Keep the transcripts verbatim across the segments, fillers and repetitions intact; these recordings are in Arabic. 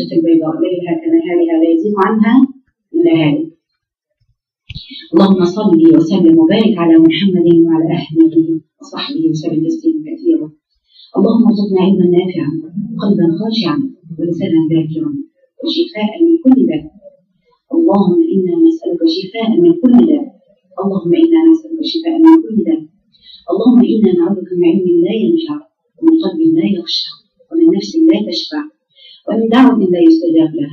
البيضاء ليلها كنهارها لا يزيغ عنها إلا هالك. اللهم صل وسلم وبارك على محمد وعلى أهله وصحبه وسلم تسليما كثيرا. اللهم ارزقنا علما نافعا وقلبا خاشعا ولسانا ذاكرا وشفاء من كل داء. اللهم إنا نسألك شفاء من كل داء. اللهم إنا نسألك شفاء من كل داء. اللهم إنا نعوذك من علم لا ينفع ومن قلب لا يخشع ومن نفس لا تشفع ومن دعوة لا يستجاب لها.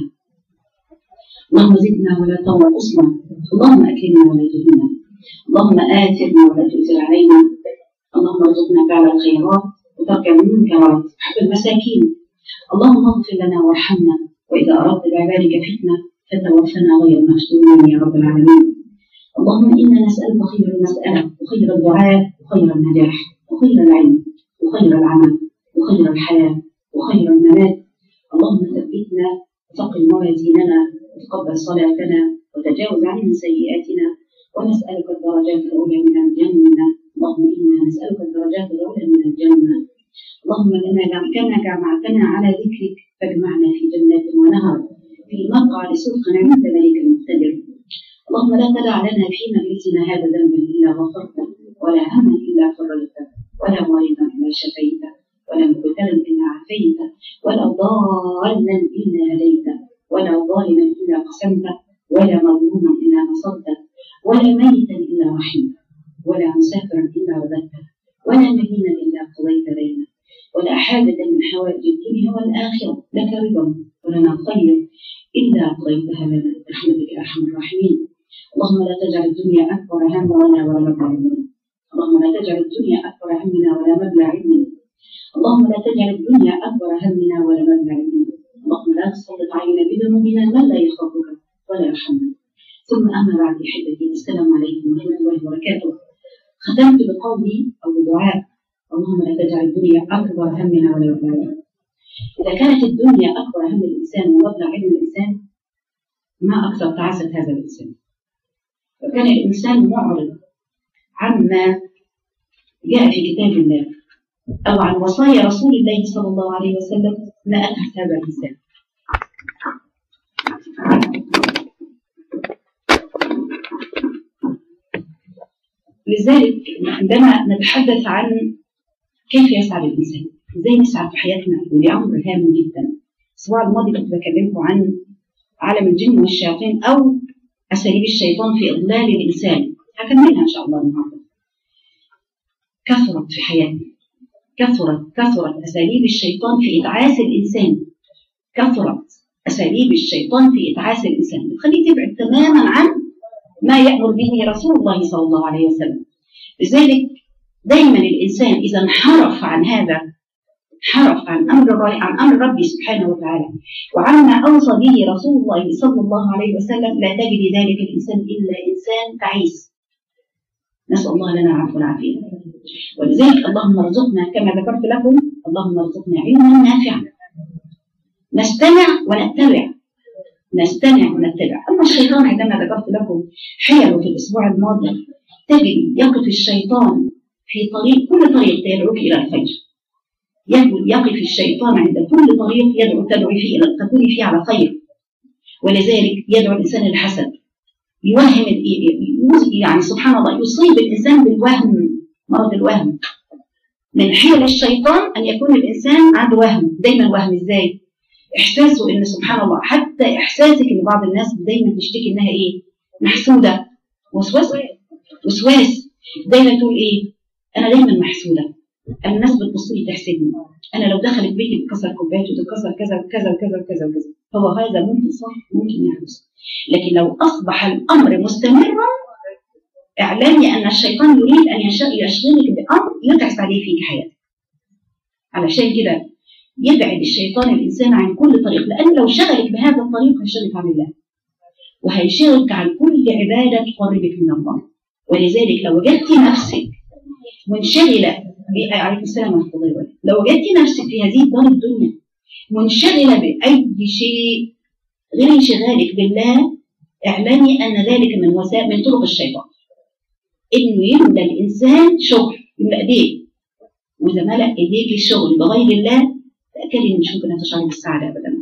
اللهم زدنا ولا تنقصنا. اللهم أكرمنا ولا تهنا. اللهم آثرنا ولا تؤثر علينا. اللهم ارزقنا فعل الخيرات وترك المنكرات وحب المساكين. اللهم اغفر لنا وارحمنا، وإذا أردت بعبادك فتنة فتوفنا غير مفتونين يا رب العالمين. اللهم إنا نسألك خير المسألة وخير الدعاء وخير النجاح وخير العلم وخير العمل وخير الحياة وخير الممات. اللهم ثبتنا وثقل موازيننا وتقبل صلاتنا وتجاوز عنا سيئاتنا، ونسألك الدرجات الأولى من الجنة. اللهم إنا نسألك الدرجات الأولى من الجنة. اللهم كما جمعتنا على ذكرك فاجمعنا في جنات ونهر في مقعد صدق عند ملك المقتدر. اللهم لا تدع لنا في مجلسنا هذا ذنبا إلا غفرته، ولا هما إلا فرجته، ولا مريضا إلا شفيته، ولا مبتلا إلا عافيته، ولا ضالا إلا هديته، ولا ظالما إلا قسمته، ولا مظلوما إلا نصرته، ولا ميتا إلا رحمته، ولا مسافرا إلا رددته، ولا مدينا إلا قضيت بينه، ولا حاجة من حوائج الدنيا والآخرة لك رضا ولنا خير إلا قضيتها لنا برحمتك يا أرحم الراحمين. اللهم لا تجعل الدنيا أكبر همنا ولا مبلغ علمنا. اللهم لا تجعل الدنيا أكبر همنا ولا مبلغ علمنا. اللهم لا تجعل الدنيا أكبر همنا ولا مبلغ علمنا. اللهم لا تسلط علينا بذنوبنا من لا يخافك ولا يرحمنا. ثم أما بعد أحبتي، السلام عليكم ورحمة الله وبركاته. ختمت بقولي أو بدعاء: اللهم لا تجعل الدنيا أكبر همنا ولا مبلغ علمنا. إذا كانت الدنيا أكبر هم الإنسان ومبلغ علم الإنسان، ما أكثر تعاسة هذا الإنسان. وكان الإنسان معرض عما جاء في كتاب الله أو عن وصايا رسول الله صلى الله عليه وسلم، ما أتعس هذا الإنسان. لذلك عندما نتحدث عن كيف يسعد الإنسان، إزاي نسعد في حياتنا، ودي أمر هام جدا. الأسبوع الماضي كنت بكلمكم عن عالم الجن والشياطين أو أساليب الشيطان في إضلال الإنسان. هكملها إن شاء الله النهارده. كثرت في حياتنا، كثرت كثرت أساليب الشيطان في إتعاس الإنسان. كثرت أساليب الشيطان في إتعاس الإنسان، بتخليه تبعد تماما عن ما يأمر به رسول الله صلى الله عليه وسلم. لذلك دائما الإنسان إذا انحرف عن هذا، انحرف عن أمر عن أمر ربي سبحانه وتعالى وعما أوصى به رسول الله صلى الله عليه وسلم، لا تجد ذلك الإنسان إلا إنسان تعيس. نسأل الله لنا العفو والعافية. ولذلك اللهم ارزقنا كما ذكرت لكم، اللهم ارزقنا علما نافعا نستمع ونتبع، نستمع ونتبع. أما الشيطان عندما ذكرت لكم حيله في الأسبوع الماضي، تجد يقف الشيطان في طريق، كل طريق يدعوك إلى الخير. يقف الشيطان عند كل طريق يدعو تدعو فيه إلى تكون فيه على خير. ولذلك يدعو الإنسان الحسد، يوهم يعني سبحان الله، يصيب الإنسان بالوهم، مرض الوهم. من حيل الشيطان أن يكون الإنسان عنده وهم، دايما وهم. إزاي؟ إحساسه إن سبحان الله، حتى إحساسك إن بعض الناس دايما تشتكي إنها إيه؟ محسودة. وسواس وسواس دايما تقول إيه؟ أنا دايما محسودة، الناس بتبص لي تحسدني، أنا لو دخلت بيتي بتكسر كوبايات وتتكسر كذا وكذا وكذا وكذا وكذا. هو هذا ممكن صح، ممكن يحدث، لكن لو أصبح الأمر مستمرا اعلمي أن الشيطان يريد أن يشغلك بأمر يتعس عليه فيك حياتك. علشان كده يبعد الشيطان الإنسان عن كل طريق، لأن لو شغلك بهذا الطريق هيشغلك عن الله، وهيشغلك عن كل عبادة تقربك من الله. ولذلك لو وجدت نفسك منشغلة عليكم السلام ورحمة الله وبركاته، لو وجدت نفسك في هذه الدار الدنيا منشغلة بأي شيء غير انشغالك بالله، اعلمي أن ذلك من وسائل من طرق الشيطان، إنه يملأ الإنسان شغل، يملأ إيديه، وإذا ملأ إيديك الشغل بغير الله تأكدي إن مش ممكن تشعري بالسعادة أبدا.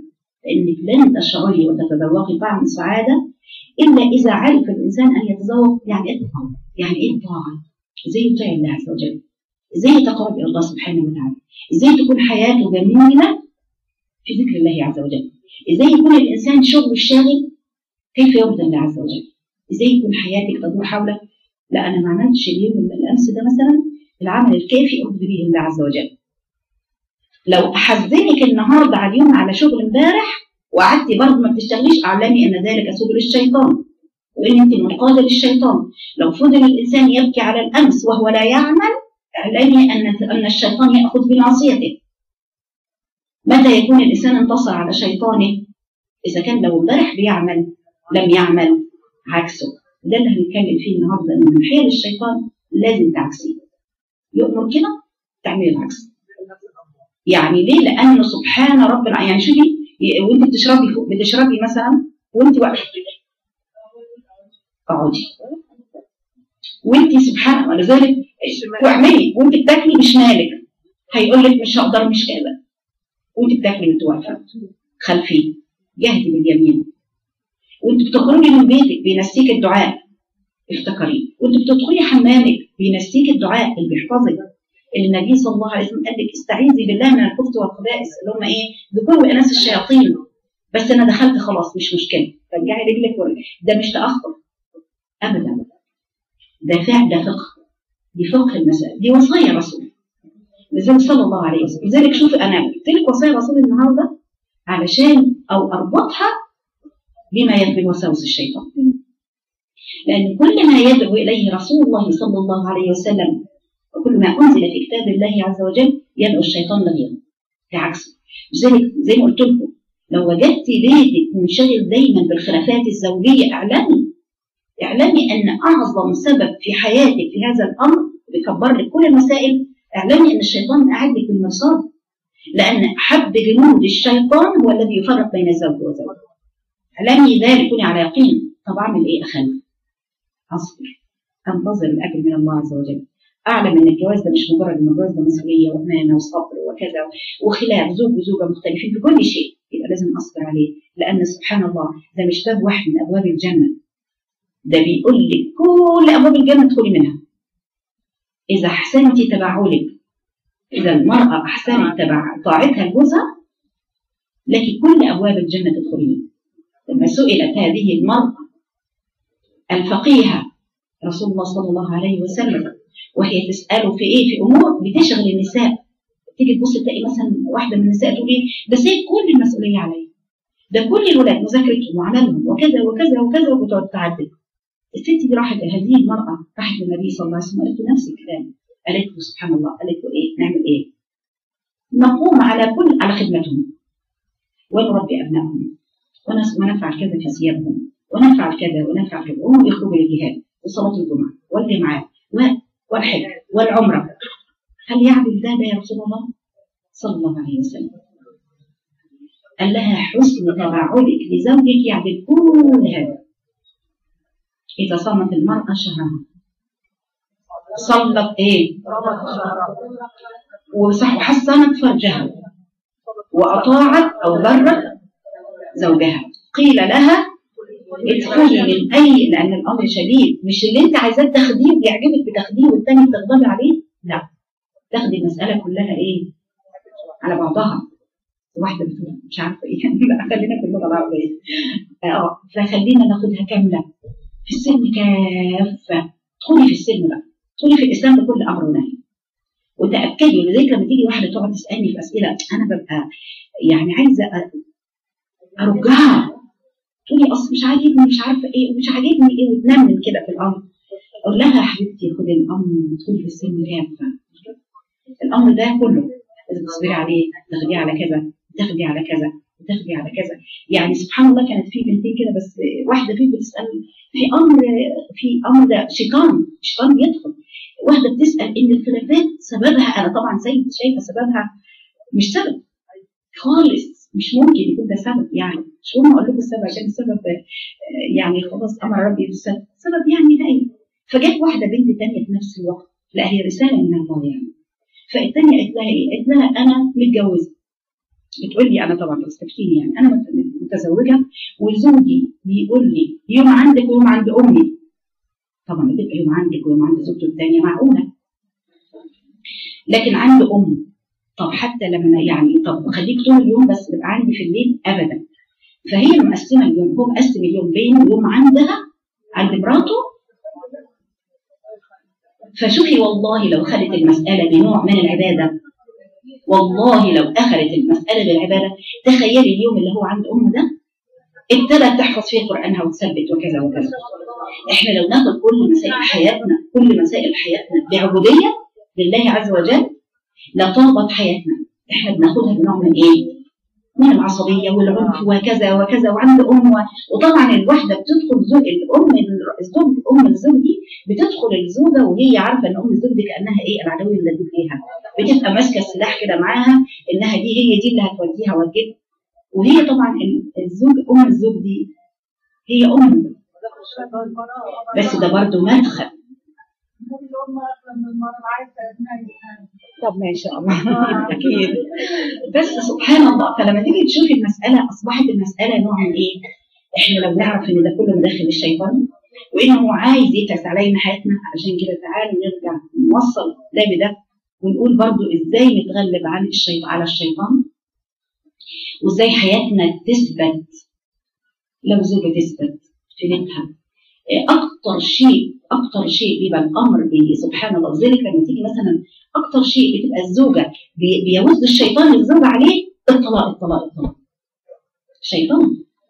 لأنك لن تشعري وتتذوقي طعم السعادة إلا إذا عرف الإنسان أن يتذوق يعني إيه الطاعة، يعني إيه الطاعة، إزاي يطيع الله عز وجل، إزاي يتقرب إلى الله سبحانه وتعالى، إزاي تكون حياته جميلة في ذكر الله عز وجل، إزاي يكون الإنسان شغله الشاغل كيف يرضي الله عز وجل، إزاي يكون حياتك تدور حوله. لا أنا ما عملتش اليوم من الأمس ده مثلا العمل الكافي أرضي به الله عز وجل. لو أحزنك النهارده على اليوم على شغل امبارح وقعدتي برضه ما بتشتغليش، اعلمي ان ذلك سبل الشيطان وان انت منقاده للشيطان. لو فضل الانسان يبكي على الامس وهو لا يعمل، اعلمي ان ان الشيطان ياخذ بناصيته. متى يكون الانسان انتصر على شيطانه؟ اذا كان لو امبارح بيعمل لم يعمل عكسه. ده اللي هنتكلم فيه النهارده، ان من حيل الشيطان لازم تعكسيه. يؤمر كده تعملي العكس. يعني ليه؟ لانه سبحان رب العالمين. يعني شوفي وانت بتشربي فوق بتشربي مثلا وانت واقفه اقعدي، وانت سبحان الله لذلك واعملي وانت بتاكلي بشمالك، هيقول لك مش هقدر مش كده، وانت بتاكلي وانت واقفه خلفيه جهدي باليمين، وانت بتخرجي من بيتك بينسيك الدعاء افتكريه، وانت بتدخلي حمامك بينسيك الدعاء اللي بيحفظك. النبي صلى الله عليه وسلم قال لك استعيذي بالله من الخبث والخبائث اللي هم ايه؟ ذكور واناث الشياطين. بس انا دخلت خلاص مش مشكله، رجعي رجلك ورجلك. ده مش تاخر ابدا، ده فعل، ده فقه، دي فقه المسائل، دي وصايا رسول لذلك صلى الله عليه وسلم. لذلك شوفي انا قلت لك وصايا رسول النهارده علشان او اربطها بما يدعو وساوس الشيطان، لان كل ما يدعو اليه رسول الله صلى الله عليه وسلم وكل ما أنزل في كتاب الله عز وجل يدعو الشيطان لغيره بعكسه. لذلك زي ما قلت لكم لو وجدت بيتك منشغل دايما بالخلافات الزوجية، اعلمي اعلمي أن أعظم سبب في حياتك في هذا الأمر بيكبر لك كل المسائل. اعلمي أن الشيطان قاعد لك بالمرصاد، لأن حب جنود الشيطان هو الذي يفرق بين الزوج وزوجه. اعلمي ذلك، كوني على يقين. طب أعمل إيه؟ أخلف، أصبر، أنتظر الأجر من الله عز وجل. أعلم أن الجواز ده مش مجرد الجواز ده مسؤولية وأمانة وصبر وكذا وخلاف زوج وزوجة مختلفين في كل شيء، يبقى لازم أصبر عليه. لأن سبحان الله ده مش باب واحد من أبواب الجنة، ده بيقول لك كل أبواب الجنة ادخلي منها إذا أحسنتي تبعولك. إذا المرأة أحسنت تبع طاعتها لجوزها لكن كل أبواب الجنة تدخلي منها. لما سئلت هذه المرأة الفقيهة رسول الله صلى الله عليه وسلم وهي تسأله في إيه؟ في أمور بتشغل النساء. تيجي تبص تلاقي مثلا واحدة من النساء تقول إيه؟ ده سايب كل المسؤولية عليا، ده كل الولاد مذاكرتهم وعملهم وكذا وكذا وكذا، وتقعد تعدد. الست دي راحت، هذه المرأة راحت للنبي صلى الله عليه وسلم قالت له نفس الكلام، قالت له سبحان الله، قالت له إيه؟ نعمل إيه؟ نقوم على كل على خدمتهم ونربي أبنائهم ونفعل كذا في ثيابهم ونفعل كذا ونفعل كذا، وهم يخرجوا للجهاد وصلاة الجمعة والجماعات والحج والعمرة. هل يعمل ده يا رسول الله صلى الله عليه وسلم؟ قال لها حسن تبعلك لزوجك يعمل كل هذا. إذا صامت المرأة شهرها صلت إيه؟ وصح وحسنت فرجها وأطاعت أو برت زوجها، قيل لها ادخلي من أي، لأن الأمر شديد، مش اللي أنت عايزاه تاخديه بيعجبك بتاخديه والتاني بتغضبي عليه، لا، تاخدي المسألة كلها إيه؟ على بعضها. واحدة بتقول مش عارفة إيه، خلينا في اللغة العربية، اه فخلينا ناخدها كاملة في السلم كافة. ادخلي في السلم بقى، ادخلي في الإسلام بكل أمر ونهي، وتأكدي. ولذلك لما تيجي واحدة تقعد تسألني في أسئلة أنا ببقى يعني عايزة أرجعها، تقولي أصل مش عاجبني مش عارفة إيه ومش عاجبني إيه وتنمل كده في الأمر. أقول لها يا حبيبتي خدي الأمر وادخلي في السلم كافة. الأمر ده كله لازم تصبري عليه، تاخديه على كذا تاخدي على كذا وتاخدي على كذا. يعني سبحان الله كانت في بنتين كده، بس واحدة فيهم بتسأل في أمر في أمر ده شيطان شيطان بيدخل. واحدة بتسأل إن الخلافات سببها، أنا طبعا شايفة سببها مش سبب خالص، مش ممكن يكون ده سبب. يعني مش مهم أقول لكم السبب عشان السبب يعني خلاص أمر ربي بالسبب، سبب يعني هاي. فجت واحدة بنت تانية في نفس الوقت، لا هي رسالة من الله يعني. فالتانية قالت لها إيه؟ قالت لها أنا متجوزة بتقول لي انا طبعا بتستفتيني يعني انا متزوجه وزوجي بيقول لي يوم عندك ويوم عند امي. طبعا بتبقى يوم عندك ويوم عند زوجته الثانيه معقوله، لكن عند ام طب حتى لما يعني طب خليك طول اليوم بس بيبقى عندي في الليل ابدا. فهي مقسمه اليوم، هو مقسم اليوم بينه ويوم عندها عند مراته. فشوفي والله لو خدت المساله بنوع من العباده، والله لو اخذت المساله بالعباده، تخيلي اليوم اللي هو عند امه ده ابتدت تحفظ فيه قرانها وتثبت وكذا وكذا. احنا لو ناخد كل مسائل حياتنا كل مسائل حياتنا بعبوديه لله عز وجل لطابت حياتنا. احنا بناخدها بنوع من ايه؟ من العصبيه والعنف وكذا وكذا وعند ام. وطبعا الواحده بتدخل زوج الام الزوج ام الزوج دي بتدخل الزوجه وهي عارفه ان ام الزوج دي كانها ايه العدو اللي لدود ليها، بتبقى ماسكه السلاح كده معاها انها دي هي دي اللي هتوديها وتجيب. وهي طبعا الزوج ام الزوج دي هي ام، بس ده برضه مدخل. طب ما شاء الله اكيد. بس سبحان الله، فلما تيجي تشوفي المساله اصبحت المساله نوع من ايه؟ احنا لو نعرف ان ده كله مداخل الشيطان وانه هو عايز يتعس علينا حياتنا، علشان كده تعالوا نرجع نوصل ده بده ونقول برضو ازاي نتغلب عن الشيطان على الشيطان، وازاي حياتنا تثبت. لو زوجة تثبت في بيتها اكتر شيء اكتر شيء بيبقى الامر سبحان الله. ذلك لما تيجي مثلا اكتر شيء بتبقى الزوجه بيوز الشيطان للزوج عليه الطلاق الطلاق الطلاق شيطان.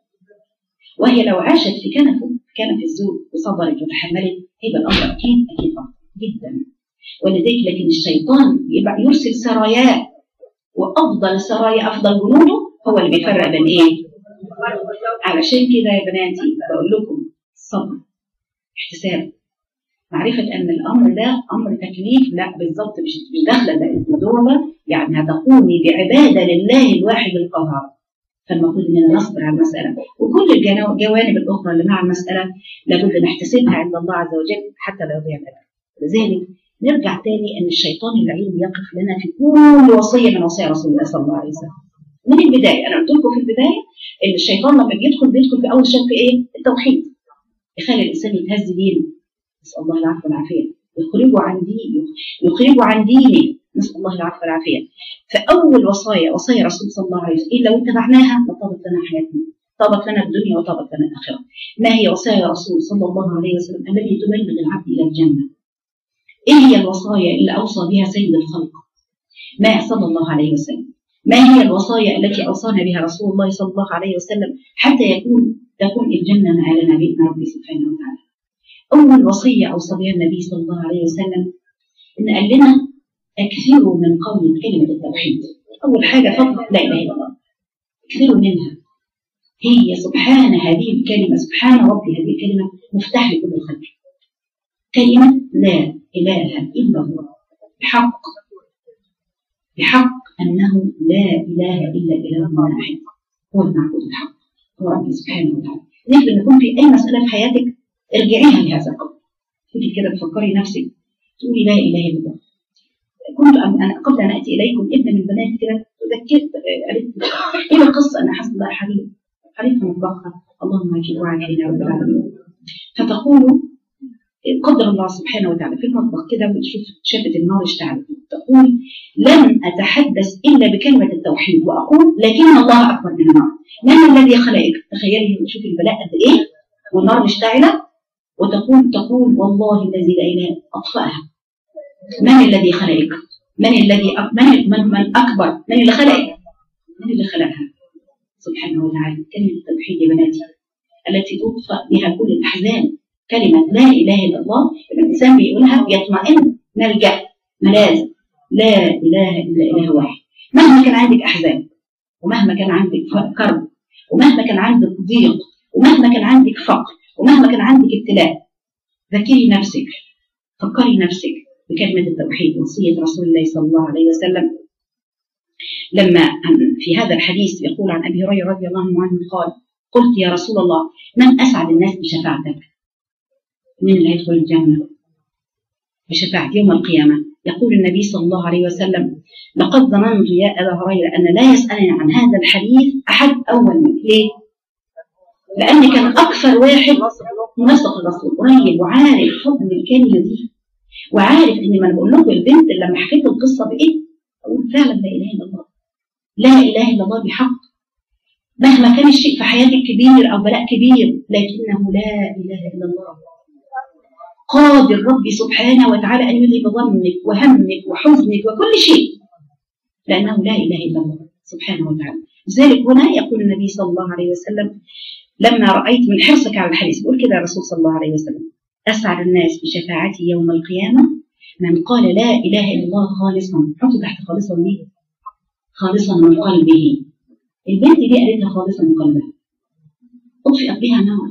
وهي لو عاشت في كنفه كنف الزوج وصبرت وتحملت هيبقى الامر اكيد اكيد جدا. ولذلك لكن الشيطان يبقى يرسل سراياه، وافضل سرايا افضل جنوده هو اللي بيفرق بين ايه. علشان كده يا بناتي بقول لكم صبر احتساب، معرفة أن الأمر ده أمر تكليف. لا بالضبط مش مش داخلة ده دولة يعني هتقومي بعبادة لله الواحد القهار. فالمفروض إننا نصبر على المسألة، وكل الجوانب الأخرى اللي مع المسألة لابد نحتسبها عند الله عز وجل حتى لا يضيع الأجر. لذلك نرجع تاني أن الشيطان اللعين يقف لنا في كل وصية من وصايا رسول الله صلى الله عليه وسلم من البداية. أنا قلت لكم في البداية إن الشيطان لما بيدخل بيدخل في أول شيء في إيه؟ التوحيد، يخلي الإنسان يتهز دينه، نسأل الله العفو والعافية، يخرجوا عن دينه يخرجوا عن دينه نسأل الله العفو والعافية. فأول وصايا وصايا رسول صلى الله عليه وسلم إيه لو اتبعناها لطابت لنا حياتنا، طابت لنا الدنيا وطابت لنا الآخرة. ما هي وصايا رسول صلى الله عليه وسلم التي تبلغ العبد إلى الجنة؟ إيه هي الوصايا اللي أوصى بها سيد الخلق ما صلى الله عليه وسلم؟ ما هي الوصايا التي أوصانا بها رسول الله صلى الله عليه وسلم حتى يكون تكون الجنة نعالنا بإذن ربي سبحانه وتعالى؟ أول وصية أوصى بها النبي صلى الله عليه وسلم إن قال لنا أكثروا من قول كلمة التوحيد. أول حاجة فقط لا إله إلا الله، أكثروا منها. هي سبحان هذه الكلمة سبحان ربي هذه الكلمة مفتاح لكل الخير. كلمة لا إله إلا الله بحق بحق أنه لا إله إلا إله واحد هو المعبود الحق هو ربي سبحانه وتعالى. لكن يكون في أي مسألة في حياتك ارجعيها لهذا القول، تيجي كده تفكري نفسك تقولي لا اله الا الله. كنت انا قبل ان اتي اليكم ابن من بناتي كده تذكرت قالت لي ايه القصه انا حسب الله حبيب حبيب في مطبخها اللهم اجيب وعافينا يا رب العالمين. فتقول قدر الله سبحانه وتعالى في المطبخ كده وتشوف شافت النار اشتعلت، تقول لن اتحدث الا بكلمه التوحيد واقول لكن الله اكبر من النار. من الذي خلقك؟ تخيلي شوفي البلاء قد ايه والنار مشتعله، وتقول تقول والله الذي لا اله اطفاها. من الذي خلقك؟ من الذي أك... من, من من اكبر؟ من اللي خلقك؟ من اللي خلقها؟ سبحانه وتعالى. كلمه التوحيد يا بناتي التي تطفأ بها كل الاحزان، كلمه لا اله الا الله لما الانسان بيقولها يطمئن ملجأ ملاذ. لا اله الا اله واحد. مهما كان عندك احزان ومهما كان عندك كرب ومهما كان عندك ضيق ومهما كان عندك فقر ومهما كان عندك ابتلاء، ذكري نفسك فكري نفسك بكلمة التوحيد. وصية رسول الله صلى الله عليه وسلم لما في هذا الحديث يقول عن أبي هريرة رضي الله عنه قال قلت يا رسول الله من أسعد الناس بشفاعتك؟ من اللي هيدخل الجنة بشفاعة يوم القيامة؟ يقول النبي صلى الله عليه وسلم: لقد ظننت يا أبا هريرة أن لا يسألني عن هذا الحديث أحد أول منك. ليه؟ لأن كان أكثر واحد نسق الرسول قريب وعارف فضل الكلمة دي، وعارف إن ما أنا بقول لكم البنت لما حكيت القصة بإيه؟ أقول فعلا لا إله إلا الله، لا إله إلا الله بحق، مهما كان الشيء في حياتك كبير أو بلاء كبير، لكنه لا إله إلا الله. قادر ربي سبحانه وتعالى أن يذهب ظنك وهمك وحزنك وكل شيء، لأنه لا إله إلا الله سبحانه وتعالى. لذلك هنا يقول النبي صلى الله عليه وسلم: لما رأيت من حرصك على الحديث، بقول كده الرسول صلى الله عليه وسلم: أسعد الناس بشفاعتي يوم القيامة من قال لا إله إلا الله خالصا. حطوا تحت خالصا دي، خالصا من قلبه. البنت دي قالتها خالصا من قلبها، أطفئت بها نار،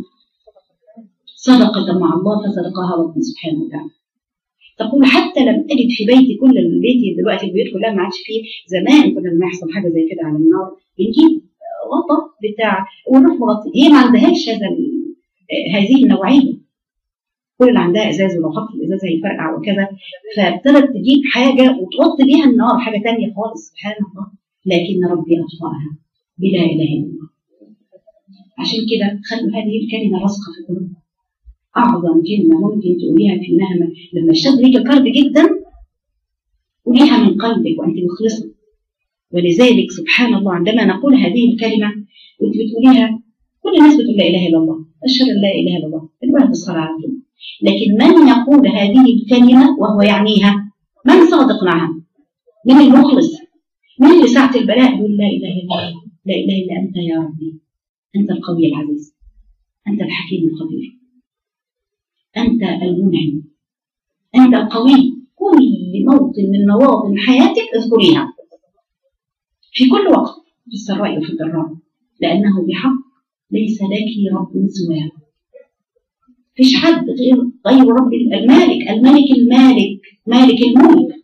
صدقت مع الله فصدقها ربي سبحانه وتعالى. تقول: حتى لم أجد في بيتي، كل البيت دلوقتي البيوت كلها ما عادش فيه، زمان كنا لما يحصل حاجة زي كده على النار بنجيب غطا بتاع ونروح مغطي. هي ما عندهاش هذا هذه النوعية، كل اللي عندها ازاز، ولو حط الازاز هيفرقع وكذا، فابتدت تجيب حاجة وتغطي بيها النار، حاجة تانية خالص سبحان الله. لكن ربي أطفأها بلا إله إلا الله. عشان كده خلوا هذه الكلمة راسخة في قلوبنا. أعظم كلمة ممكن تقوليها في مهما لما الشاب ليك كرب جدا، قوليها من قلبك وأنت مخلصة. ولذلك سبحان الله عندما نقول هذه الكلمة وأنت بتقوليها، كل الناس بتقول لا إله إلا الله، أشهد أن لا إله إلا الله، الواحد بالصلاة على النبي. لكن من يقول هذه الكلمة وهو يعنيها؟ من صادق معها؟ من المخلص؟ من اللي ساعة البلاء يقول لا إله إلا الله، لا إله إلا أنت يا ربي، أنت القوي العزيز، أنت الحكيم الخبير، أنت المنعم، أنت القوي. كل موطن من مواطن حياتك اذكريها في كل وقت، في السراء وفي الضراء، لأنه بحق ليس لك رب سواه. فيش حد غير غير رب المالك، الملك المالك، مالك الملك،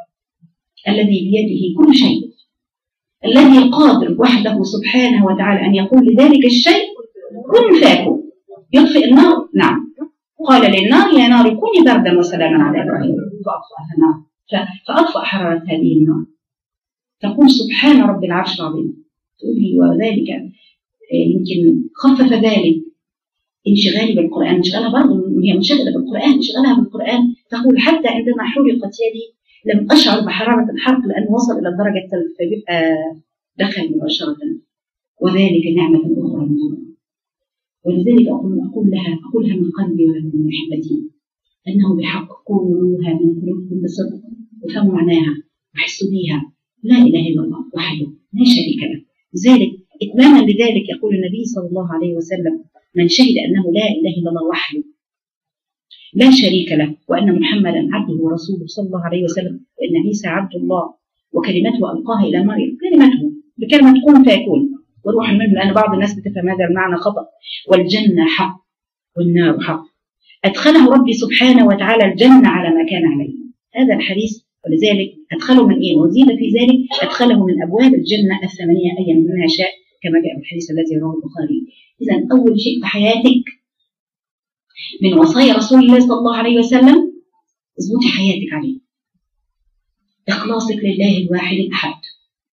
الذي بيده كل شيء، الذي قادر وحده سبحانه وتعالى أن يقول لذلك الشيء كن فيكون. يطفئ النار، نعم، قال للنار يا نار كوني بردا وسلاما على إبراهيم، فأطفأها النار، فأطفأ حرارة هذه النار. تقول سبحان رب العرش العظيم، تقولي وذلك يمكن خفف ذلك انشغالي بالقرآن، انشغالها برضه هي منشغلة بالقرآن، انشغالها بالقرآن. تقول حتى عندما حرقت يدي لم أشعر بحرارة الحرق، لأنه وصل إلى الدرجة الثالثة فبيبقى دخل مباشرة، وذلك نعمة أخرى من الله. ولذلك أقول لها أقولها من قلبي ولكم من أحبتي أنه بحق قولوها من قلوبكم بصدق، وفهموا معناها وحسوا بيها. لا إله إلا الله وحده لا شريك له. لذلك إتماما لذلك يقول النبي صلى الله عليه وسلم: من شهد أنه لا إله إلا الله وحده لا شريك له، وأن محمدا عبده ورسوله صلى الله عليه وسلم، وأن عيسى عبد الله وكلمته ألقاها إلى مريم، كلمته بكلمة كن فيكون وروح منه، لأن بعض الناس بتفهم هذا المعنى خطأ. والجنة حق والنار حق، أدخله ربي سبحانه وتعالى الجنة على ما كان عليه. هذا الحديث، ولذلك أدخله من إيه؟ وزيد في ذلك أدخله من أبواب الجنة الثمانية أيا منها شاء، كما جاء في الحديث الذي رواه البخاري. إذا أول شيء في حياتك من وصايا رسول الله صلى الله عليه وسلم، اظبطي حياتك عليه، إخلاصك لله الواحد الأحد.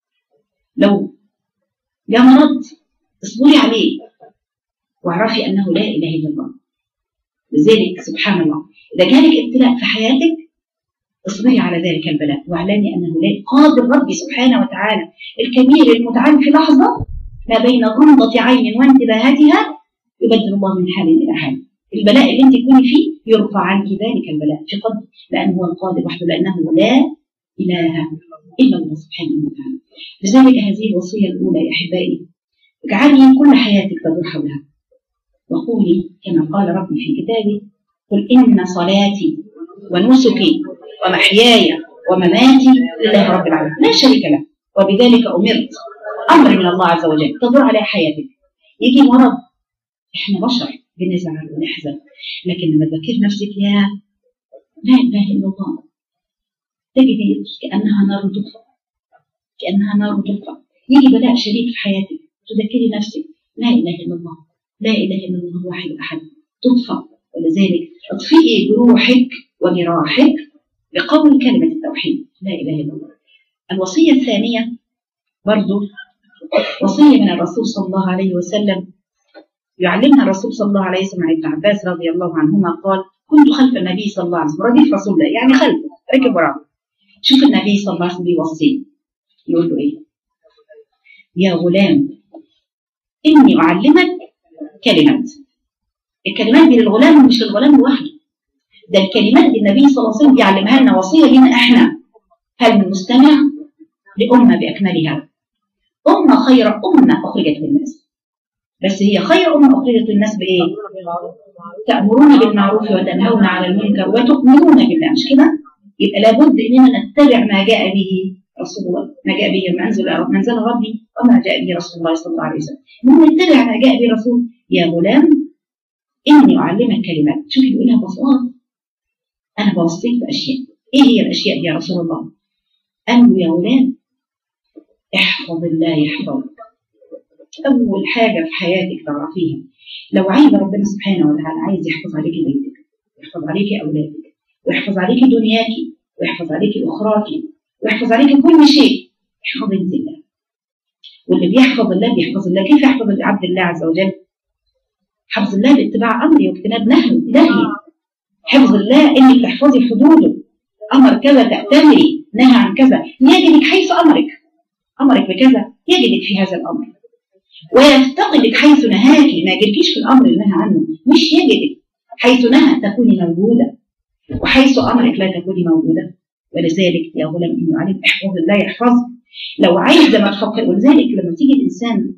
لو يا مرض اصبري عليه واعرفي أنه لا إله إلا الله. لذلك سبحان الله إذا جالك ابتلاء في حياتك اصبري على ذلك البلاء، واعلمي أنه لا قادر ربي سبحانه وتعالى الكبير المتعال في لحظة ما بين غمضة عين وانتباهاتها يبدل الله من حال إلى حال. البلاء اللي انت تكوني فيه يرفع عنك ذلك البلاء في قدر، لأنه هو القادر وحده، لأنه لا إله إلا الله سبحانه وتعالى. لذلك هذه الوصية الأولى يا أحبائي، اجعلي كل حياتك تدور حولها، وقولي كما قال ربي في كتابه: قل إن صلاتي ونسكي ومحياي ومماتي لله رب العالمين لا شريك له وبذلك أمرت، أمر من الله عز وجل. تدور على حياتك. يجي مرض، إحنا بشر بنزعل ونحزن، لكن لما تذكر نفسك يا لا إله إلا الله تجدي كأنها نار تطفأ، كأنها نار تطفأ. يجي بلاء شديد في حياتك، تذكري نفسك لا إله إلا الله، لا إله إلا الله واحد أحد، تطفأ. ولذلك اطفئي جروحك وجراحك بقول كلمة التوحيد. توحيد لا إله إلا الله. الوصية الثانية برضو وصية من الرسول صلى الله عليه وسلم يعلمها الرسول صلى الله عليه وسلم عن ابن عباس رضي الله عنهما قال كنت خلف النبي صلى الله عليه وسلم، رديف رسول الله يعني خلفه ركب وراه. شوف النبي صلى الله عليه وسلم بيوصيه يقول له ايه؟ يا غلام اني اعلمك كلمات. الكلمات دي للغلام مش للغلام لوحده، ده الكلمات دي النبي صلى الله عليه وسلم بيعلمها لنا وصيه لنا احنا. هل من مستمع لامه باكملها؟ امه خير امه اخرجت للناس، بس هي خير امه اخرجت للناس بايه؟ تأمرون بالمعروف وتنهون عن المنكر وتؤمنون بالله، مش كده؟ يبقى لابد اننا نتبع ما جاء به رسول الله، ما جاء به منزل منزل ربي وما جاء به رسول الله صلى الله عليه وسلم. نتبع ما جاء به رسول. يا غلام اني اعلمك كلمات. شوف يقولها ببساطه، انا بوصيك باشياء. ايه هي الاشياء دي يا رسول الله؟ قال له يا غلام احفظ الله يحفظك. اول حاجه في حياتك تعرفيها، لو عايز ربنا سبحانه وتعالى عايز يحفظ عليك بيتك، ويحفظ عليك اولادك، ويحفظ عليك دنياك، ويحفظ عليك اخراك، ويحفظ عليك كل شيء، احفظ انت الله. واللي بيحفظ الله بيحفظ الله. كيف يحفظ عبد الله عز وجل؟ حفظ الله باتباع امري واجتناب نهي. حفظ الله انك تحفظي حدوده، امر كذا تأتمري، نهى عن كذا، يجدك حيث امرك، امرك بكذا يجدك في هذا الامر، ويفتقدك حيث نهاك، ما يجدكيش في الامر اللي نهى عنه، مش يجدك حيث نهى تكوني موجوده، وحيث امرك لا تكوني موجوده. ولذلك يا غلام اني عليك احفظ الله يحفظك. لو عايز ما تفكر. ولذلك لما تيجي الانسان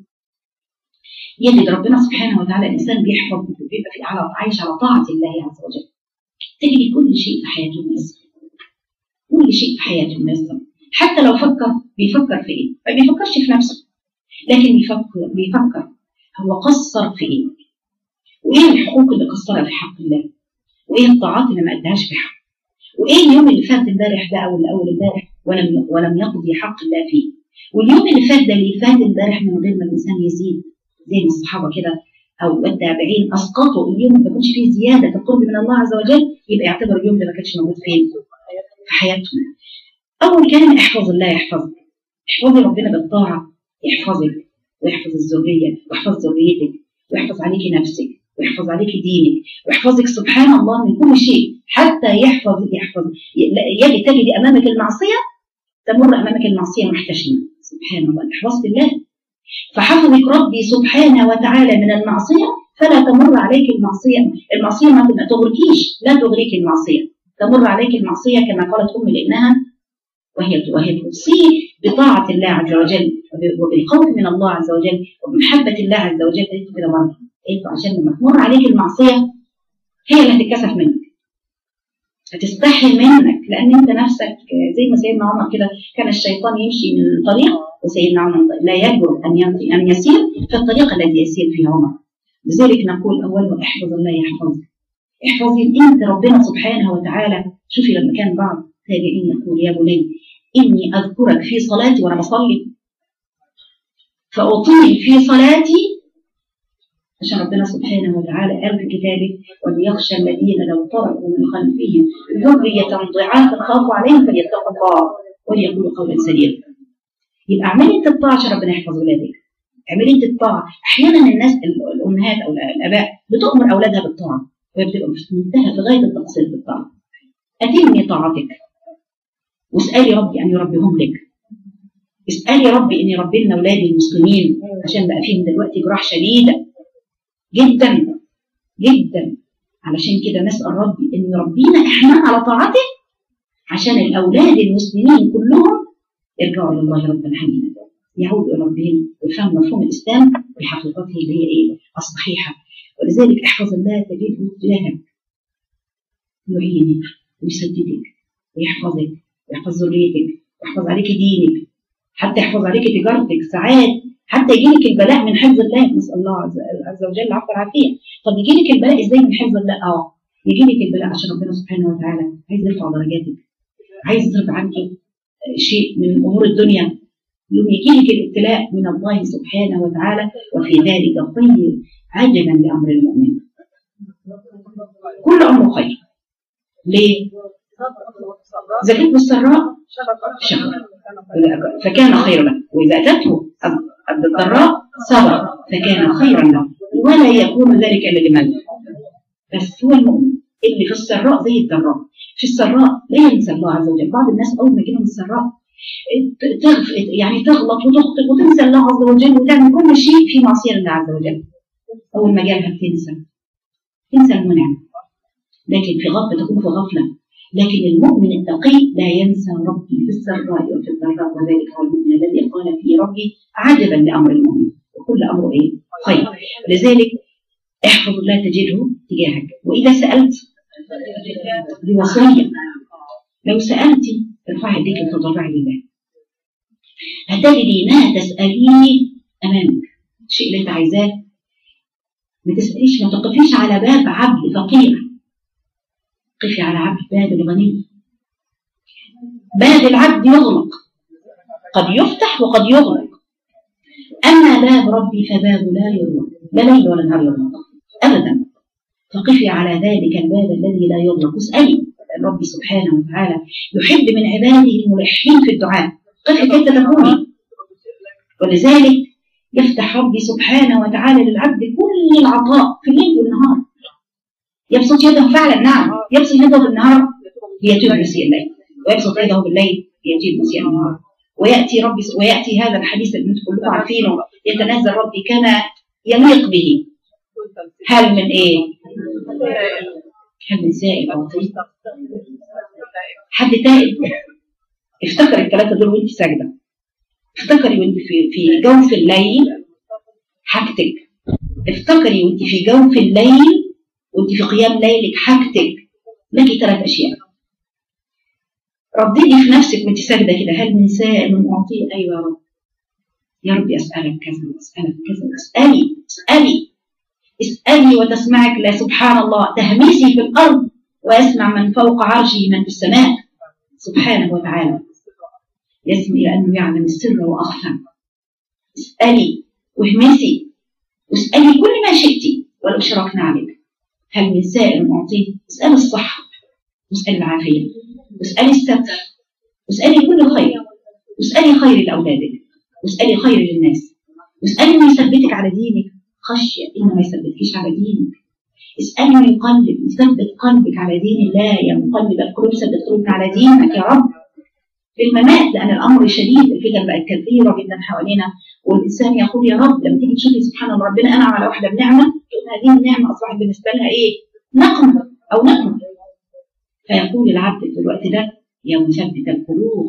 يجد ربنا سبحانه وتعالى الانسان بيحفظ بيبقى في على عايش على طاعه الله عز وجل، تجد كل شيء في حياته مناسب، كل شيء في حياته مناسب. حتى لو فكر بيفكر في ايه؟ ما بيفكرش في نفسه، لكن بيفكر بيفكر هو قصر في ايه؟ وايه الحقوق اللي قصرها في حق الله؟ وايه الطاعات اللي ما ادهاش في حق؟ وايه اليوم اللي فات امبارح ده او اول امبارح ولم ولم يقضي حق الله فيه؟ واليوم اللي فات ده اللي فات امبارح من غير ما الانسان يزيد زي ما الصحابه كده او التابعين اسقطوا اليوم ما كانش فيه زياده في القرب من الله عز وجل، يبقى يعتبر اليوم ده ما كانش موجود فين؟ في حياتهم. اول كلمه احفظ الله يحفظك. احفظي ربنا بالطاعه يحفظك، ويحفظ الذريه، ويحفظ ذريتك، ويحفظ عليك نفسك، ويحفظ عليك دينك، ويحفظك سبحان الله من كل شيء، حتى يحفظ يحفظ يجي تجدي امامك المعصيه تمر امامك المعصيه محتشمه. سبحان الله، حفظت الله فحفظك ربي سبحانه وتعالى من المعصيه، فلا تمر عليك المعصيه، المعصيه ما تغركيش، لا تغريك المعصيه، تمر عليك المعصيه كما قالت ام لابنها وهي وهي توصيه بطاعه الله عز وجل وبالخوف من الله عز وجل وبمحبه الله عز وجل. انتوا كده برضه انتوا عشان لما تمر عليك المعصيه هي اللي هتتكسف منك، هتستحي منك، لان انت نفسك زي ما سيدنا عمر كده كان الشيطان يمشي من طريق وسيدنا عمر لا يجرؤ ان ان يسير في الطريق الذي يسير فيه عمر. لذلك نقول اولا احفظ الله يحفظك. احفظي انت ربنا سبحانه وتعالى. شوفي لما كان بعض التابعين يقول يا بني اني اذكرك في صلاتي وانا بصلي فاطيل في صلاتي، عشان ربنا سبحانه وتعالى قال في كتابه وليخشى الذين لو تركوا من خلفهم ذرية ضعافا خافوا عليهم فليتقوا الله وليقولوا قولا سديدا. يبقى اعملي انت الطاعه عشان ربنا يحفظ ولادك. اعملي انت الطاعه. احيانا الناس الامهات او الاباء بتؤمر اولادها بالطاعه وهي بتبقى في منتهى في غايه التقصير في الطاعه. اتمي طاعتك واسالي ربي ان يربيهم لك. اسالي ربي ان يربي لنا اولاد المسلمين، عشان بقى فيهم دلوقتي جراح شديده جدا جدا. علشان كده نسال ربي ان يربينا احنا على طاعته عشان الاولاد المسلمين كلهم يرجعوا الى الله ربا حميدا، يعودوا الى ربهم ويفهموا مفهوم الاسلام بحقيقته اللي هي ايه؟ الصحيحه. ولذلك احفظ الله تجده تجاهك، يعينك ويسددك ويحفظك ويحفظ ذريتك ويحفظ عليك دينك، حتى يحفظ عليك تجارتك. ساعات حتى يجيلك البلاء من حفظ الله، نسال الله عز وجل العفو والعافيه. طب يجيلك البلاء ازاي من حفظ الله؟ اه يجيلك البلاء عشان ربنا سبحانه وتعالى عايز يرفع درجاتك، عايز يصرف عنك شيء من امور الدنيا، يوم يجيلك الابتلاء من الله سبحانه وتعالى، وفي ذلك خير عجبا لامر المؤمن. كل امره خير. ليه؟ إذا كانت بالسراء شكر فكان خيرا له، وإذا أتته الضراء صبر فكان خيرا له، ولا يكون ذلك إلا لمن. بس هو المؤمن اللي في السراء زي الضراء، في السراء لا ينسى الله عز وجل. بعض الناس أول ما يجيلهم السراء يعني تغلط وتخطئ وتنسى الله عز وجل وتعمل كل شيء في معصية الله عز وجل. أول ما جالها بتنسى تنسى المنعم، لكن في غفلة تكون في غفلة. لكن المؤمن التقي لا ينسى ربي في السراء وفي الضراء، وذلك هو المؤمن الذي قال فيه ربي عجبا لأمر المؤمن وكل أمره إيه؟ خير. لذلك احفظ الله تجده تجاهك، وإذا سألت دي وصية، لو سألت ارفعي يديك وتضرعي لله، هتجدي ما تسأليه أمامك. الشيء اللي أنت عايزاه ما تسأليش، ما تقفيش على باب عبد فقير، قفي على عبد باب الغني. باب العبد يغلق، قد يفتح وقد يغلق، أما باب ربي فباب لا يغلق، لا ليل ولا نهار يغلق أبدا. فقفي على ذلك الباب الذي لا يغلق، واسألي ربي سبحانه وتعالى يحب من عباده الملحين في الدعاء. قفي كيف تكوني، ولذلك يفتح ربي سبحانه وتعالى للعبد كل العطاء في الليل والنهار. يبسط يده فعلا، نعم يبسط يده بالنهار ليتوب مسيء الليل، ويبسط يده بالليل ليتوب مسيء النهار. ويأتي ربي ويأتي هذا الحديث اللي انتم كلكم عارفينه، يتنزل ربي كما يليق به. هل من ايه؟ هل من سائل او طيب؟ حد تائب؟ افتكر الثلاثه دول وانت ساجده، افتكري وانت في في جوف الليل حاجتك، افتكري وانت في جوف الليل وانت في قيام ليلك حاجتك. لك ثلاث اشياء، رددي في نفسك وانت ساجده كده، هل من سائل من اعطيه؟ ايوه يا رب، يا رب اسالك كذا واسالك كذا، اسالي اسالي اسالي وتسمعك. لا سبحان الله، تهمسي في الارض ويسمع من فوق عرشه من في السماء سبحانه وتعالى، يسمع لانه يعلم السر واخفى. اسالي واهمسي واسالي كل ما شئتي ولو شركنا عليك. هل من سائل اعطيه؟ اسالي الصحه واسالي العافيه واسالي الستر واسالي كل خير، واسالي خير لاولادك، واسالي خير للناس، واسالي من يثبتك على دينك خشيه انه ما يثبتكيش على دينك. اسالي من قلبك يثبت قلبك على دين الله، يا مقلب القلوب ثبت قلوبنا على دينك يا رب. في الممات، لان الامر شديد، الفتن بقت كثيره جدا حوالينا، والانسان يقول يا رب. لما تيجي تشوفي سبحان الله ربنا انعم على واحده بنعمه، تقول هذه النعمه اصبحت بالنسبه لها ايه؟ نقمه او نقمه. فيقول العبد في الوقت ده يا مثبت القلوب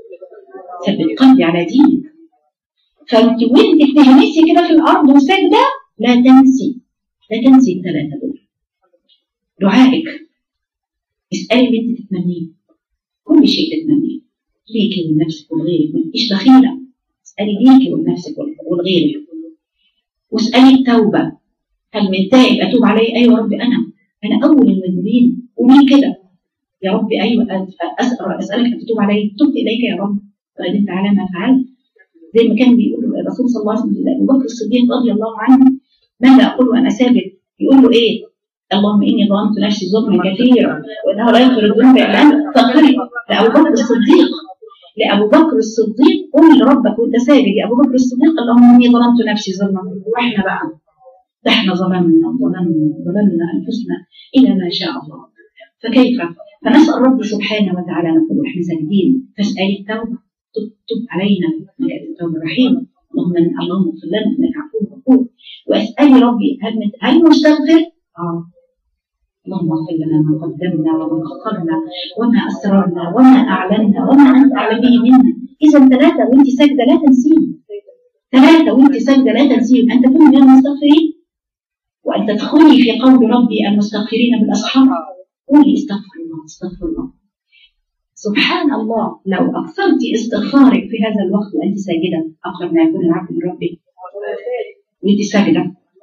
ثبت قلبي على دينك. فانت وانت بتهمسي كده في الارض وساجده لا تنسي لا تنسي الثلاثه دول. دعائك، اسالي اللي انت تتمنيه، كل شيء تتمنيه ليكي ولنفسك ولغيرك، ما تبقيش بخيله. اسالي ليكي ولنفسك ولغيرك، واسالي التوبه. هل من تائب اتوب عليه؟ ايوه يا رب، انا انا اول المذنبين. قولي كده يا رب، ايوه اسال اسالك ان تتوب علي، تبت اليك يا رب وندمت على ما فعلت. زي ما كان بيقول الرسول صلى الله عليه وسلم لابو بكر الصديق رضي الله عنه، ماذا اقول وانا ساجد؟ يقول له ايه؟ اللهم اني ظلمت نفسي ظلما كثيرا وانه لا يغفر الذنوب الا انت فاغفر. لابو بكر الصديق لابو بكر الصديق قل لربك وانت ساجد يا ابو بكر الصديق اللهم اني ظلمت نفسي ظلما. واحنا بقى ده احنا ظلمنا ظلمنا ظلمنا انفسنا الى ما شاء الله. فكيف؟ فنسال رب سبحانه وتعالى نقول احنا ساجدين، فاسالي التوبه، تب علينا انك انت التوبه الرحيم. اللهم اللهم اغفر لنا انك عفو غفور. واسالي ربي هل هل مستغفر؟ اه اللهم اغفر لنا ما قدمنا وما اخرنا وما اسررنا وما اعلنا وما انت اعلم به منا. اذا ثلاثه وانت ساجده لا تنسيهم، ثلاثه وانت ساجده لا تنسيهم، ان تكوني من المستغفرين وان تدخلي في قول ربي المستغفرين بالاسحار. قولي استغفر الله استغفر الله. سبحان الله، لو اكثرت استغفارك في هذا الوقت وانت ساجده، اقرب ما يكون العبد من ربه وانت ساجده،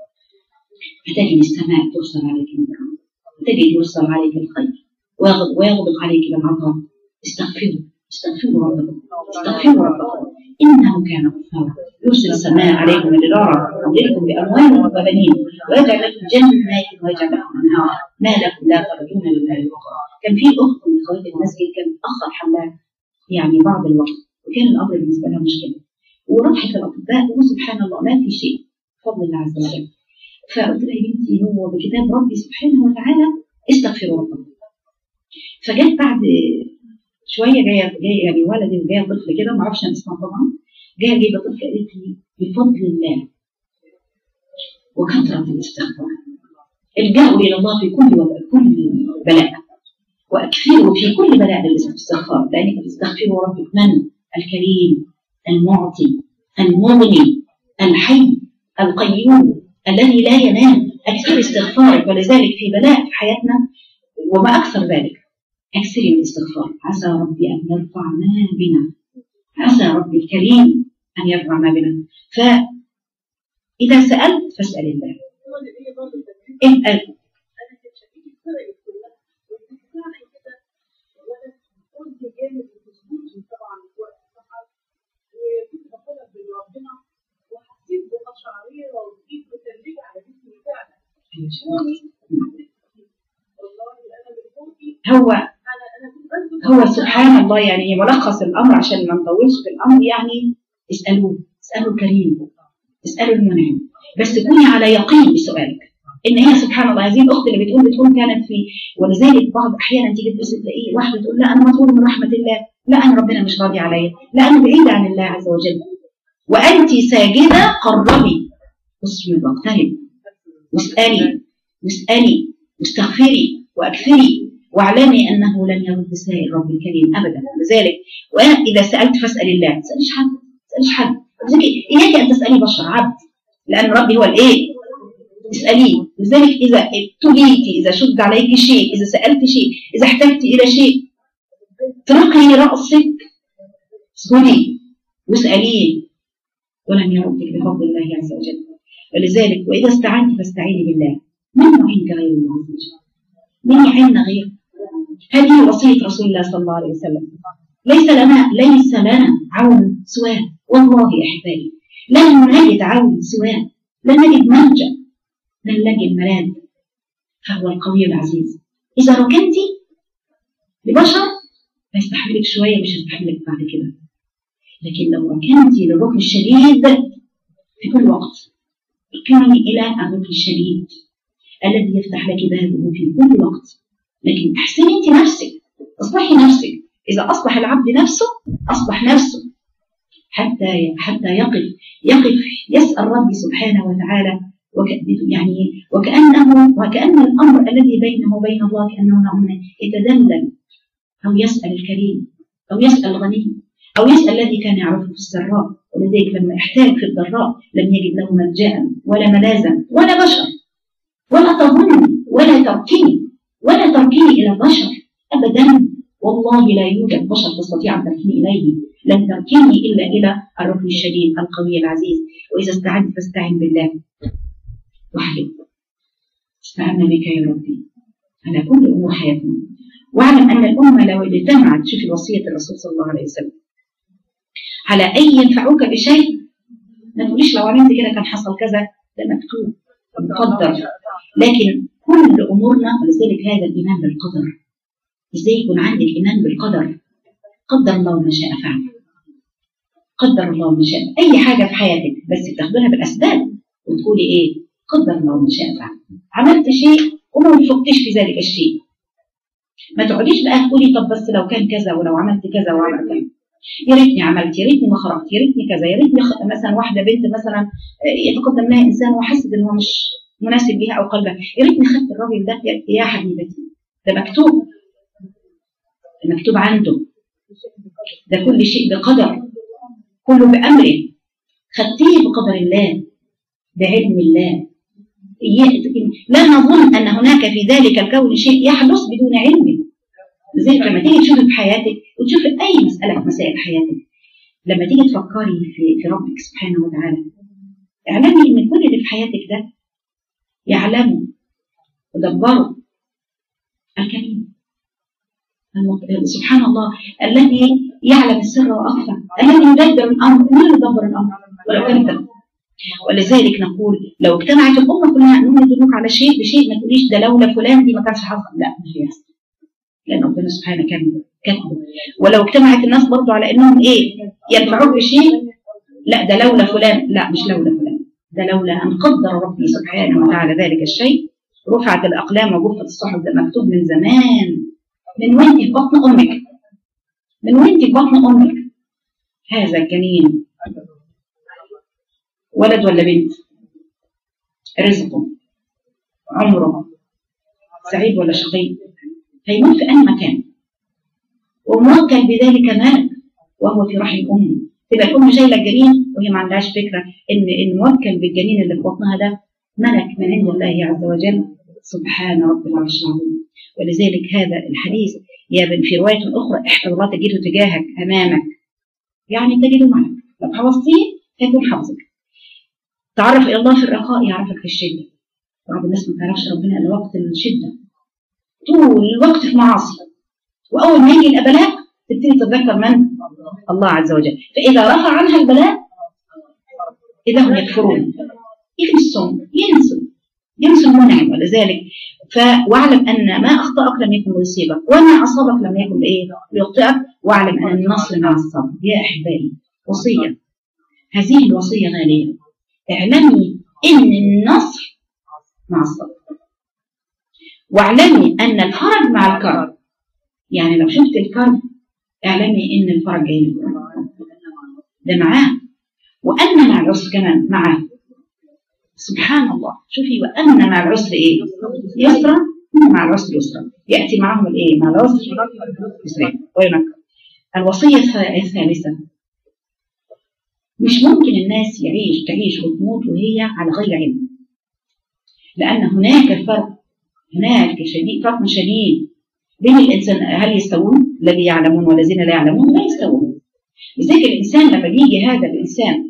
هتجد السماء ترسل عليك النعم، تجد يرسل عليك الخير ويغضب عليك بالعطاء. استغفروا استغفروا ربكم استغفروا ربكم انه كان غفارا، يرسل السماء عليكم مدرارا ويمددكم باموال وبنين ويجعل لكم جنات ويجعل لكم انهارا ما لكم لا ترجون لله وقرا كان في اخت من اخوات المسجد كان اتاخر حملها يعني بعض الوقت، وكان الامر بالنسبه لها مشكله، وراحت للاطباء وسبحان الله ما في شيء بفضل الله عز وجل. فقلت لها يا بنتي هو بكتاب ربي سبحانه وتعالى استغفروا ربكم. فجت بعد شويه جايه جايه يعني ولدي جايه طفل كده ما اعرفش اسمها طبعا، جايه جايبه طفل قالت لي بفضل الله وكثره الاستغفار الجأوا الى الله في كل كل بلاء، واكثروا في كل بلاء بالاستغفار، لانك تستغفروا ربك من الكريم المعطي المغني الحي القيوم الذي لا ينام. اكثر استغفارك، ولذلك في بلاء في حياتنا وما اكثر ذلك اكثري من الاستغفار. عسى ربي ان يرفع ما بنا، عسى ربي الكريم ان يرفع ما بنا. فاذا سالت فاسال الله. اسال هو هو سبحان الله يعني ملخص الامر عشان ما نطولش في الامر. يعني اسالوه، اسالوا الكريم، اسالوا المنعم، بس كوني على يقين بسؤالك ان هي سبحان الله. هذه الاخت اللي بتقول بتقول كانت في، ولذلك بعض احيانا تيجي تبص تلاقيه واحده تقول لا انا مطلوب من رحمه الله، لا انا ربنا مش راضي عليا، لا انا بعيده عن الله عز وجل. وانت ساجده قربي، بصي واقترب واسالي واسالي واستغفري واكثري، واعلمي انه لن يرد سائل رب الكريم ابدا. لذلك واذا سالت فاسال الله، ما تساليش حد، ما تساليش حد، اياك ان تسالي بشر عبد، لان ربي هو الايه؟ اساليه. لذلك اذا ابتليتي، اذا شد عليك شيء، اذا سالت شيء، اذا احتجت الى شيء، اتركي راسك اسجدي واساليه، ولن يردك بفضل الله عز وجل. ولذلك واذا استعنت فاستعيني بالله. من يعينك غير الله عز وجل؟ من يعيننا غير؟ هذه وصيه رسول الله صلى الله عليه وسلم. ليس لنا ليس لنا عون سواه، والله يا احبائي لن نجد عون سواه، لن نجد ملجا، لن نجد ملاذ، فهو القوي العزيز. اذا ركنتي لبشر هيستحملك شويه، مش هيستحملك بعد كده. لكن لو ركنتي للركن الشديد في كل وقت، اركني الى الركن الشديد الذي يفتح لك بابه في كل وقت. لكن احسني انت نفسك، اصلحي نفسك. اذا اصلح العبد نفسه اصلح نفسه، حتى حتى يقف يقف يسال ربي سبحانه وتعالى، يعني وكانه وكان الامر الذي بينه وبين الله كانه يتدلل، او يسال الكريم، او يسال الغني، او يسال الذي كان يعرفه في السراء. ولذلك لما احتاج في الضراء لم يجد له ملجا ولا ملاذا ولا بشر. ولا تظني ولا تركني ولا تركني الى البشر ابدا، والله لا يوجد بشر تستطيع ان تركني اليه، لن تركني الا الى الركن الشديد القوي العزيز. واذا استعنت فاستعن بالله وحده، استعنا بك يا ربي على كل امور حياتنا. واعلم ان الامه لو اجتمعت، شوفي وصيه الرسول صلى الله عليه وسلم، على ان ينفعوك بشيء، ما تقوليش لو عملت كده كان حصل كذا، ده مكتوب مقدر. لكن كل امورنا، ولذلك هذا الايمان بالقدر. ازاي يكون عندك ايمان بالقدر؟ قدر الله ما شاء فعل، قدر الله ما شاء. اي حاجه في حياتك بس بتاخدها بالاسباب وتقولي ايه؟ قدر الله ما شاء فعل. عملت شيء وما وفقتش في ذلك الشيء، ما تقعديش بقى تقولي طب بس لو كان كذا ولو عملت كذا وعملت كذا، يا ريتني عملت، يا ريتني ما خرجت، يا ريتني كذا، يا ريتني مثلا واحده بنت مثلا يتقدم لها انسان وحست ان هو مش مناسب ليها او قلبها، يا ريتني خدت الراجل ده. يا حبيبتي ده مكتوب، ده مكتوب عنده، ده كل شيء بقدر، كله بامره، خدتيه بقدر الله بعلم الله. لا نظن ان هناك في ذلك الكون شيء يحدث بدون علمه. زي لما تيجي تشوفي في حياتك وتشوفي اي مساله في مسائل حياتك، لما تيجي تفكري في في ربك سبحانه وتعالى، اعلمي ان كل اللي في حياتك ده يعلمه ودبره الكريم سبحان الله، الذي يعلم السر واخفى، الذي يدبر الامر. من يدبر الامر ولو كان؟ ولذلك نقول لو اجتمعت الامه كلها انهم يدلوك على شيء بشيء، ما تقوليش ده لولا فلان دي ما كانش حصل، لا مش هيحصل. لأن ربنا سبحانه كان كاتبه. ولو اجتمعت الناس برضو على إنهم إيه ينفعوك بشيء، لا ده لولا فلان، لا مش لولا فلان، ده لولا أن قدر ربي سبحانه وتعالى ذلك الشيء رفعت الأقلام وجفت الصحف. ده مكتوب من زمان، من وانت في بطن أمك، من وانت في بطن أمك. هذا الجنين ولد ولا بنت؟ رزقه، عمره، سعيد ولا شقي؟ هيموت في أي مكان، وموكل بذلك ملك وهو في رحم أمه. تبقى الأم شايلة الجنين وهي ما عندهاش فكرة إن الموكل بالجنين اللي في بطنها ده ملك من عند الله عز وجل سبحان رب العرش العظيم. ولذلك هذا الحديث يا بن في رواية أخرى احفظ الله تجده تجاهك أمامك، يعني تجده معك. لو حفظتيه هيكون حفظك. تعرف إلى الله في الرخاء يعرفك في الشدة. بعض الناس ما تعرفش ربنا إلا وقت الشدة، طول الوقت في معاصي، وأول ما يجي البلاء تبتدي تتذكر من؟ الله عز وجل. فإذا رفع عنها البلاء إذا هم يكفرون، ينسوا ينسوا ينسوا المنعم. ولذلك واعلم أن ما أخطأك لم يكن ليصيبك، وما أصابك لم يكن إيه ليخطئك، واعلم أن النصر مع الصبر. يا أحبائي وصية، هذه الوصية غالية. اعلمي أن النصر مع الصبر، واعلمي أن الفرج مع الكرب. يعني لو شفت الكرب اعلمي أن الفرج جاي ده معاه، وأن مع العسر كمان معاه. سبحان الله. شوفي وأن مع العسر إيه يسرا، مع العسر يسرا، يأتي معهم الإيه مع العسر يسرا وينكر. الوصية الثالثة، مش ممكن الناس يعيش تعيش وتموت وهي على غير علم، لأن هناك فرق، هناك شديد فرق شديد بين الإنسان. هل يستوون الذي يعلمون والذين لا يعلمون؟ لا يستوون. لذلك الإنسان لما بيجي هذا الإنسان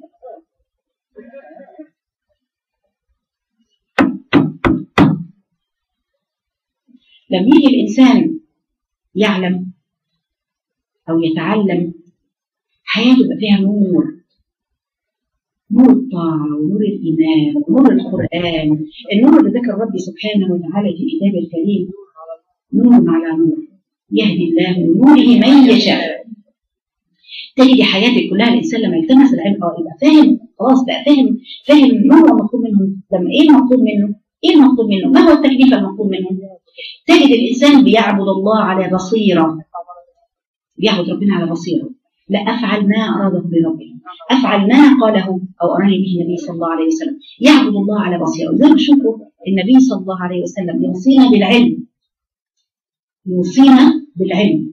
لما يجي الإنسان يعلم أو يتعلم حياته يبقى فيها نور، نور الطاعة ونور الإيمان ونور القرآن. النور اللي ذكر ربي سبحانه وتعالى في كتابه الكريم نور على نور، يهدي الله من نوره من يشاء. تجد حياتك كلها الإنسان لما يلتمس العلم اه يبقى فاهم، خلاص بقى فاهم، فاهم ما هو المطلوب منه. لما ايه المطلوب منه؟ ايه المطلوب منه؟ ما هو التكليف المطلوب منه؟ تجد الإنسان بيعبد الله على بصيرة، بيعبد ربنا على بصيرة. لا أفعل ما أراده بربي، أفعل ما قاله أو أراني به النبي صلى الله عليه وسلم. يعبد الله على بصيرة. وذلك شوفوا النبي صلى الله عليه وسلم يوصينا بالعلم، يوصينا بالعلم.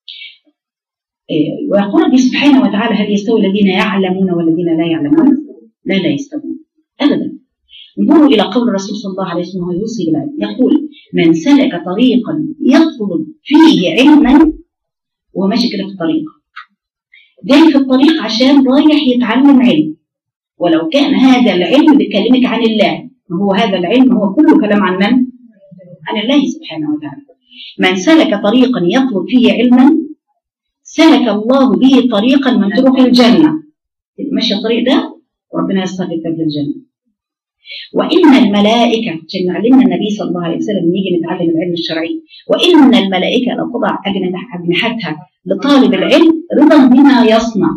إيه ويقول ربي سبحانه وتعالى هل يستوي الذين يعلمون والذين لا يعلمون؟ لا لا يستوون أبدا. انظروا إلى قول الرسول صلى الله عليه وسلم وهو يوصي بالعلم، يقول من سلك طريقا يطلب فيه علما، وهو ماشي كده في الطريق، جاي في الطريق عشان رايح يتعلم علم، ولو كان هذا العلم بيكلمك عن الله، ما هو هذا العلم هو كله كلام عن من؟ عن الله سبحانه وتعالى. من سلك طريقا يطلب فيه علما سلك الله به طريقا من طرق الجنة. ماشي الطريق ده وربنا يستغفر في الجنة. وإن الملائكة، عشان يعلمنا النبي صلى الله عليه وسلم نيجي نتعلم العلم الشرعي، وإن الملائكة لتضع أجنحتها لطالب العلم رضا بما يصنع.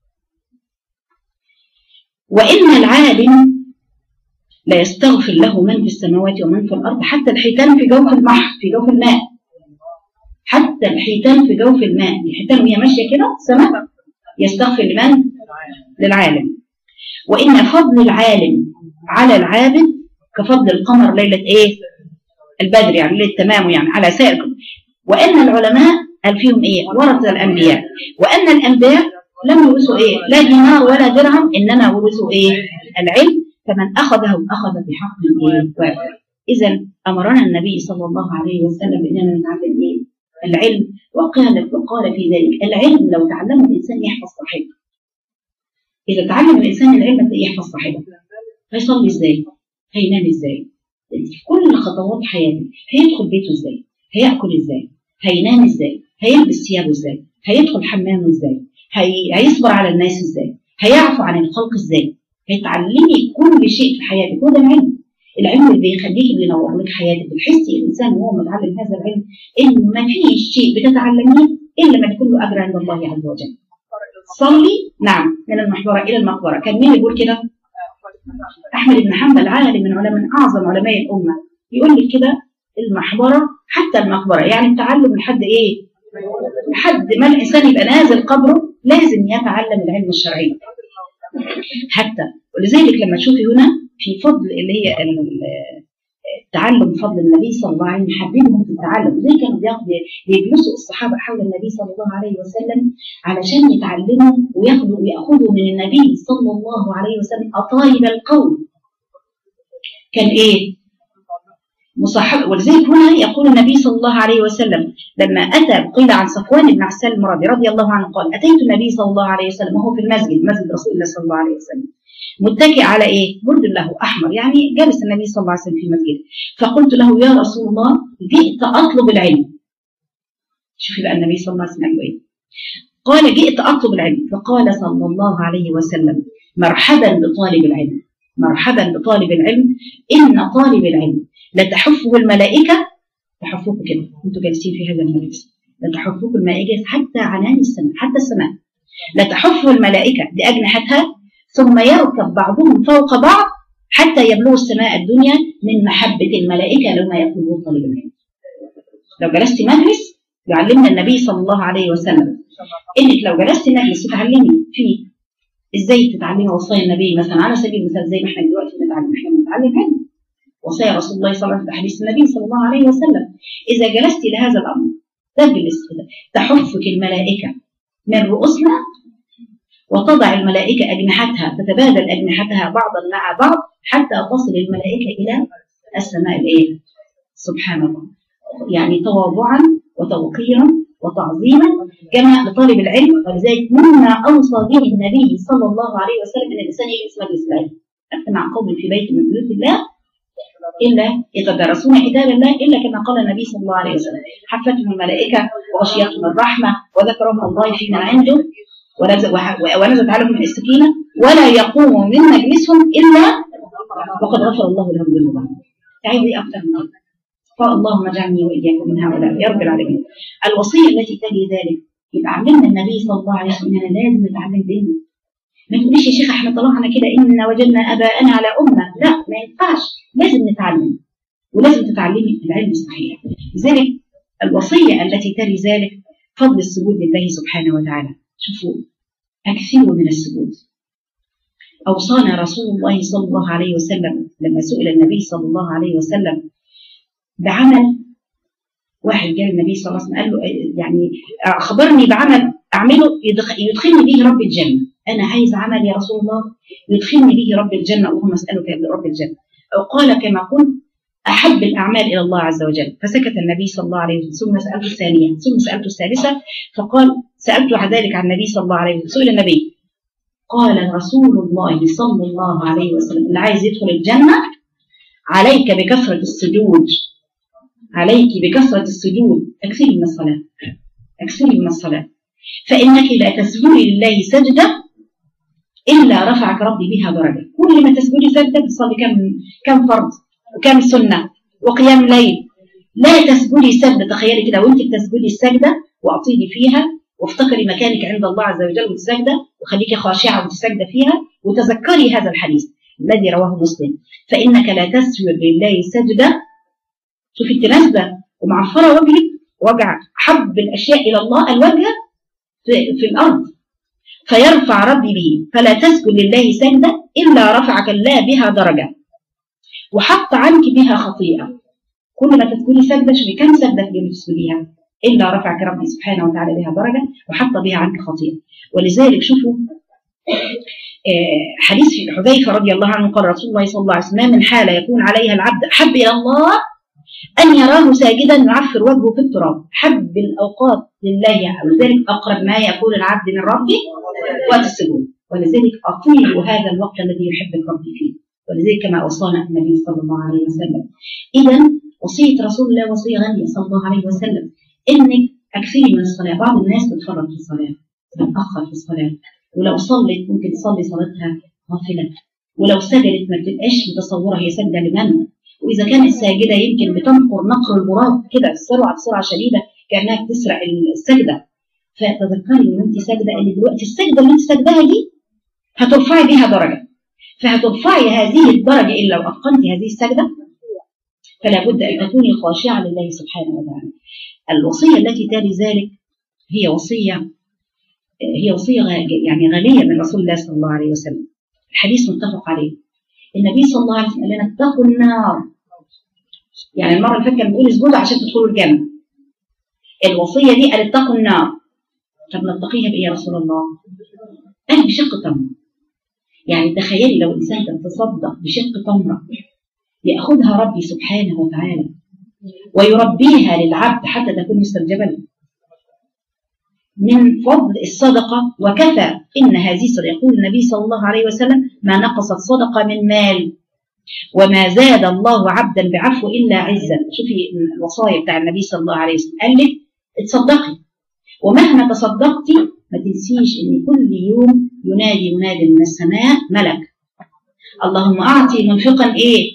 وإن العالم لا يستغفر له من في السماوات ومن في الأرض، حتى الحيتان في جوف البحر في جوف الماء، حتى الحيتان في جوف الماء، الحيتان وهي ماشية كده سماء يستغفر لمن؟ للعالم. وإن فضل العالم على العابد كفضل القمر ليلة ايه؟ البدر، يعني ليلة تمامه، يعني على سائر. وأن العلماء قال فيهم ايه؟ ورثة الأنبياء. وأن الأنبياء لم يورثوا ايه؟ لا دينار ولا درهم، إنما ورثوا ايه؟ العلم، فمن أخذه أخذ بحق ايه؟ وافر. إذا أمرنا النبي صلى الله عليه وسلم بأننا نتعلم ايه؟ العلم. وقال وقال في ذلك العلم لو تعلمه الإنسان يحفظ صاحبه. إذا تعلم الإنسان العلم يحفظ صاحبه. هيصلي ازاي؟ هينام ازاي؟ في كل خطوات حياته. هيدخل بيته ازاي؟ هيأكل ازاي؟ هينام ازاي؟ هيلبس ثيابه ازاي؟ هيدخل حمامه ازاي؟ هي... هيصبر على الناس ازاي؟ هيعفو عن الخلق ازاي؟ هيتعلمي كل شيء في حياتك، وده العلم. العلم اللي بيخليكي بينور لك حياتك، بتحسي الانسان وهو متعلم هذا العلم ان ما فيش شيء بتتعلميه الا ما يكون له اجر عند الله عز وجل. صلي نعم من المحبره الى المقبره. كان مين يقول كده؟ احمد بن حنبل، عالم من علماء من اعظم علماء الامه، يقول لك كده المحبره حتى المقبره، يعني التعلم لحد ايه؟ لحد ما الانسان يبقى نازل قبره لازم يتعلم العلم الشرعي حتى. ولذلك لما تشوفي هنا في فضل اللي هي التعلم، فضل النبي صلى الله عليه وسلم، حبيبهم في التعلم. زي كانوا بيجلسوا الصحابه حول النبي صلى الله عليه وسلم علشان يتعلموا وياخذوا وياخذوا من النبي صلى الله عليه وسلم اطايب القول. كان ايه؟ مصاحب. ولذلك هنا يقول النبي صلى الله عليه وسلم لما اتى، قيل عن صفوان بن عسال المرادي رضي الله عنه قال: اتيت النبي صلى الله عليه وسلم وهو في المسجد، مسجد رسول الله صلى الله عليه وسلم، متكئ على ايه؟ برد له احمر، يعني جالس النبي صلى الله عليه وسلم في المسجد. فقلت له: يا رسول الله جئت اطلب العلم. شوفي بقى النبي صلى الله عليه وسلم قال له ايه؟ قال: جئت اطلب العلم. فقال صلى الله عليه وسلم: مرحبا بطالب العلم، مرحبا بطالب العلم، ان طالب العلم لتحفه الملائكه، تحفوكم كده انتوا جالسين في هذا المجلس، لتحفوكم الملائكه حتى عنان السماء، حتى السماء لتحفه الملائكه باجنحتها، ثم يركب بعضهم فوق بعض حتى يبلغ السماء الدنيا من محبه الملائكه لما يطلبه طالب العلم. لو جلست مجلس يعلمنا النبي صلى الله عليه وسلم انك لو جلست مجلس وتعلمي فيه ازاي تتعلمي وصايا النبي، مثلا على سبيل المثال زي ما احنا دلوقتي بنتعلم، احنا بنتعلم علم وصايا رسول الله صلى الله عليه وسلم، حديث النبي صلى الله عليه وسلم. اذا جلست لهذا الامر تجلس كده تحفك الملائكه من رؤوسنا، وتضع الملائكه اجنحتها، تتبادل اجنحتها بعضا مع بعض حتى تصل الملائكه الى السماء الايه؟ سبحان الله. يعني تواضعا وتوقيرا وتعظيما كما لطالب العلم. ولذلك مما اوصى به النبي صلى الله عليه وسلم ان الانسان يجلس مجلس العلم، اجتمع قوم في بيت من بيوت الله الا يتدارسون كتاب الله الا كما قال النبي صلى الله عليه وسلم: حفتهم الملائكه وغشيتهم الرحمه وذكرهم الله في من عنده ونزلت عليهم السكينه ولا يقوم من مجلسهم الا وقد غفر الله لهم ذنوبهم. تعيد ايه اكثر من كده؟ فاللهم اجعلني واياكم من هؤلاء يا رب العالمين. الوصيه التي تلي ذلك يبقى علمنا النبي صلى الله عليه وسلم اننا لازم نتعلم ديننا. ما تقوليش يا شيخ احنا طلعنا كده ان وجدنا اباءنا على امه، لا ما ينفعش، لازم نتعلم ولازم تتعلمي العلم الصحيح. لذلك الوصيه التي تلي ذلك فضل السجود لله سبحانه وتعالى. شوفوا اكثروا من السجود. اوصانا رسول الله صلى الله عليه وسلم لما سئل النبي صلى الله عليه وسلم بعمل، واحد جاء النبي صلى الله عليه وسلم قال له يعني اخبرني بعمل اعمله يدخلني به رب الجنه، انا عايز عمل يا رسول الله يدخلني به رب الجنه، اللهم اسالك يا رب الجنه. او قال كما قلت احب الاعمال الى الله عز وجل. فسكت النبي صلى الله عليه وسلم. ثم سالته الثانيه، ثم سالته الثالثه، فقال سالت عن ذلك عن النبي صلى الله عليه وسلم. سئل النبي قال رسول الله صلى الله عليه وسلم: اللي عايز يدخل الجنه عليك بكثره السجود، عليك بكثرة السجود، اكثري من الصلاة، اكثري من الصلاة، فإنك لا تسجدي لله سجدة إلا رفعك ربي بها درجة. كل ما تسجدي سجدة تصلي كم كم فرض وكم سنة وقيام ليل. لا تسجدي سجدة، تخيلي كده وانت بتسجدي السجدة واعطيني فيها وافتكري مكانك عند الله عز وجل وتسجدة وخليكي خاشعة وتسجدي فيها، وتذكري هذا الحديث الذي رواه مسلم: فإنك لا تسجد لله سجدة. شوفي التناسبة ومعفرة وجهك، وجع حب الأشياء إلى الله الوجه في, في الأرض، فيرفع ربي به، فلا تسجد لله سجدة إلا رفعك الله بها درجة وحط عنك بها خطيئة. كل ما تسجدي سجدة، شوفي كم سجدة في تسجديها إلا رفعك ربي سبحانه وتعالى بها درجة وحط بها عنك خطيئة. ولذلك شوفوا حديث حذيفة رضي الله عنه قال رسول الله صلى الله عليه وسلم: من حالة يكون عليها العبد أحب إلى الله أن يراه ساجدا يعفر وجهه في التراب. حب الأوقات لله، ولذلك أقرب ما يكون العبد من ربه وقت السجود. ولذلك أطيلوا هذا الوقت الذي يحبك ربي فيه، ولذلك كما أوصانا النبي صلى الله عليه وسلم. إذا وصية رسول الله وصية غالية صلى الله عليه وسلم، إنك أكثري من الصلاة. بعض الناس تتفرط في الصلاة، تتأخر في الصلاة، ولو صلت ممكن تصلي صلاتها غافلة ولو سجدت ما بتبقاش متصوره هي سجده لمن، واذا كانت ساجده يمكن بتنقر نقر الغراب كده بسرعه بسرعه شديده كانها بتسرق السجده. فتذكري ان انت ساجده، ان دلوقتي السجده اللي انت ساجداها دي هترفعي بيها درجه، فهترفعي هذه الدرجه الا لو اتقنتي هذه السجده. فلا بد ان تكوني خاشعه لله سبحانه وتعالى. الوصيه التي تلي ذلك هي وصيه هي وصيه يعني غاليه من رسول الله صلى الله عليه وسلم. الحديث متفق عليه. النبي صلى الله عليه وسلم قال لنا اتقوا النار. يعني المره اللي فاتت كان بيقول اسجدوا عشان تدخلوا الجنه. الوصيه دي قال اتقوا النار. طب نتقيها بايه يا رسول الله؟ قال بشق تمره. يعني تخيلي لو انسان كان تصدق بشق تمره ياخذها ربي سبحانه وتعالى ويربيها للعبد حتى تكون مستجابه له من فضل الصدقه. وكفى ان هذه الصدقه، يقول النبي صلى الله عليه وسلم ما نقصت صدقه من مال وما زاد الله عبدا بعفو الا عزا. شوفي الوصايا بتاع النبي صلى الله عليه وسلم، قال لك اتصدقي، ومهما تصدقتي ما تنسيش ان كل يوم ينادي مناد من السماء ملك اللهم اعطي منفقا ايه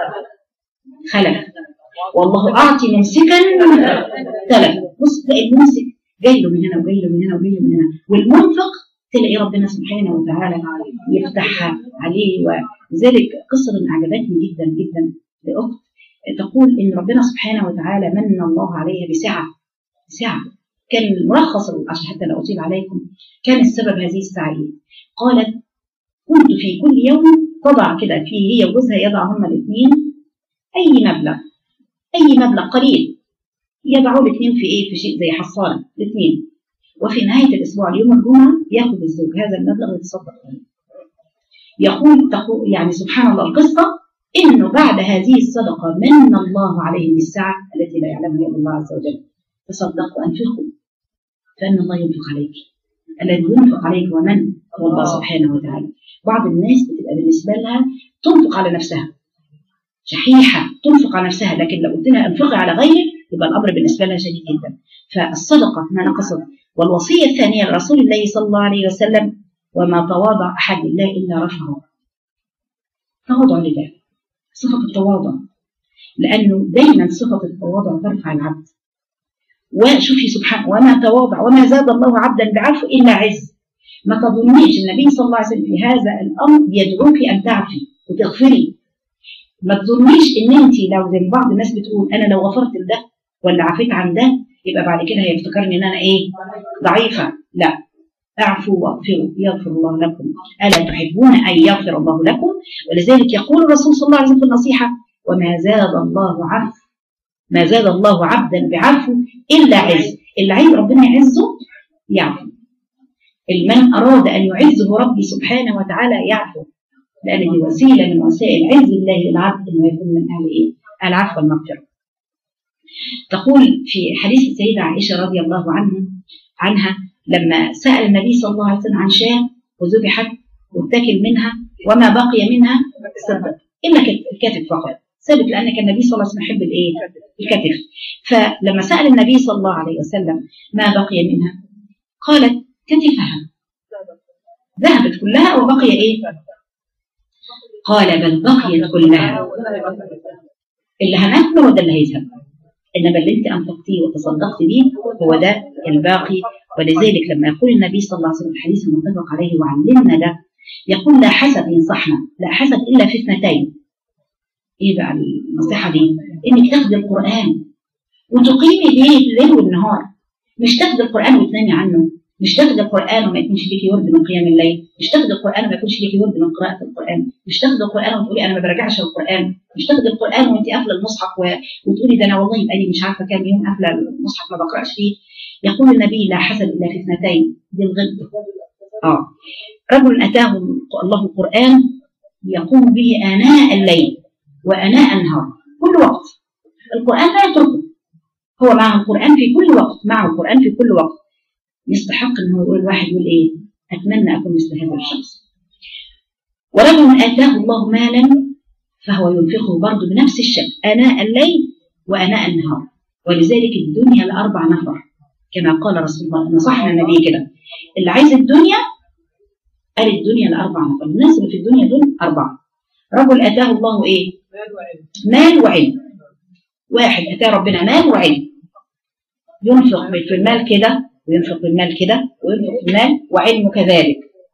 خلف، والله اعطي ممسكا تلف. بص تلاقي الممسك جاي له من هنا وجاي له من هنا وجاي له من هنا، والمنفق تلاقي ربنا سبحانه وتعالى يفتحها عليه. وذلك قصه عجبتني جدا جدا لاخت تقول ان ربنا سبحانه وتعالى من الله عليها بسعه بسعه. كان ملخص عشان حتى لا اطيل عليكم، كان السبب هذه السعه ايه؟ قالت كنت في كل يوم تضع كده في هي وجوزها يضع هما الاثنين اي مبلغ اي مبلغ قليل يضعوا الاثنين في ايه؟ في شيء زي حصاله الاثنين، وفي نهايه الاسبوع اليوم الجمعه ياخذ الزوج هذا المبلغ ويتصدق به. يقول تقول يعني سبحان الله القصه انه بعد هذه الصدقه من الله عليه بالسعه التي لا يعلمها الا الله عز وجل. تصدقوا انفقوا فان الله ينفق عليك. الذي ينفق عليك ومن هو الله سبحانه وتعالى. بعض الناس بتبقى بالنسبه لها تنفق على نفسها شحيحه، تنفق على نفسها، لكن لو قلت لها انفقي على غيرك يبقى الامر بالنسبه لها شديد جدا. فالصدقه ما نقصت. والوصيه الثانيه لرسول الله صلى الله عليه وسلم وما تواضع احد لله الا رفعه. تواضع لله، صفه التواضع، لانه دايما صفه التواضع ترفع العبد. وشوفي سبحانه وما تواضع وما زاد الله عبدا بعفو الا عز. ما تظنيش النبي صلى الله عليه وسلم في هذا الامر يدعوك ان تعفي وتغفري. ما تظنيش ان انت لو زي بعض الناس بتقول انا لو غفرت لده ولا عفيت عن ده يبقى بعد كده هيفتكرني ان انا ايه؟ ضعيفه. لا، اعفوا واغفروا يغفر الله لكم الا تحبون ان يغفر الله لكم. ولذلك يقول الرسول صلى الله عليه وسلم في النصيحه وما زاد الله عفو ما زاد الله عبدا بعفو الا عز. اللي عايز ربنا يعزه يعفو. من اراد ان يعزه ربي سبحانه وتعالى يعفو، لان دي وسيله من وسائل عز الله للعبد انه يكون من اهل ايه؟ العفو والمغفره. تقول في حديث السيده عائشه رضي الله عنه عنها لما سال النبي صلى الله عليه وسلم عن شاة وذبحت واتكل منها وما بقي منها صدق الا الكتف فقط. ثابت لان كان النبي صلى الله عليه وسلم يحب الايه؟ الكتف. فلما سال النبي صلى الله عليه وسلم ما بقي منها قالت كتفها ذهبت كلها وبقي ايه؟ قال بل بقيت كلها. اللي هناكله هو ده اللي هيذهب، انما اللي انت انفقتيه وتصدقت به هو ده الباقي. ولذلك لما يقول النبي صلى الله عليه وسلم الحديث المتفق عليه وعلمنا ده يقول لا حسد ينصحنا، لا حسد الا في اثنتين. ايه بقى النصيحه دي؟ انك تاخدي القران وتقيمي به الليل والنهار، مش تاخدي القران وتنامي عنه، مش تاخدي القران وما يكونش ليكي ورد من قيام الليل، مش تاخدي القران وما يكونش ليكي ورد من قراءه القران، مش تاخدي القران وتقولي انا ما براجعش القران، مش تاخدي القران وانت قافله المصحف و... وتقولي ده انا والله بقالي مش عارفه كام يوم قافله المصحف ما بقراش فيه. يقول النبي لا حسد الا في اثنتين، دي الغد. اه رجل اتاه الله القران يقوم به اناء الليل واناء النهار، كل وقت القران لا يتركه، هو معه القران في كل وقت، معه القران في كل وقت. يستحق انه يقول الواحد يقول ايه؟ اتمنى اكون مثل هذا الشخص. ورجل اتاه الله مالا فهو ينفقه برضه بنفس الشكل اناء الليل واناء النهار. ولذلك الدنيا لاربع نفر كما قال رسول الله، نصحنا النبي كده، اللي عايز الدنيا قال الدنيا لأربع نفر، الناس اللي في الدنيا دول أربعة. رجل أتاه الله إيه؟ مال وعلم. واحد أتاه ربنا مال وعلم، ينفق في المال كده وينفق في المال كده وينفق في المال، وعلم كذلك.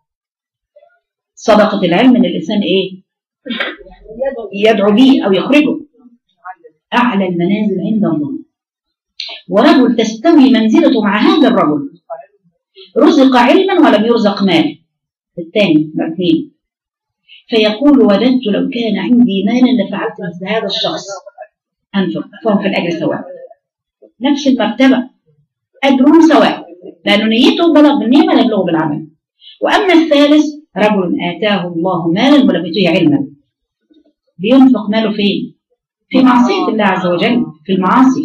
صدقة العلم ان الانسان ايه؟ يدعو به او يخرجه اعلى المنازل عند الله. ورجل تستوي منزلته مع هذا الرجل، رزق علما ولم يرزق مال. الثاني اثنين، فيقول وددت لو كان عندي مالا لفعلت مثل هذا الشخص، انفق فهم في الاجر سواء، نفس المرتبه، اجرهم سواء، لانه نيته بلغ بالنيه ولا يبلغ بالعمل. واما الثالث رجل آتاه الله مالا ولم يؤته علما، بينفق ماله فين؟ في معصية الله عز وجل، في المعاصي.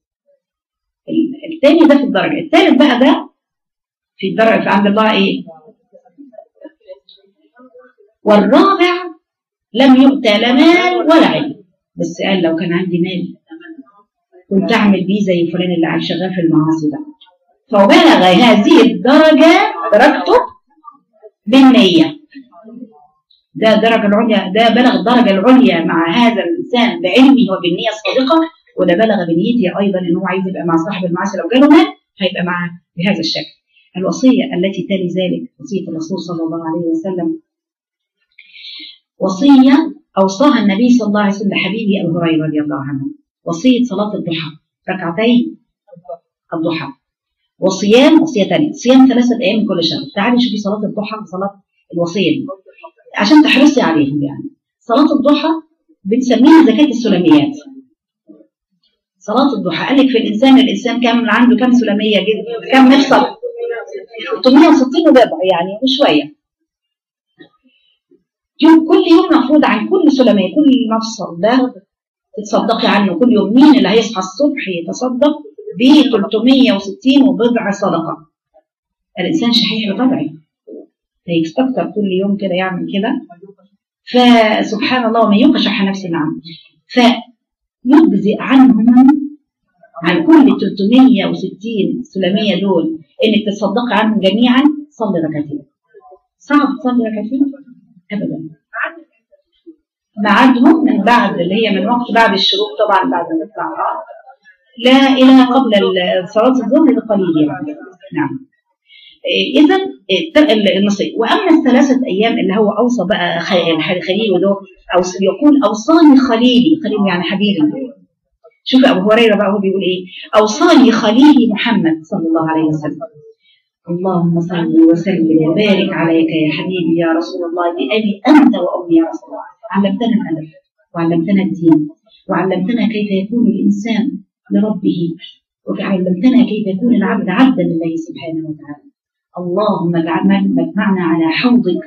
الثاني ده في الدرجة، الثالث بقى ده في الدرجة في عند الله ايه؟ والرابع لم يؤتى لا مال ولا علم، بس قال لو كان عندي مال كنت اعمل بيه زي فلان اللي قاعد شغال في المعاصي ده. فبلغ هذه الدرجة درجته بالنية، ده الدرجة العليا، ده بلغ الدرجة العليا مع هذا الإنسان بعلمه وبالنية الصادقة، وده بلغ بنيته أيضا إن هو عايز يبقى مع صاحب المعاصي، لو جاله مال هيبقى معاه بهذا الشكل. الوصية التي تلي ذلك وصية الرسول صلى الله عليه وسلم، وصية أوصاها النبي صلى الله عليه وسلم لحبيبي أبو هريرة رضي الله عنه، وصية صلاة الضحى، ركعتي الضحى، وصيام وصية ثانية صيام ثلاثة أيام من كل شهر. تعالي شوفي صلاة الضحى وصلاة الوصية دي عشان تحرصي عليهم. يعني صلاة الضحى بنسميها زكاة السلميات. صلاة الضحى قال لك في الإنسان، الإنسان كم عنده كم سلمية جدا، كم مفصل؟ ثلاثمائة وستين وبضع يعني وشوية. يوم كل يوم مفروض عن كل سلمية، كل مفصل ده تتصدقي عنه كل يوم. مين اللي هيصحى الصبح يتصدق ب ثلاثمائة وستين وبضع صدقة؟ الإنسان شحيح بطبعه، هيستكتر كل يوم كده يعمل كده. فسبحان الله ومن يوق شح نفسه نعم، فيجزئ عنهم عن كل ثلاثمائة وستين سلمية دول انك تصدقي عنهم جميعا صلي ركعتين. صعب تصلي ركعتين ابدا، بعدهم من بعد اللي هي من وقت بعد الشروق طبعا، بعد ما تطلع لا الى قبل صلاه الظهر بقليل يعني. نعم. إذا النصيب. وأما الثلاثة أيام اللي هو أوصى بقى خليل وده، أو يقول أوصاني خليلي، خليل يعني حبيبي. شوف أبو هريرة بقى هو بيقول إيه؟ أوصاني خليلي محمد صلى الله عليه وسلم. اللهم صل وسلم وبارك عليك يا حبيبي يا رسول الله، بأبي أنت وأمي يا رسول الله. علمتنا الأدب وعلمتنا الدين وعلمتنا كيف يكون الإنسان لربه، وعلمتنا كيف يكون العبد عبدا لله سبحانه وتعالى. اللهم اجعلنا على حوضك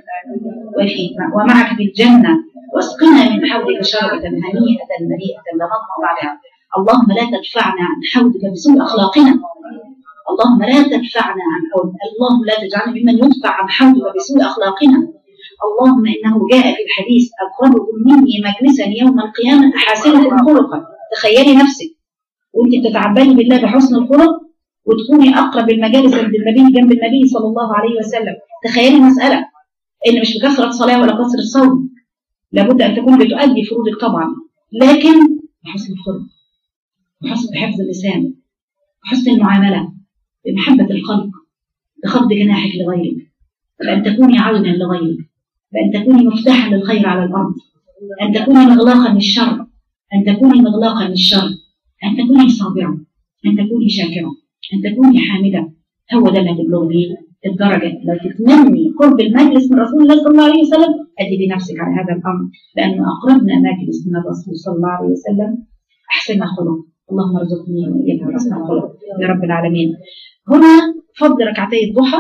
ومعك في الجنة، واسقنا من حوضك شربة هنيئة مريئة لا نظمأ بعدها. اللهم لا تدفعنا عن حوضك بسوء أخلاقنا، اللهم لا تدفعنا عن حوضك، اللهم لا تجعلنا ممن يدفع عن حوضك بسوء أخلاقنا. اللهم إنه جاء في الحديث أقربكم مني مجلسا يوم القيامة أحاسنكم خلقا. تخيلي نفسك وانت بتتعبدي بالله بحسن الخلق وتكوني أقرب المجالس عند النبي جنب النبي صلى الله عليه وسلم. تخيلي مسألة إن مش بكثرة صلاة ولا كثرة صوم، لابد أن تكون بتؤدي فروضك طبعا، لكن بحسن الخلق، بحسن حفظ اللسان، بحسن المعاملة، بمحبة الخلق، بخفض جناحك لغيرك، بأن تكوني عونا لغيرك، بأن تكوني مفتاحا للخير على الأرض، أن تكوني مغلاقا للشر، أن تكوني مغلاقا للشر، أن تكوني صابرة، أن تكوني شاكرة، أن تكوني حامدة. هو ده اللي هتبلغ بيه الدرجة. لو تتمني قرب المجلس من رسول الله صلى الله عليه وسلم أدبي نفسك على هذا الأمر، لأنه أقربنا مجلس من الرسول صلى الله عليه وسلم أحسن خلق. اللهم ارزقني وإياك حسن الخلق يا رب العالمين. هنا فضل ركعتي الضحى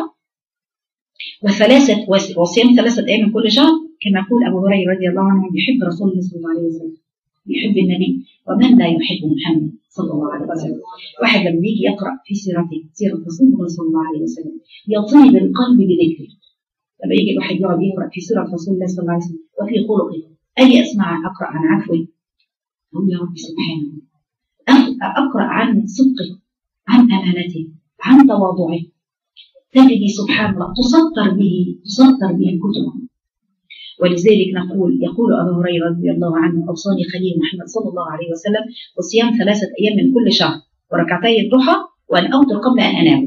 وثلاثة وصيام ثلاثة أيام من كل شهر، كما يقول أبو هريرة رضي الله عنه يحب رسول الله صلى الله عليه وسلم، يحب النبي، ومن لا يحب محمد صلى الله عليه وسلم. واحد لما يجي يقرأ في سيرته، سيرة رسول الله صلى الله عليه وسلم، يطيب القلب بذكره. لما يجي الواحد يقعد يقرأ في سيرة رسول الله صلى الله عليه وسلم وفي خلقه، أجي أسمع أقرأ عن عفوه، أقول يا رب سبحانه، أقرأ عن صدقه، عن أمانته، عن تواضعه، تجدي سبحان الله تسطر به تسطر به الكتب. ولذلك نقول يقول أبو هريرة رضي الله عنه أوصاني خليل محمد صلى الله عليه وسلم بصيام ثلاثة أيام من كل شهر وركعتي الضحى وأن أوتر قبل أن أنام.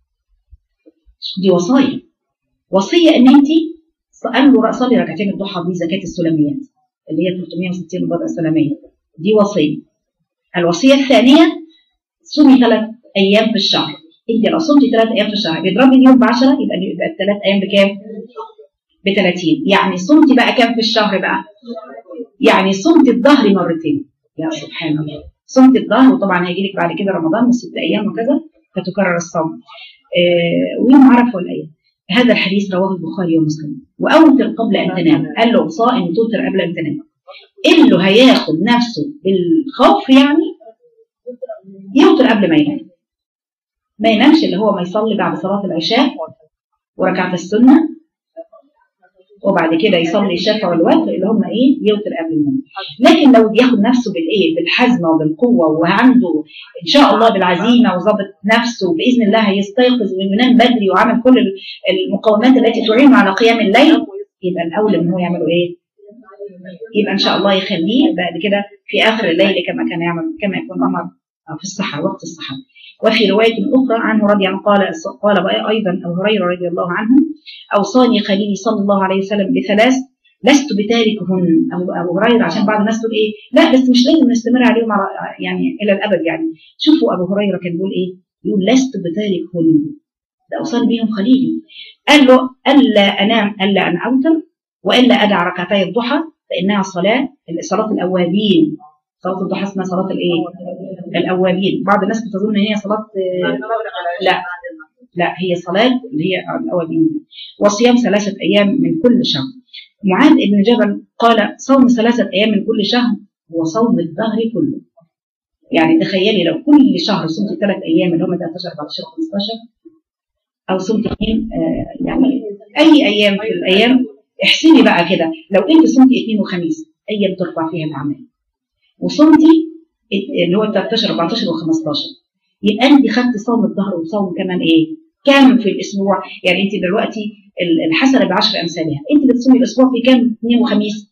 دي وصايا، وصية أن أنت قال له صلي ركعتين الضحى بزكاة السلميات اللي هي ثلاثمائة وستين بضع سلمية، دي وصية. الوصية الثانية صومي ثلاث أيام في الشهر. أنت لو صمتي ثلاث أيام في الشهر بيضربي اليوم بعشرة يبقى يبقى الثلاث أيام بكام؟ بثلاثين. يعني صمتي بقى كام في الشهر بقى؟ يعني صمتي الظهر مرتين. يا سبحان الله، صمتي الظهر، وطبعا هيجي لك بعد كده رمضان من ست أيام وكذا فتكرر الصوم. آه وين عرف ولا إيه؟ هذا الحديث رواه البخاري ومسلم. وأوتر قبل أن تنام، قال له صائم توتر قبل أن تنام. اللي هياخد نفسه بالخوف يعني يوتر قبل ما ينام، ما ينامش اللي هو ما يصلي بعد صلاة العشاء وركعة السنة وبعد كده يصلي الشفع والوتر اللي هم ايه يوتر قبل النوم. لكن لو ياخد نفسه بالايه بالحزمه وبالقوه وعنده ان شاء الله بالعزيمه وظبط نفسه باذن الله هيستيقظ وينام بدري وعمل كل المقومات التي تعينه على قيام الليل، يبقى الاولى ان هو يعمله ايه؟ يبقى ان شاء الله يخليه بعد كده في اخر الليل كما كان يعمل كما يكون امر في السحر وقت السحر. وفي رواية أخرى عنه رضي الله عنه قال قال أيضا أبو هريرة رضي الله عنه أوصاني خليلي صلى الله عليه وسلم بثلاث لست بتاركهن. أبو هريرة عشان بعض الناس تقول إيه لا بس مش لازم نستمر عليهم على يعني إلى الأبد. يعني شوفوا أبو هريرة كان بيقول إيه؟ يقول لست بتاركهن، ده أوصاني بهم خليلي. قال له ألا أنام ألا أن أوتر وإلا أدع ركعتي الضحى فإنها صلاة صلاة الأوابين. صلاة الضحى اسمها صلاة الايه؟ الأوابين. بعض الناس بتظن ان هي صلاة لا لا هي صلاة اللي هي الأوابين. وصيام ثلاثة أيام من كل شهر. معاذ بن جبل قال صوم ثلاثة أيام من كل شهر هو صوم الدهر كله. يعني تخيلي لو كل شهر صمت ثلاث أيام اللي هم ثلاثة عشر أربعة عشر خمسة عشر أو صمت اثنين آه يعني أي أيام في الأيام. احسبي بقى كده لو أنت صمتي اثنين وخميس أيام ترفع فيها الأعمال وصمتي اللي هو ثلاثة عشر أربعة عشر وخمسة عشر يبقى انت خدت صوم الظهر وصوم كمان ايه كام في الاسبوع. يعني انت دلوقتي الحسنه بعشر امثالها، انت بتصومي الاسبوع في كام؟ اثنين وخميس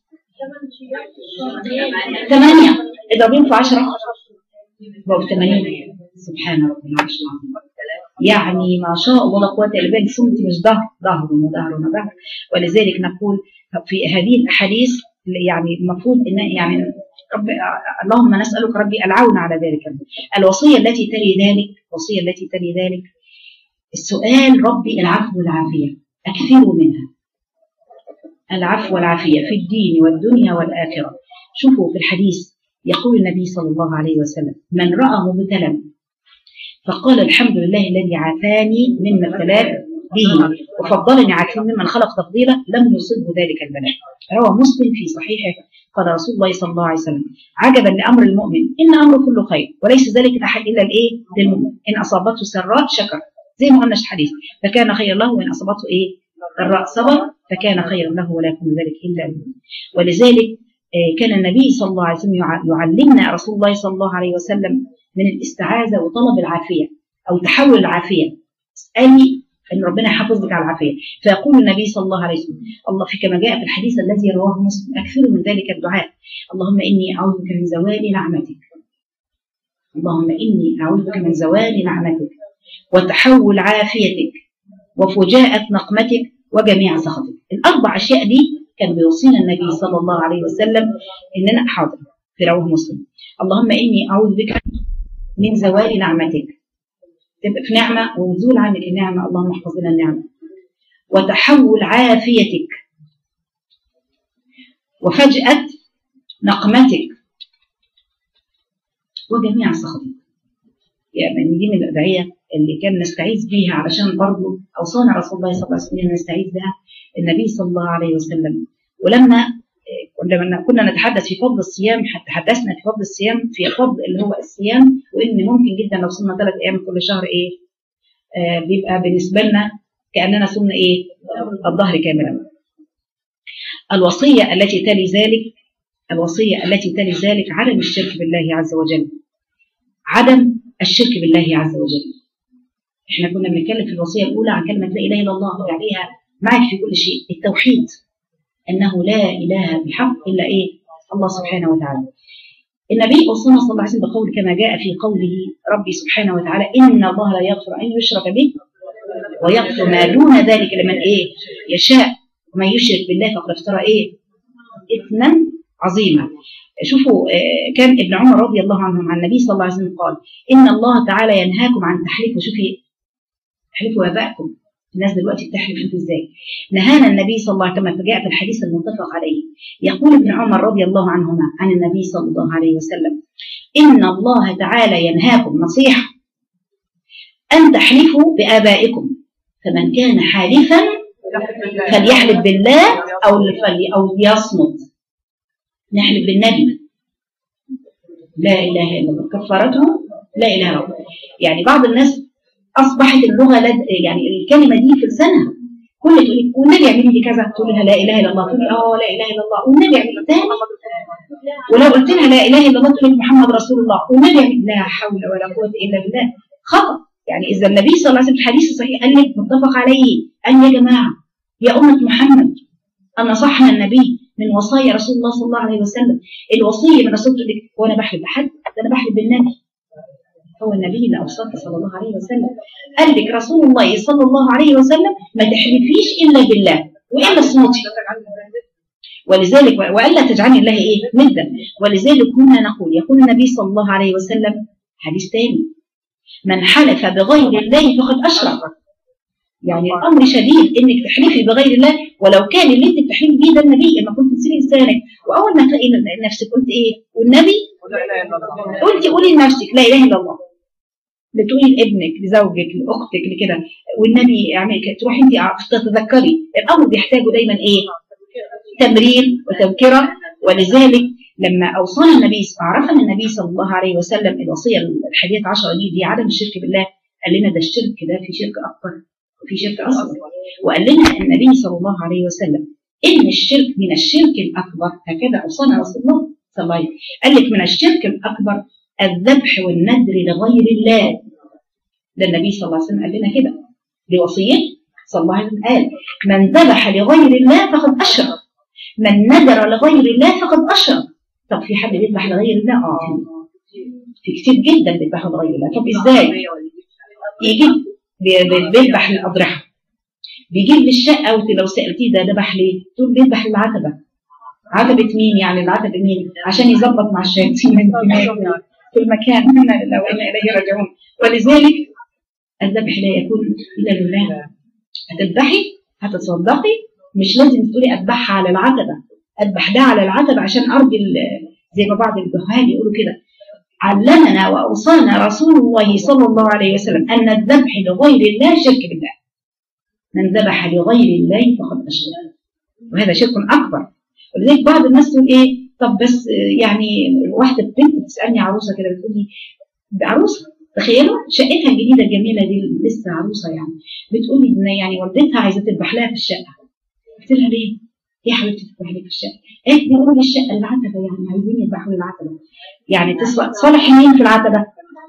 ثمانية اضربين في عشرة بقوا ثمانين. سبحان رب العرش العظيم. يعني ما شاء الله لا قوه الا بالله. صمتي مش ظهر ظهر وظهر وظهر. ولذلك نقول في هذه الاحاديث يعني المفروض ان يعني رب اللهم نسألك ربي العون على ذلك. الوصية التي تلي ذلك الوصية التي تلي ذلك السؤال ربي العفو والعافية، أكثروا منها العفو والعافية في الدين والدنيا والآخرة. شوفوا في الحديث يقول النبي صلى الله عليه وسلم من رأى مبتلا فقال الحمد لله الذي عافاني مما ابتلاه به وفضلني على ممن خلق تفضيلا لم يصبه ذلك البلاء. روى مسلم في صحيحه قال رسول الله صلى الله عليه وسلم عجبا لامر المؤمن ان امره كله خير وليس ذلك الاحد الا الايه للمؤمن ان اصابته سراء شكر زي ما قلنا في الحديث فكان خيرا له وان اصابته ايه ضراء صبر فكان خيرا له ولا يكون ذلك الا للمؤمن. ولذلك كان النبي صلى الله عليه وسلم يعلمنا رسول الله صلى الله عليه وسلم من الاستعاذه وطلب العافيه او تحول العافيه. اسالي ان ربنا يحافظك على العافيه. فيقول النبي صلى الله عليه وسلم الله في كما جاء في الحديث الذي رواه مسلم اكثروا من ذلك الدعاء اللهم اني اعوذ بك من زوال نعمتك اللهم اني اعوذ بك من زوال نعمتك وتحول عافيتك وفجاءة نقمتك وجميع سخطك. الاربع اشياء دي كان بيوصينا النبي صلى الله عليه وسلم اننا حاضر في رواه مسلم. اللهم اني اعوذ بك من زوال نعمتك تبقى في نعمة ونزول عنك النعمة اللهم احفظ لنا النعمة وتحول عافيتك وفجأة نقمتك وجميع سخطك. يعني دي من الأدعية اللي كان نستعيذ بيها علشان برضه أوصانا رسول الله صلى الله عليه وسلم نستعيذ بها النبي صلى الله عليه وسلم. ولما لما كنا نتحدث في فضل الصيام تحدثنا في فضل الصيام في فضل اللي هو الصيام وان ممكن جدا لو صمنا ثلاث ايام كل شهر ايه آه بيبقى بالنسبه لنا كاننا صمنا ايه الظهر كاملا. الوصيه التي تلي ذلك الوصيه التي تلي ذلك عدم الشرك بالله عز وجل. عدم الشرك بالله عز وجل. احنا كنا بنتكلم في الوصيه الاولى عن كلمه لا اله الا الله وعليها معك في كل شيء، التوحيد، انه لا اله بحق الا ايه؟ الله سبحانه وتعالى. النبي اوصانا صلى الله عليه وسلم بقول كما جاء في قوله ربي سبحانه وتعالى ان الله لا يغفر ان يشرك به ويغفر ما دون ذلك لمن ايه؟ يشاء، ومن يشرك بالله فقد افترى ايه؟ اثما عظيما. شوفوا كان ابن عمر رضي الله عنهم عن النبي صلى الله عليه وسلم قال ان الله تعالى ينهاكم عن تحليف، وشوفي تحلفوا ابائكم، الناس دلوقتي بتحلف شوف ازاي. نهانا النبي صلى الله عليه وسلم فجاء في الحديث المتفق عليه، يقول ابن عمر رضي الله عنهما عن النبي صلى الله عليه وسلم ان الله تعالى ينهاكم نصيحه ان تحلفوا بابائكم، فمن كان حالفا فليحلف بالله او او ليصمت. نحلف بالنبي لا اله الا الله كفارته لا اله الا الله. يعني بعض الناس اصبحت اللغه لد... يعني الكلمه دي في لسانها، كل تقول لك والنبي يعمل لي كذا تقول لها لا اله الا الله، تقول لي اه لا اله الا الله والنبي يعمل لي تاني، ولو قلت لها لا اله الا الله تقول لك محمد رسول الله والنبي يعمل لا حول ولا قوه الا بالله. خطا. يعني اذا النبي صلى الله عليه وسلم في الحديث الصحيح قال لك متفق عليه ان يا جماعه يا امه محمد ان نصحنا النبي من وصايا رسول الله صلى الله عليه وسلم، الوصيه من رسول الله. وانا بحلف بحد؟ ده انا بحلف بالنبي، هو النبي اللي اوصاك صلى الله عليه وسلم، قال لك رسول الله صلى الله عليه وسلم ما تحلفيش الا بالله والا صمتي، ولذلك والا تجعلي الله ايه؟ ندا. ولذلك كنا نقول يقول النبي صلى الله عليه وسلم حديث ثاني من حلف بغير الله فقد اشرك. يعني الامر شديد انك تحلفي بغير الله، ولو كان اللي انت بتحلفي بيه ده النبي، لما كنت تسيري لسانك واول ما تلاقي نفسك قلت ايه؟ والنبي قلتي قولي لنفسك لا اله الا الله، بتقولي لابنك لزوجك لاختك لكده والنبي يعني تروحي انت تتذكري. الامر بيحتاجه دايما ايه؟ تمرين وتذكره. ولذلك لما اوصانا النبي عرفنا النبي صلى الله عليه وسلم الوصيه الحادية عشرة دي دي عدم الشرك بالله، قال لنا ده الشرك ده في شرك اكبر وفي شرك اصغر، وقال لنا النبي صلى الله عليه وسلم ان الشرك من الشرك الاكبر، هكذا اوصانا رسول الله صلى الله عليه وسلم، قال لك من الشرك الاكبر الذبح والنذر لغير الله. ده النبي صلى الله عليه وسلم قال لنا كده بوصيه صلى الله عليه وسلم، قال من ذبح لغير الله فقد اشرك، من نذر لغير الله فقد اشرك. طب في حد بيذبح لغير الله؟ اه في في كتير جدا بيذبحوا لغير الله. طب ازاي؟ يجيب بيذبح للاضرحه، بيجيب للشقه، ولو سالتيه ده ذبح ليه؟ تقول بيذبح للعتبه. عتبه مين؟ يعني العتبه مين؟ عشان يظبط مع الشياطين في المكان. هنا لله وانا اليه راجعون. ولذلك الذبح لا يكون الا لله. هتذبحي هتتصدقي مش لازم تقولي اذبحها على العتبه، اذبح ده على العتبه عشان ارضي زي ما بعض الجهال يقولوا كده. علمنا واوصانا رسول الله صلى الله عليه وسلم ان الذبح لغير الله شرك بالله. من ذبح لغير الله فقد اشرك، وهذا شرك اكبر. ولذلك بعض الناس تقول ايه؟ طب بس يعني واحده بنت بتسالني عروسه كده بتقول لي عروسه تخيلوا شقتها الجديده الجميله دي لسه عروسه يعني، بتقول لي ان يعني والدتها عايزه تذبح لها في الشقه. قلت لها ليه؟ يا حبيبتي تذبح لي في الشقه؟ قالت لي قولوا الشقه العتبه يعني عايزين يذبحوا لي العتبه، يعني تصلح مين في العتبه؟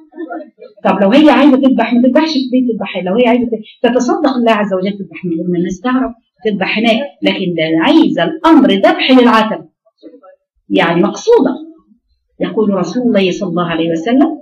طب لو هي عايزه تذبح ما تذبحش في البيت، تذبح لو هي عايزه تتصدق الله عز وجل تذبح من غير ما الناس تعرف، تذبح هناك. لكن ده عايزه الامر ذبح للعتبه يعني مقصوده. يقول رسول الله صلى الله عليه وسلم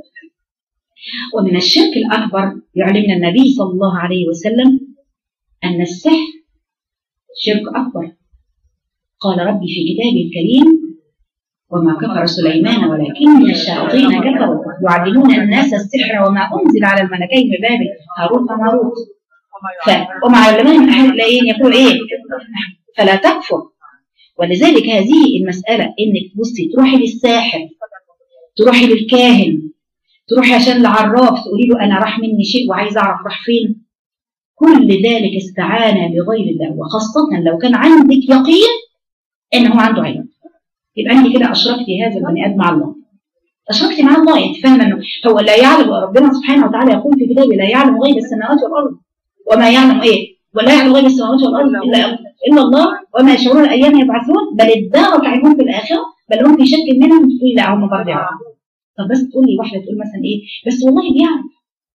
ومن الشرك الأكبر يعلمنا النبي صلى الله عليه وسلم أن السحر شرك أكبر. قال ربي في كتابه الكريم وما كفر سليمان ولكن الشياطين كفروا يعلمون الناس السحر وما أنزل على الملكين ببابل هاروت وماروت وما علمنا من أحد الآيين يقول إيه؟ فلا تكفر. ولذلك هذه المسألة إنك بصي تروحي للساحر، تروحي للكاهن، تروحي عشان العراف تقولي له أنا راح مني شيء وعايز أعرف راح فين، كل ذلك استعانة بغير الله. وخاصة لو كان عندك يقين إنه عنده علم، يبقى أنت كده أشركتي هذا البني آدم مع الله، أشركتي مع الله. أنت فاهمة إنه هو لا يعلم، ربنا سبحانه وتعالى يقول في كتابه لا يعلم غيب السماوات والأرض وما يعلم إيه ولا يعلم غيب السماوات والأرض إلا إلا الله وما يشعرون أيام يبعثون بل ادارك علمهم في الآخرة بل هم في شك منهم. تقول لا هم برضه يعلمون. طب بس تقول لي واحده تقول مثلا ايه بس والله بيعرف،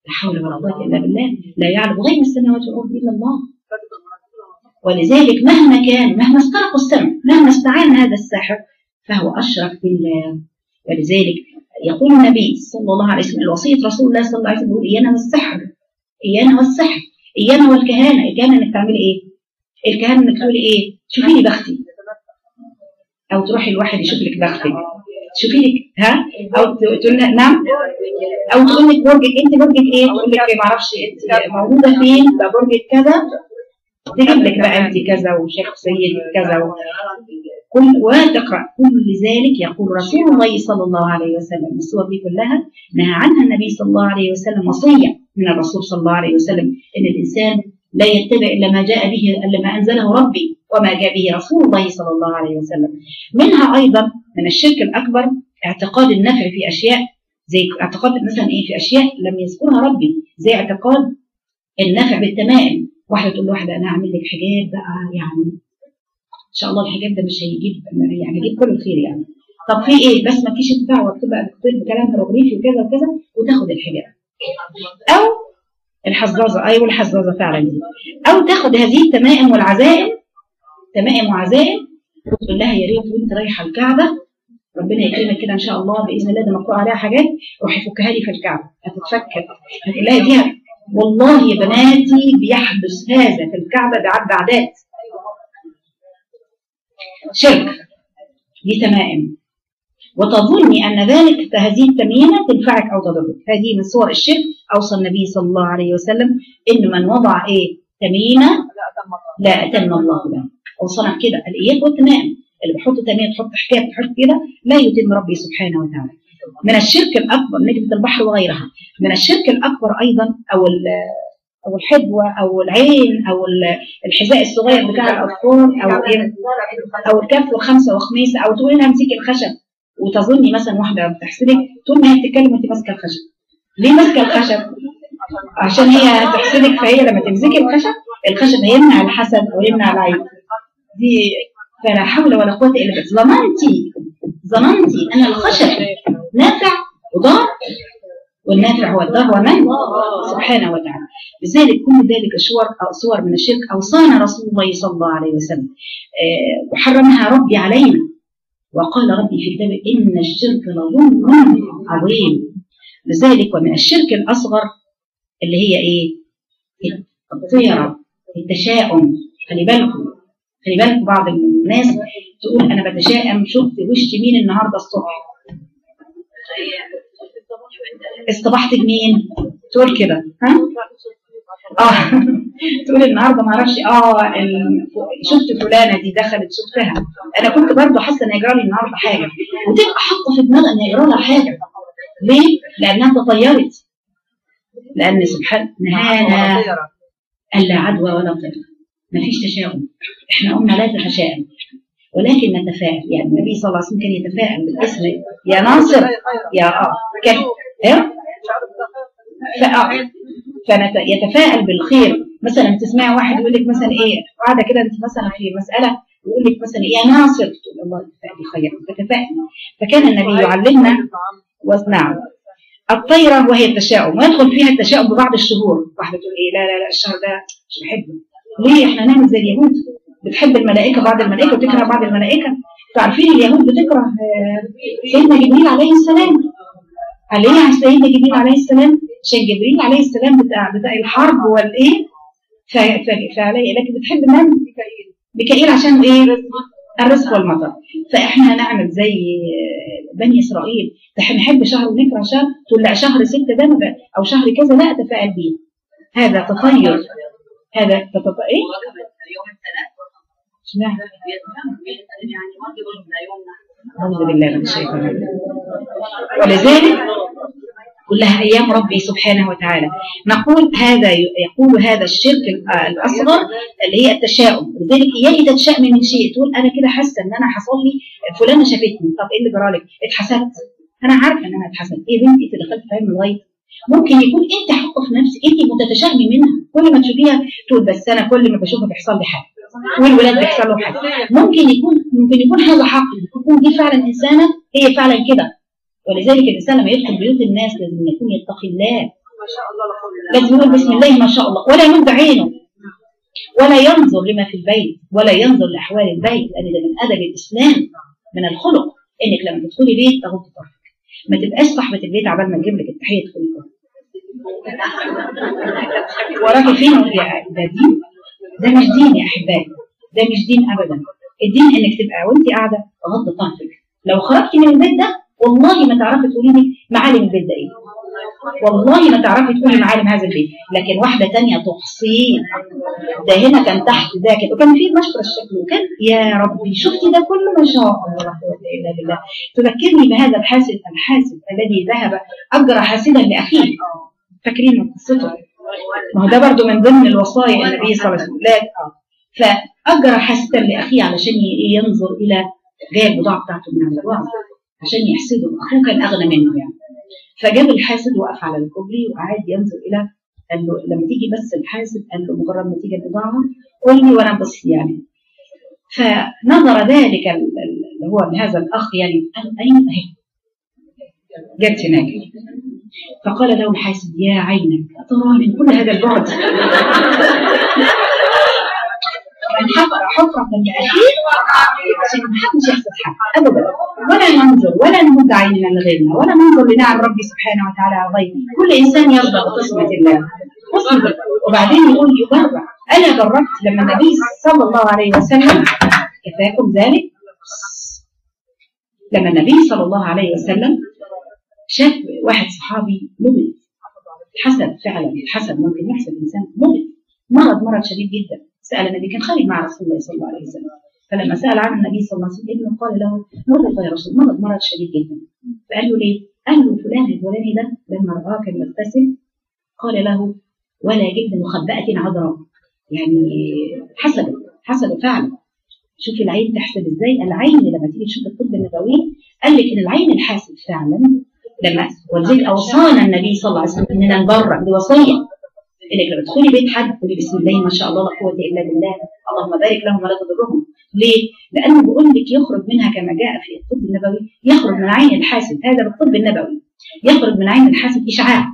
لا حول ولا قوة إلا بالله، لا يعلم غيب السماوات والأرض إلا الله. ولذلك مهما كان، مهما استرق السمع، مهما استعان هذا الساحر فهو أشرك بالله. ولذلك يقول النبي صلى الله عليه وسلم الوصية رسول الله صلى الله عليه وسلم يقول إيانا والسحر، إيانا والسحر، إيانا والكهانة. الكهانة إنك تعملي إيه؟ الكهانة إنك تقولي إيه؟ شوفي لي بختي، أو تروحي الواحد يشوف لك بختك، شوفي لك ها، أو تقول نعم، أو تقول لك برجك أنت برجك إيه؟ تقول لك ما أعرفش أنت موجودة فين، ده برجك كذا، تجيب لك بقى أنت كذا وشخصية كذا و... كل وتقرأ كل ذلك. يقول رسول الله صلى الله عليه وسلم الصور دي كلها نهى عنها النبي صلى الله عليه وسلم، وصية من الرسول صلى الله عليه وسلم إن الإنسان لا يتبع إلا ما جاء به، إلا ما أنزله ربي وما جاء به رسول الله صلى الله عليه وسلم. منها أيضا من الشرك الأكبر اعتقاد النفع في أشياء، زي اعتقاد مثلا إيه في أشياء لم يذكرها ربي، زي اعتقاد النفع بالتمائم. واحدة تقول لواحدة أنا هعمل لك حجاب بقى، يعني إن شاء الله الحجاب ده مش هيجيب يعني يجيب كل الخير يعني. طب في إيه؟ بس ما فيش الدعوة بتبقى بكلام هيروغليفي وكذا وكذا وتاخد الحجاب. أو الحظاظة، أيوة الحظاظة فعلا دي. أو تاخد هذه التمائم والعزائم، تمائم وعزائم، وتقول لها يا ريت وأنت رايحة الكعبة ربنا يكرمك كده إن شاء الله بإذن الله، ده مقروء عليها حاجات روحي فكها لي في الكعبة، هتتفكر. هتقول لها دي والله يا بناتي بيحدث هذا في الكعبة بعد عادات. شرك دي تمائم، وتظني أن ذلك هذه التميمة تنفعك أو تضرك. هذه من صور الشرك. أوصى النبي صلى الله عليه وسلم إن من وضع إيه تميمة لا أتم الله له. أوصنا كده الإيات والتمائم، اللي بحط تميمة تحط حكاية تحط كده لا يتم ربي سبحانه وتعالى. من الشرك الأكبر نجمة البحر وغيرها. من الشرك الأكبر أيضا أو أو الحدوة أو العين أو الحذاء الصغير بتاع الأطفال أو إيه أو الكف وخمسة وخميسة، أو تقول لها امسكي الخشب وتظني مثلا واحدة بتحسدك تقول لها بتتكلم وأنت ماسكة الخشب. ليه ماسكة الخشب؟ عشان هي هتحسدك، فهي لما تمسكي الخشب الخشب هيمنع الحسد أو يمنع العين دي. فلا حول ولا قوة إلا بالله. ظننتي ظننتي أن الخشب نافع وضار، والنافع هو الضار ومن سبحانه وتعالى. لذلك كل ذلك صور أو صور من الشرك أوصانا رسول الله صلى الله عليه وسلم أه وحرمها ربي علينا، وقال ربي في كتابه إن الشرك لظلم عظيم. لذلك ومن الشرك الأصغر اللي هي إيه؟ الطيرة، التشاؤم. خلي بالكم خلي بالكم بعض الناس تقول أنا بتشائم، شفت وش مين النهاردة الصبح؟ اصطبحت بمين؟ تقول كده ها؟ اه تقول النهارده ما اعرفش اه شفت فلانه دي دخلت شفتها، انا كنت برضه حاسه ان يجرى لي النهارده حاجه، وتبقى حاطه في دماغها ان يجرى لها حاجه. ليه؟ لانها تطيرت. لان سبحان نهانا الا عدوى ولا طير، ما فيش تشاؤم. احنا قلنا لا تتشائم ولكن نتفائل. يعني النبي صلى الله عليه وسلم كان يتفائل بالاسم يا ناصر يا اه كان ايه فيتفائل بالخير. مثلا تسمعي واحد يقول لك مثلا ايه قاعده كده انت مثلا في مساله ويقول لك مثلا ايه يا ناصر، تقول الله يتفائل خير تتفائل. فكان النبي يعلمنا واسمع الطيره وهي التشاؤم، ويدخل فيها التشاؤم ببعض الشهور. واحده تقول ايه لا لا لا الشهر ده مش بحبه. ليه؟ احنا نعمل زي اليهود بتحب الملائكه بعض الملائكه وتكره بعض الملائكه. تعرفين اليهود بتكره سيدنا جبريل عليه السلام. قال ليه عن سيدنا جبريل عليه السلام؟ عشان جبريل عليه السلام بتاع بتاع الحرب والايه فعليه، لكن بتحب من؟ ميكائيل عشان ايه؟ الرزق والمطر. فاحنا نعمل زي بني اسرائيل، احنا نحب شهر ونكره شهر، تقول لا شهر ستة ده او شهر كذا لا اتفائل بيه. هذا تطير، هذا تطير ايه؟ نعم. أعوذ بالله من الشيطان الرجيم. ولذلك كلها أيام ربي سبحانه وتعالى. نقول هذا يقول هذا الشرك الأصغر اللي هي التشاؤم. لذلك إياك تتشائم من شيء، تقول أنا كده حاسة إن أنا حصل لي فلانة شافتني، طب إيه اللي جرالك؟ اتحسدت. أنا عارفة إن أنا اتحسدت. إيه بنتي أنت دخلت في علم الغيب؟ ممكن يكون أنت حاطة في نفسك أنت متتشائمي منها، كل ما تشوفيها تقول بس أنا كل ما بشوفها بيحصل لي حاجة، والولاد بيحصل له حاجة. ممكن يكون ممكن يكون هذا حق، يكون دي فعلا إنسانة هي فعلا كده. ولذلك الإنسان لما يدخل بيوت الناس لازم يكون يتقي الله لازم يقول بسم الله ما شاء الله، ولا يمد عينه، ولا ينظر لما في البيت، ولا ينظر لأحوال البيت، لأن ده من أدب الإسلام، من الخلق إنك لما تدخلي بيت تغض طرفك، ما تبقاش صاحبة البيت عبال ما تجيب لك التحية تدخلي وراكي فين ده دين؟ ده مش دين يا أحبائي، ده مش دين أبدا. الدين إنك تبقى وأنت قاعدة غض طرفك. لو خرجتي من البيت ده والله ما تعرفي تقولي لي معالم البيت ده إيه، والله ما تعرفي تقولي معالم هذا البيت. لكن واحدة تانية تحصين، ده هنا كان تحت ده كده، وكان في نشر الشكل، وكان يا ربي شفتي ده كله ما شاء الله لا قوة إلا بالله. تذكرني بهذا الحاسد الحاسد الذي ذهب أجرى حاسدا لأخيه، فاكرين قصته؟ ما هو ده برضه من ضمن الوصايا النبي صلى الله عليه وسلم، لا فأجرى حاسدا لأخيه علشان ينظر إلى جاي البضاعة بتاعته من عند الوعظ عشان يحسده، أخوه كان أغنى منه يعني. فجاب الحاسد وقف على الكوبري وقعد ينظر إلى، قال له لما تيجي بس الحاسد، قال له مجرد ما تيجي البضاعة قول لي وأنا بص يعني. فنظر ذلك اللي هو هذا الأخ يعني، قال أين أهي جت هناك. فقال له الحاسد يا عينك أترى من كل هذا البعد من حفر حفرة من أخيه عشان ما حدش يحسد حد أبدا، ولا ننظر ولا نمد عيننا لغيرنا، ولا ننظر لنعم ربي سبحانه وتعالى على غيره. كل إنسان يرضى بقسمة الله. وبعدين يقول يجرب. أنا جربت لما النبي صلى الله عليه وسلم، كفاكم ذلك، لما النبي صلى الله عليه وسلم شاف واحد صحابي مبت، حسد فعلا، الحسد ممكن يحسد إنسان مبت، مرض مرض شديد جدا. سأل النبي، كان خارج مع رسول الله صلى الله عليه وسلم، فلما سأل عن النبي صلى الله عليه وسلم ابنه قال له مرض يا رسول، مرض مرض شديد جدا. فقال له ليه؟ قال له فلان الفلاني ده لما رآه كان يغتسل قال له ولا جبن مخبأة عذراء، يعني حسد حسد فعلا. شوفي العين تحسد ازاي. العين لما تيجي تشوف الطب النبوي قال لك ان العين الحاسد فعلا لما، ولذلك اوصانا النبي صلى الله عليه وسلم اننا نبرأ، دي وصيه انك لما تدخلي بيت حد تقولي بسم الله ما شاء الله لا قوه الا بالله، اللهم بارك لهم ولا تضرهم. ليه؟ لانه بيقول لك يخرج منها كما جاء في الطب النبوي، يخرج من عين الحاسد، هذا بالطب النبوي، يخرج من عين الحاسد اشعاع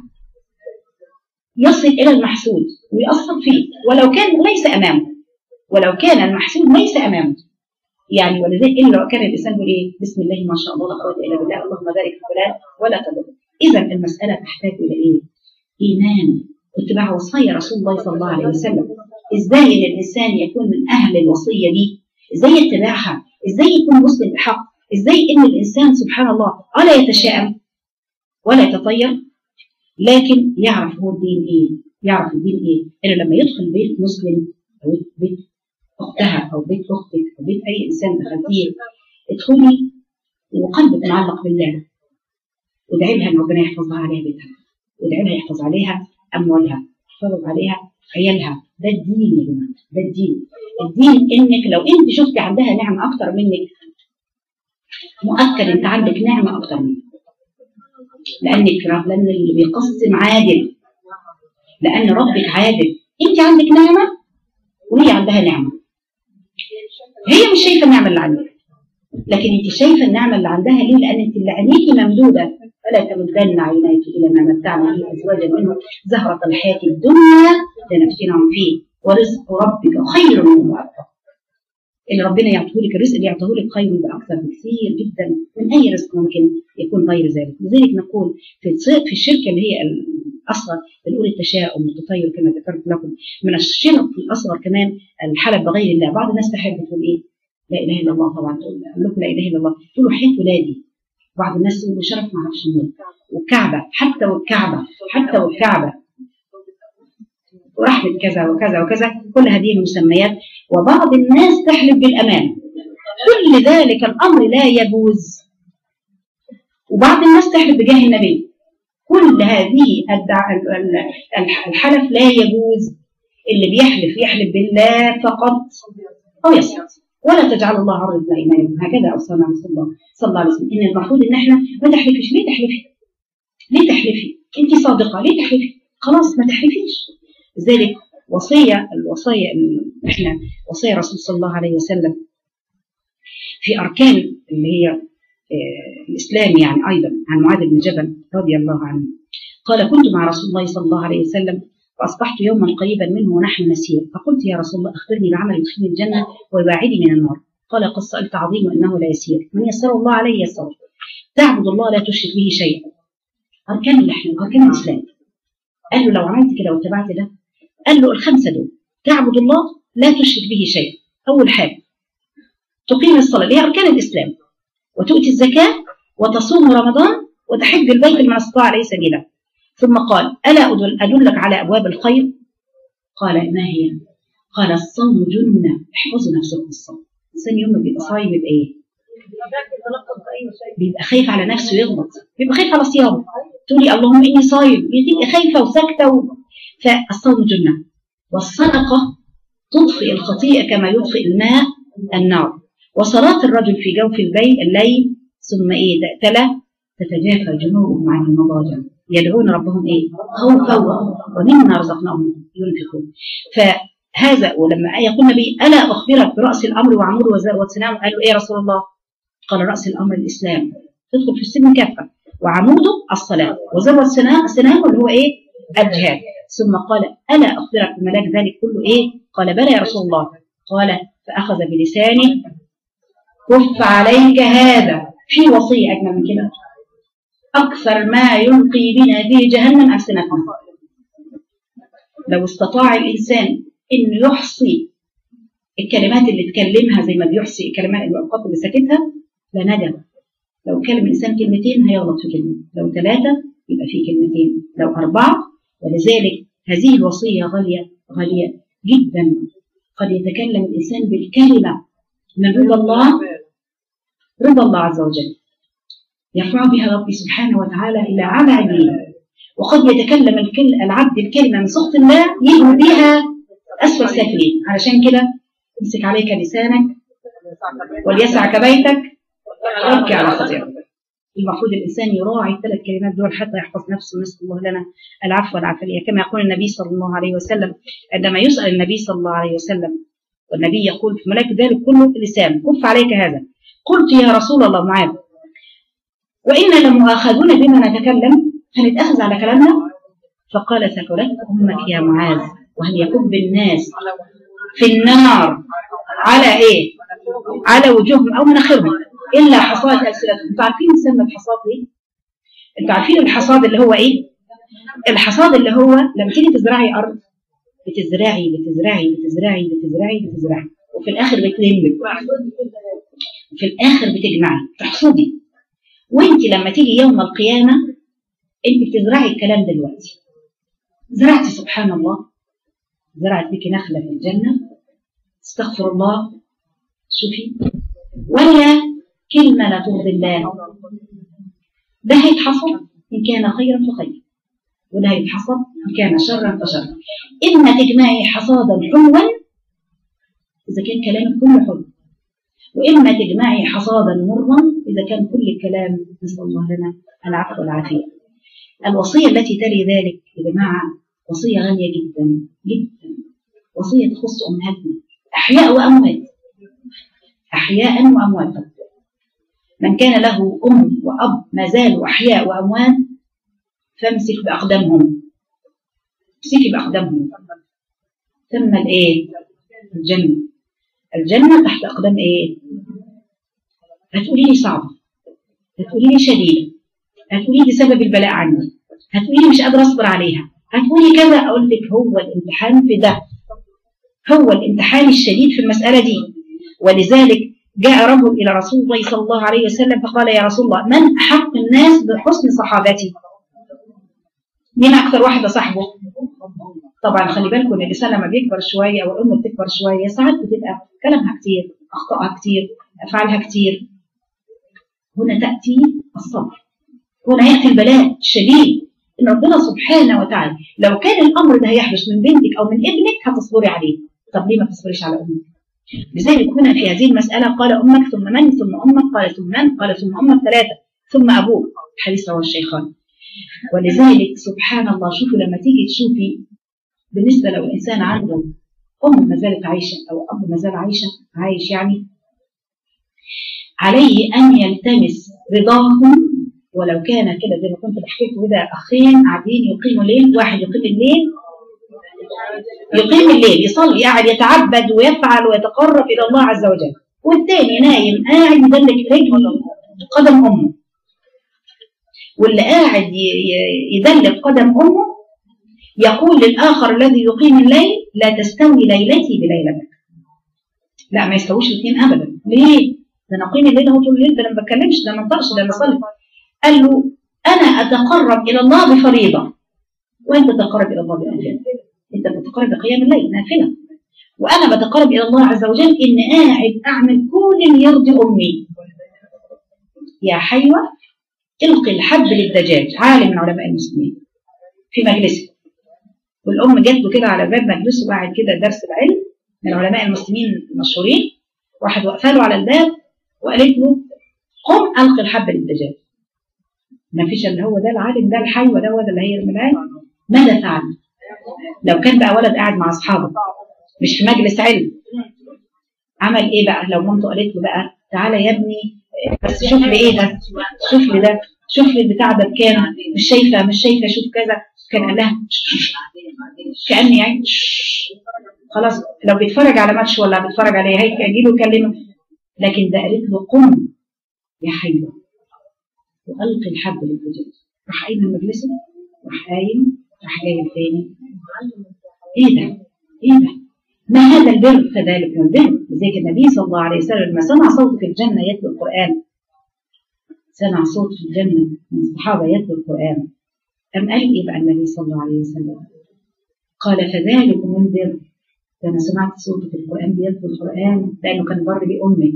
يصل الى المحسود ويأثر فيه ولو كان ليس امامه، ولو كان المحسود ليس امامه يعني. ولذلك الا لو كان الانسان يقول ايه بسم الله ما شاء الله لا قوه الا بالله، اللهم بارك في فلان ولا تضر. اذا المساله تحتاج الى ايه؟ ايمان واتباع وصايا رسول الله صلى الله عليه وسلم. ازاي الانسان يكون من اهل الوصيه دي؟ ازاي اتباعها؟ ازاي يكون مسلم بحق؟ ازاي ان الانسان سبحان الله ولا يتشائم ولا يتطير، لكن يعرف هو الدين ايه، يعرف الدين ايه. انه لما يدخل بيت مسلم او بيت اختها او بيت اختك او بيت اي انسان دخلتيه، ادخلي وقلبك معلق بالله، وادعي لها ان ربنا يحفظها عليها بيتها، وادعي لها يحفظ عليها اموالها، يحفظ عليها عيالها. ده الدين يا جماعه، ده الدين. الدين انك لو انت شفتي عندها نعمه اكتر منك، مؤكد انت عندك نعمه اكتر منك، لانك لان اللي بيقسم عادل، لان ربك عادل. انت عندك نعمه وهي عندها نعمه، هي مش شايفه النعمه اللي عندك، لكن انت شايفه النعمه اللي عندها. ليه؟ لان انت اللي عينيكي ممدوده. فلا تمدن عينيك الى ما متعنا به ازواجا منه زهره الحياه الدنيا لنفتنهم فيه ورزق ربك خير وابقى. اللي ربنا يعطيه لك، الرزق اللي يعطيه لك خير يبقى اكثر بكثير جدا من اي رزق ممكن يكون غير ذلك. لذلك نقول في في الشركه اللي هي الاصغر بنقول التشاؤم والتطير كما ذكرت لكم. من الشرك الاصغر كمان الحلف بغير الله. بعض الناس تحب تقول ايه؟ لا اله الا الله. طبعا تقول لكم لا اله الا الله، تقولوا حيث ولادي. بعض الناس يقولوا شرف ما اعرفش مين، والكعبه، حتى والكعبه حتى والكعبه ورحمه كذا وكذا وكذا، كل هذه المسميات. وبعض الناس تحلف بالامان، كل ذلك الامر لا يجوز. وبعض الناس تحلف بجاه النبي، كل هذه الحلف لا يجوز. اللي بيحلف يحلف بالله فقط او يصمت، ولا تجعل الله عرض لايمانكم. هكذا اوصانا رسول الله صلى الله عليه وسلم، ان المفروض ان احنا ما تحلفيش. ليه تحلفي؟ ليه تحلفي؟ انت صادقه، ليه تحلفي؟ خلاص ما تحلفيش. لذلك وصيه الوصيه احنا وصيه رسول صلى الله عليه وسلم في اركان اللي هي الاسلام يعني ايضا، عن معاذ بن جبل رضي الله عنه قال كنت مع رسول الله صلى الله عليه وسلم فأصبحت يوما قريبا منه ونحن نسير، فقلت يا رسول الله أخبرني بعمل يدخلني الجنة ويباعدني من النار. قال قد سألت عظيم وإنه لا يسير، من يسر الله عليه يسر. تعبد الله لا تشرك به شيئا. أركان الإحسان، أركان الإسلام. قال له لو عملت كده واتبعت ده، قال له الخمسة دول: تعبد الله لا تشرك به شيئا، أول حاجة تقيم الصلاة اللي هي أركان الإسلام، وتؤتي الزكاة، وتصوم رمضان، وتحج البيت لمن استطاع عليه سبيلا. ثم قال: ألا أدلك على أبواب الخير؟ قال: ما هي؟ قال: الصوم جنة، احفظوا نفسكم الصوم. الإنسان يوم ما بيبقى صايم بيبقى إيه؟ بيبقى خايف على نفسه يغلط، بيبقى خايف على صيامه. تقولي اللهم إني صايم، بتبقى خايفة وساكتة و... فالصوم جنة. والصدقة تطفئ الخطيئة كما يطفئ الماء النار. وصلاة الرجل في جوف البيت الليل ثم إيه تلا تتجافى جنوبهم عن المضاجع يدعون ربهم إيه خوفا ومما رزقناهم ينفقون. فهذا ولما يقول النبي: ألا أخبرك برأس الأمر وعموده وسنامه؟ قالوا: إيه يا رسول الله؟ قال: رأس الأمر الإسلام، تدخل في السن كافة، وعموده الصلاة، وذروة سنامه اللي هو إيه الجهاد. ثم قال: ألا أخبرك بملاك ذلك كله إيه؟ قال: بلى يا رسول الله. قال: فأخذ بلسانه: كف عليك هذا. في وصية أجمل من كده؟ أكثر ما يلقي بنا في جهنم ألسنتنا. لو استطاع الإنسان إنه يحصي الكلمات اللي تكلمها زي ما بيحصي الكلمات الأوقات اللي ساكتها لندم. لو كلم الإنسان كلمتين هيغلط في كلمة، لو ثلاثة يبقى في كلمتين، لو أربعة. ولذلك هذه الوصية غالية غالية جدا. قد يتكلم الإنسان بالكلمة من رضا الله، رضا الله عز وجل يرفع بها ربي سبحانه وتعالى إلى أعلى عليين. وقد يتكلم العبد الكلمة من سخط الله يهوي بها أسفل سافلين. علشان كده امسك عليك لسانك وليسعك بيتك وابكي على خطيئتك. المفروض الإنسان يراعي الثلاث كلمات دول حتى يحفظ نفسه. نسأل الله لنا العفو والعافية. كما يقول النبي صلى الله عليه وسلم عندما يسأل النبي صلى الله عليه وسلم والنبي يقول في ملاك ذلك كله: لسان، كف عليك هذا. قلت: يا رسول الله معاذ، وإنا لمؤاخذون بما نتكلم، هنتأخذ على كلامنا؟ فقال: ثكلت أمك يا معاذ، وهل يكب الناس في النار على إيه؟ على وجوههم أو مناخرهم إلا حصاد ألسنتهم. أنتوا عارفين مسمى الحصاد إيه؟ أنتوا عارفين الحصاد اللي هو إيه؟ الحصاد اللي هو لما تيجي تزرعي أرض، بتزرعي بتزرعي بتزرعي بتزرعي بتزرعي وفي الآخر بتلمي، في الآخر بتجمعي تحصدي. وانت لما تيجي يوم القيامة انت بتزرعي الكلام دلوقتي. زرعتي سبحان الله، زرعت بك نخلة في الجنة، استغفر الله، شوفي، ولا كلمة لا ترضي الله. ده هيتحصد إن كان خيرا فخير، وده هيتحصد إن كان شرا فشر. إما تجمعي حصادا حلوا إذا كان كلامك كله حلو، وإما تجمعي حصادا مرا إذا كان كل الكلام. نسأل الله لنا العفو والعافية. الوصية التي تلي ذلك يا جماعة وصية غالية جدا جدا، وصية تخص أمهاتنا أحياء وأموات، أحياء وأموات. من كان له أم وأب ما زالوا أحياء وأموات فامسك بأقدامهم، امسكي بأقدامهم. ثم الإيه؟ الجنة. الجنة تحت أقدام إيه؟ هتقولي لي صعبة، هتقولي لي شديدة، هتقولي لي سبب البلاء عندي، هتقولي لي مش قادرة أصبر عليها، هتقولي كذا. أقول لك هو الامتحان في ده، هو الامتحان الشديد في المسألة دي. ولذلك جاء رجل إلى رسول الله صلى الله عليه وسلم فقال: يا رسول الله، من أحق الناس بحسن صحابتي؟ مين أكثر واحدة صاحبه؟ طبعا خلي بالكم ان الانسان لما بيكبر شويه او الام بتكبر شويه ساعات بتبقى كلامها كتير، اخطائها كتير، افعالها كتير. هنا تاتي الصبر، هنا ياتي البلاء الشديد ان ربنا سبحانه وتعالى لو كان الامر ده هيحدث من بنتك او من ابنك هتصبري عليه. طب ليه ما تصبريش على امك؟ لذلك هنا في هذه المساله قال: امك ثم من ثم امك، قال ثم من، قال ثم امك ثلاثه ثم ابوك. حديث رواه الشيخان. ولذلك سبحان الله، شوفوا لما تيجي تشوفي بالنسبة لو الإنسان عنده أم ما زالت عايشة أو أب ما زال عايشة عايش، يعني عليه أن يلتمس رضاهم ولو كان كده زي ما كنت بحكي لكم كده، اخين قاعدين يقيموا الليل، واحد يقيم الليل يقيم الليل يصلي قاعد يتعبد ويفعل ويتقرب الى الله عز وجل، والتاني نايم قاعد يدلك رجل قدم امه، واللي قاعد يدلك قدم امه يقول للاخر الذي يقيم الليل لا تستوي ليلتي بليلتك. لا ما يستويش الاثنين ابدا. ليه؟ ده انا اقيم الليل اهو طول الليل، ده انا ما بتكلمش، ده ما انطقش، ده انا بصلي. قال له انا اتقرب الى الله بفريضه وانت تتقرب الى الله بنافله. انت بتتقرب بقيام الليل نافله، وانا بتقرب الى الله عز وجل ان قاعد اعمل كل اللي يرضي امي. يا حيوه القي الحب للدجاج، عالم من علماء المسلمين في مجلسه، والام جات له كده على باب مجلسه وقاعد كده درس العلم من علماء المسلمين المشهورين، واحد وقفه له على الباب وقالت له قم القي الحب للدجاج. ما فيش الا هو ده العالم ده الحيوه ده، وده اللي هي الملاك. ماذا فعل؟ لو كان بقى ولد قاعد مع اصحابه مش في مجلس علم، عمل ايه بقى؟ لو مامته قالت له بقى تعالى يا ابني بس شوف لي ايه ده، شوف لي ده، شوف لي البتاع ده بكام، مش شايفه مش شايفه شوف كذا، كان قال لها كاني يعني خلاص لو بيتفرج على ماتش ولا بيتفرج عليه هيك اجي له يكلمه، لكن ده قالت له قم يا حيوه والقي الحب للدجاج. راح قايم من مجلسه، راح قايم، راح جاي تاني. ايه ده؟ ايه ده؟ ما هذا البر؟ فذلك من البر. لذلك النبي صلى الله عليه وسلم لما سمع صوت في الجنه يتلو القران، سمع صوت في الجنه من الصحابه يتلو القران، أم قال ايه بقى النبي صلى الله عليه وسلم؟ قال فذلك من البر. لما سمعت صوت في القران بيتلو القران، لانه كان بر بامه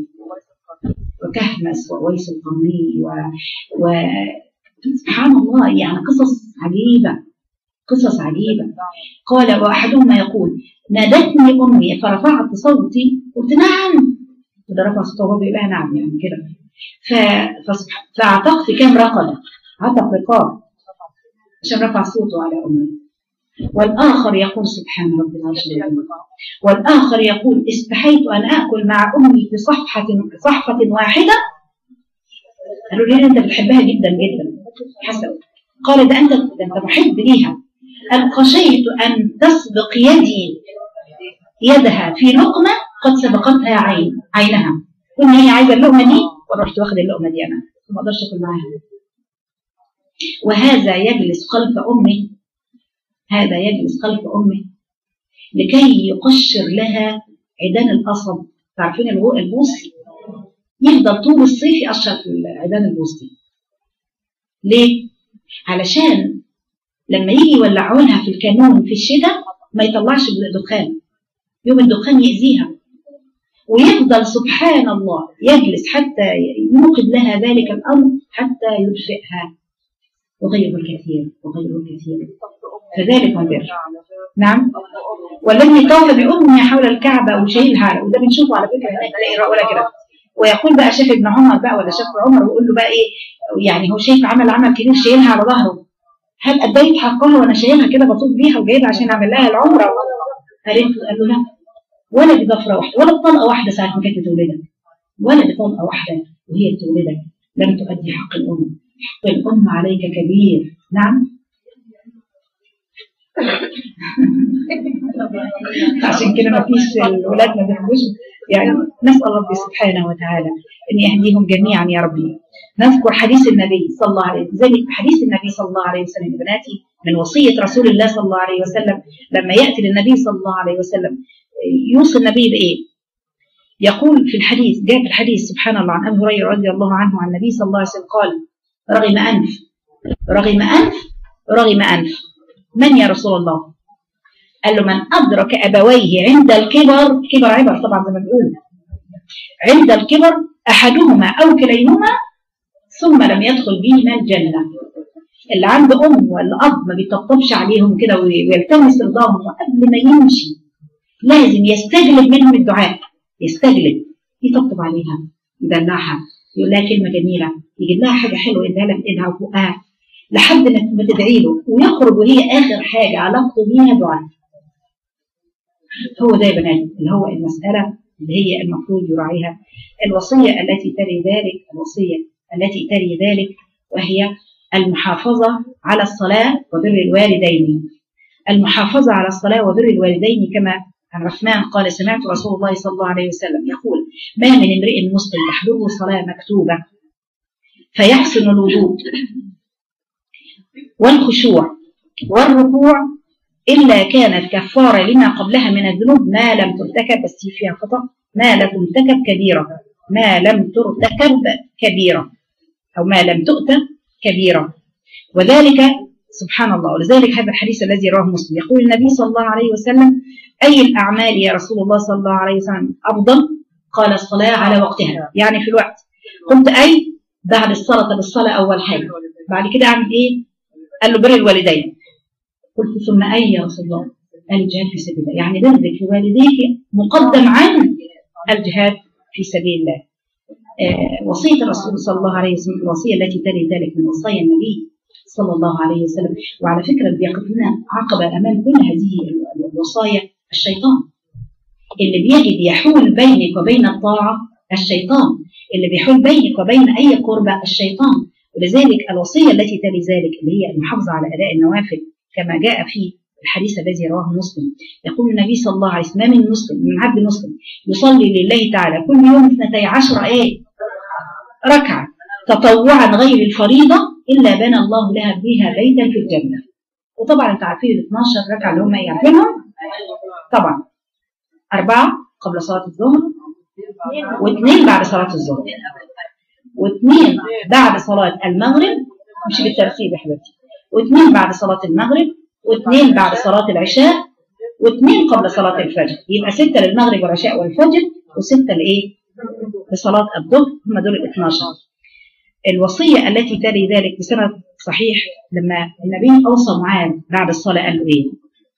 وكهمس وويس القرني و... و سبحان الله، يعني قصص عجيبه، قصص عجيبه. قال واحدهما يقول نادتني امي فرفعت صوتي قلت نعم، وده رفع صوته وهو بيقول لها نعم يعني كده، ف... فاعتقت كام رقبه، عتق رقاب عشان رفع صوته على امي. والآخر يقول سبحان رب العرش العظيم، والآخر يقول استحيت أن آكل مع أمي في صفحة صحفة واحدة. قالوا لي أنت بتحبها جدا جدا حسن. قال ده أنت ده أنت محب ليها. أن خشيت أن تسبق يدي يدها في لقمة قد سبقتها عين عينها، وإن هي عايزة اللقمة دي ورحت واخد اللقمة دي أنا ما أقدرش أكل معاها. وهذا يجلس خلف أمي، هذا يجلس خلف أمه لكي يقشر لها عيدان القصب. تعرفين البوص يفضل طول الصيف يقشر في عيدان البوص دي. ليه؟ علشان لما يجي يولعوا لها في الكانون في الشتاء ما يطلعش الدخان، يوم الدخان يأذيها، ويفضل سبحان الله يجلس حتى يوقد لها ذلك الأمر حتى يدفئها، وغيره الكثير وغيره الكثير. فذلك البر. نعم. والذي طاف بأمه حول الكعبة وشايلها، وده بنشوفه على فكرة هناك تلاقي ولا كده. ويقول بقى شاف ابن عمر بقى ولا شاف عمر ويقول له بقى ايه، يعني هو شايف عمل عمل كبير شايلها على ظهره، هل أديت حقها وأنا شايلها كده بطوف بيها وجايبها عشان أعمل لها العمرة؟ قال له لا، ولا بضفرة واحدة ولا بطلقة واحدة ساعة ما كانت بتولدك، ولا بطلقة واحدة وهي بتولدك لم تؤدي حق الأم. حق الأم عليك كبير. نعم. عشان كده ما فيش الولاد ما بيحبوش، يعني نسأل ربي سبحانه وتعالى أن يهديهم جميعا يا ربي. نذكر حديث النبي صلى الله عليه وسلم، حديث النبي صلى الله عليه وسلم يا بناتي من وصية رسول الله صلى الله عليه وسلم. لما يأتي للنبي صلى الله عليه وسلم يوصي النبي بإيه؟ يقول في الحديث، جاء في الحديث سبحان الله عن أبي هريرة رضي الله عنه عن النبي صلى الله عليه وسلم قال رغم أنف رغم أنف رغم أنف من يا رسول الله؟ قال له من أدرك أبويه عند الكبر، كبر عبر طبعا زي ما بيقول، عند الكبر أحدهما أو كليهما ثم لم يدخل بهما الجنة. اللي عنده أم ولا أب ما بيطبطبش عليهم كده ويلتمس رضاهم وقبل ما يمشي لازم يستجلب منهم الدعاء، يستجلب يطبطب عليها يدلعها يقول لها كلمة جميلة، يجيب لها حاجة حلوة يديها لها بإيدها وفوقها لحد ما تدعي له ويخرج وهي آخر حاجة علاقته بيها دعاء. هو ده يا بنات اللي هو المسألة اللي هي المفروض يراعيها. الوصية التي تلي ذلك، الوصية التي تلي ذلك وهي المحافظة على الصلاة وبر الوالدين. المحافظة على الصلاة وبر الوالدين كما عن عثمان قال سمعت رسول الله صلى الله عليه وسلم يقول ما من امرئ مسلم تحضره صلاة مكتوبة فيحسن الوضوء والخشوع والركوع إلا كانت كفارة لما قبلها من الذنوب ما لم ترتكب، بس فيها خطأ، ما لم ترتكب كبيرة، ما لم ترتكب كبيرة أو ما لم تؤت كبيرة. وذلك سبحان الله، ولذلك هذا الحديث الذي رواه مسلم يقول النبي صلى الله عليه وسلم أي الأعمال يا رسول الله صلى الله عليه وسلم أفضل؟ قال الصلاة على وقتها، يعني في الوقت. قلت أي بعد الصلاة بالصلاة أول حاجة، بعد كده أعمل إيه؟ قال له بر الوالدين. قلت ثم أي يا رسول الله؟ قال الجهاد في سبيل الله، يعني برك لوالديك مقدم عن الجهاد في سبيل الله. آه وصية الرسول صلى الله عليه وسلم الوصية التي تلي ذلك من وصايا النبي صلى الله عليه وسلم. وعلى فكرة بيقف لنا عقبة أمام كل هذه الوصايا الشيطان، اللي بيجد يحول بينك وبين الطاعة الشيطان، اللي بيحول بينك وبين أي قربة الشيطان. ولذلك الوصية التي تلي ذلك اللي هي المحافظة على أداء النوافل كما جاء في الحديث الذي رواه مسلم يقول النبي صلى الله عليه وسلم من مسلم من عبد مسلم يصلي لله تعالى كل يوم اثنتي عشر ايه ركعة تطوعا غير الفريضة إلا بنى الله لها بها بيتا في الجنة. وطبعا انت عارفين ال اثناشر ركعة اللي هم ايه عارفينهم؟ طبعا أربعة قبل صلاة الظهر، واثنين بعد صلاة الظهر، واثنين بعد صلاة المغرب، مش بالترتيب يا حبيبتي، واثنين بعد صلاة المغرب، واثنين بعد صلاة العشاء، واثنين قبل صلاة الفجر. يبقى ستة للمغرب والعشاء والفجر، وستة لإيه؟ لصلاة الظهر. هم دول ال اثناشر. الوصية التي تلي ذلك بسند صحيح لما النبي أوصى معاذ بعد الصلاة قال له إيه؟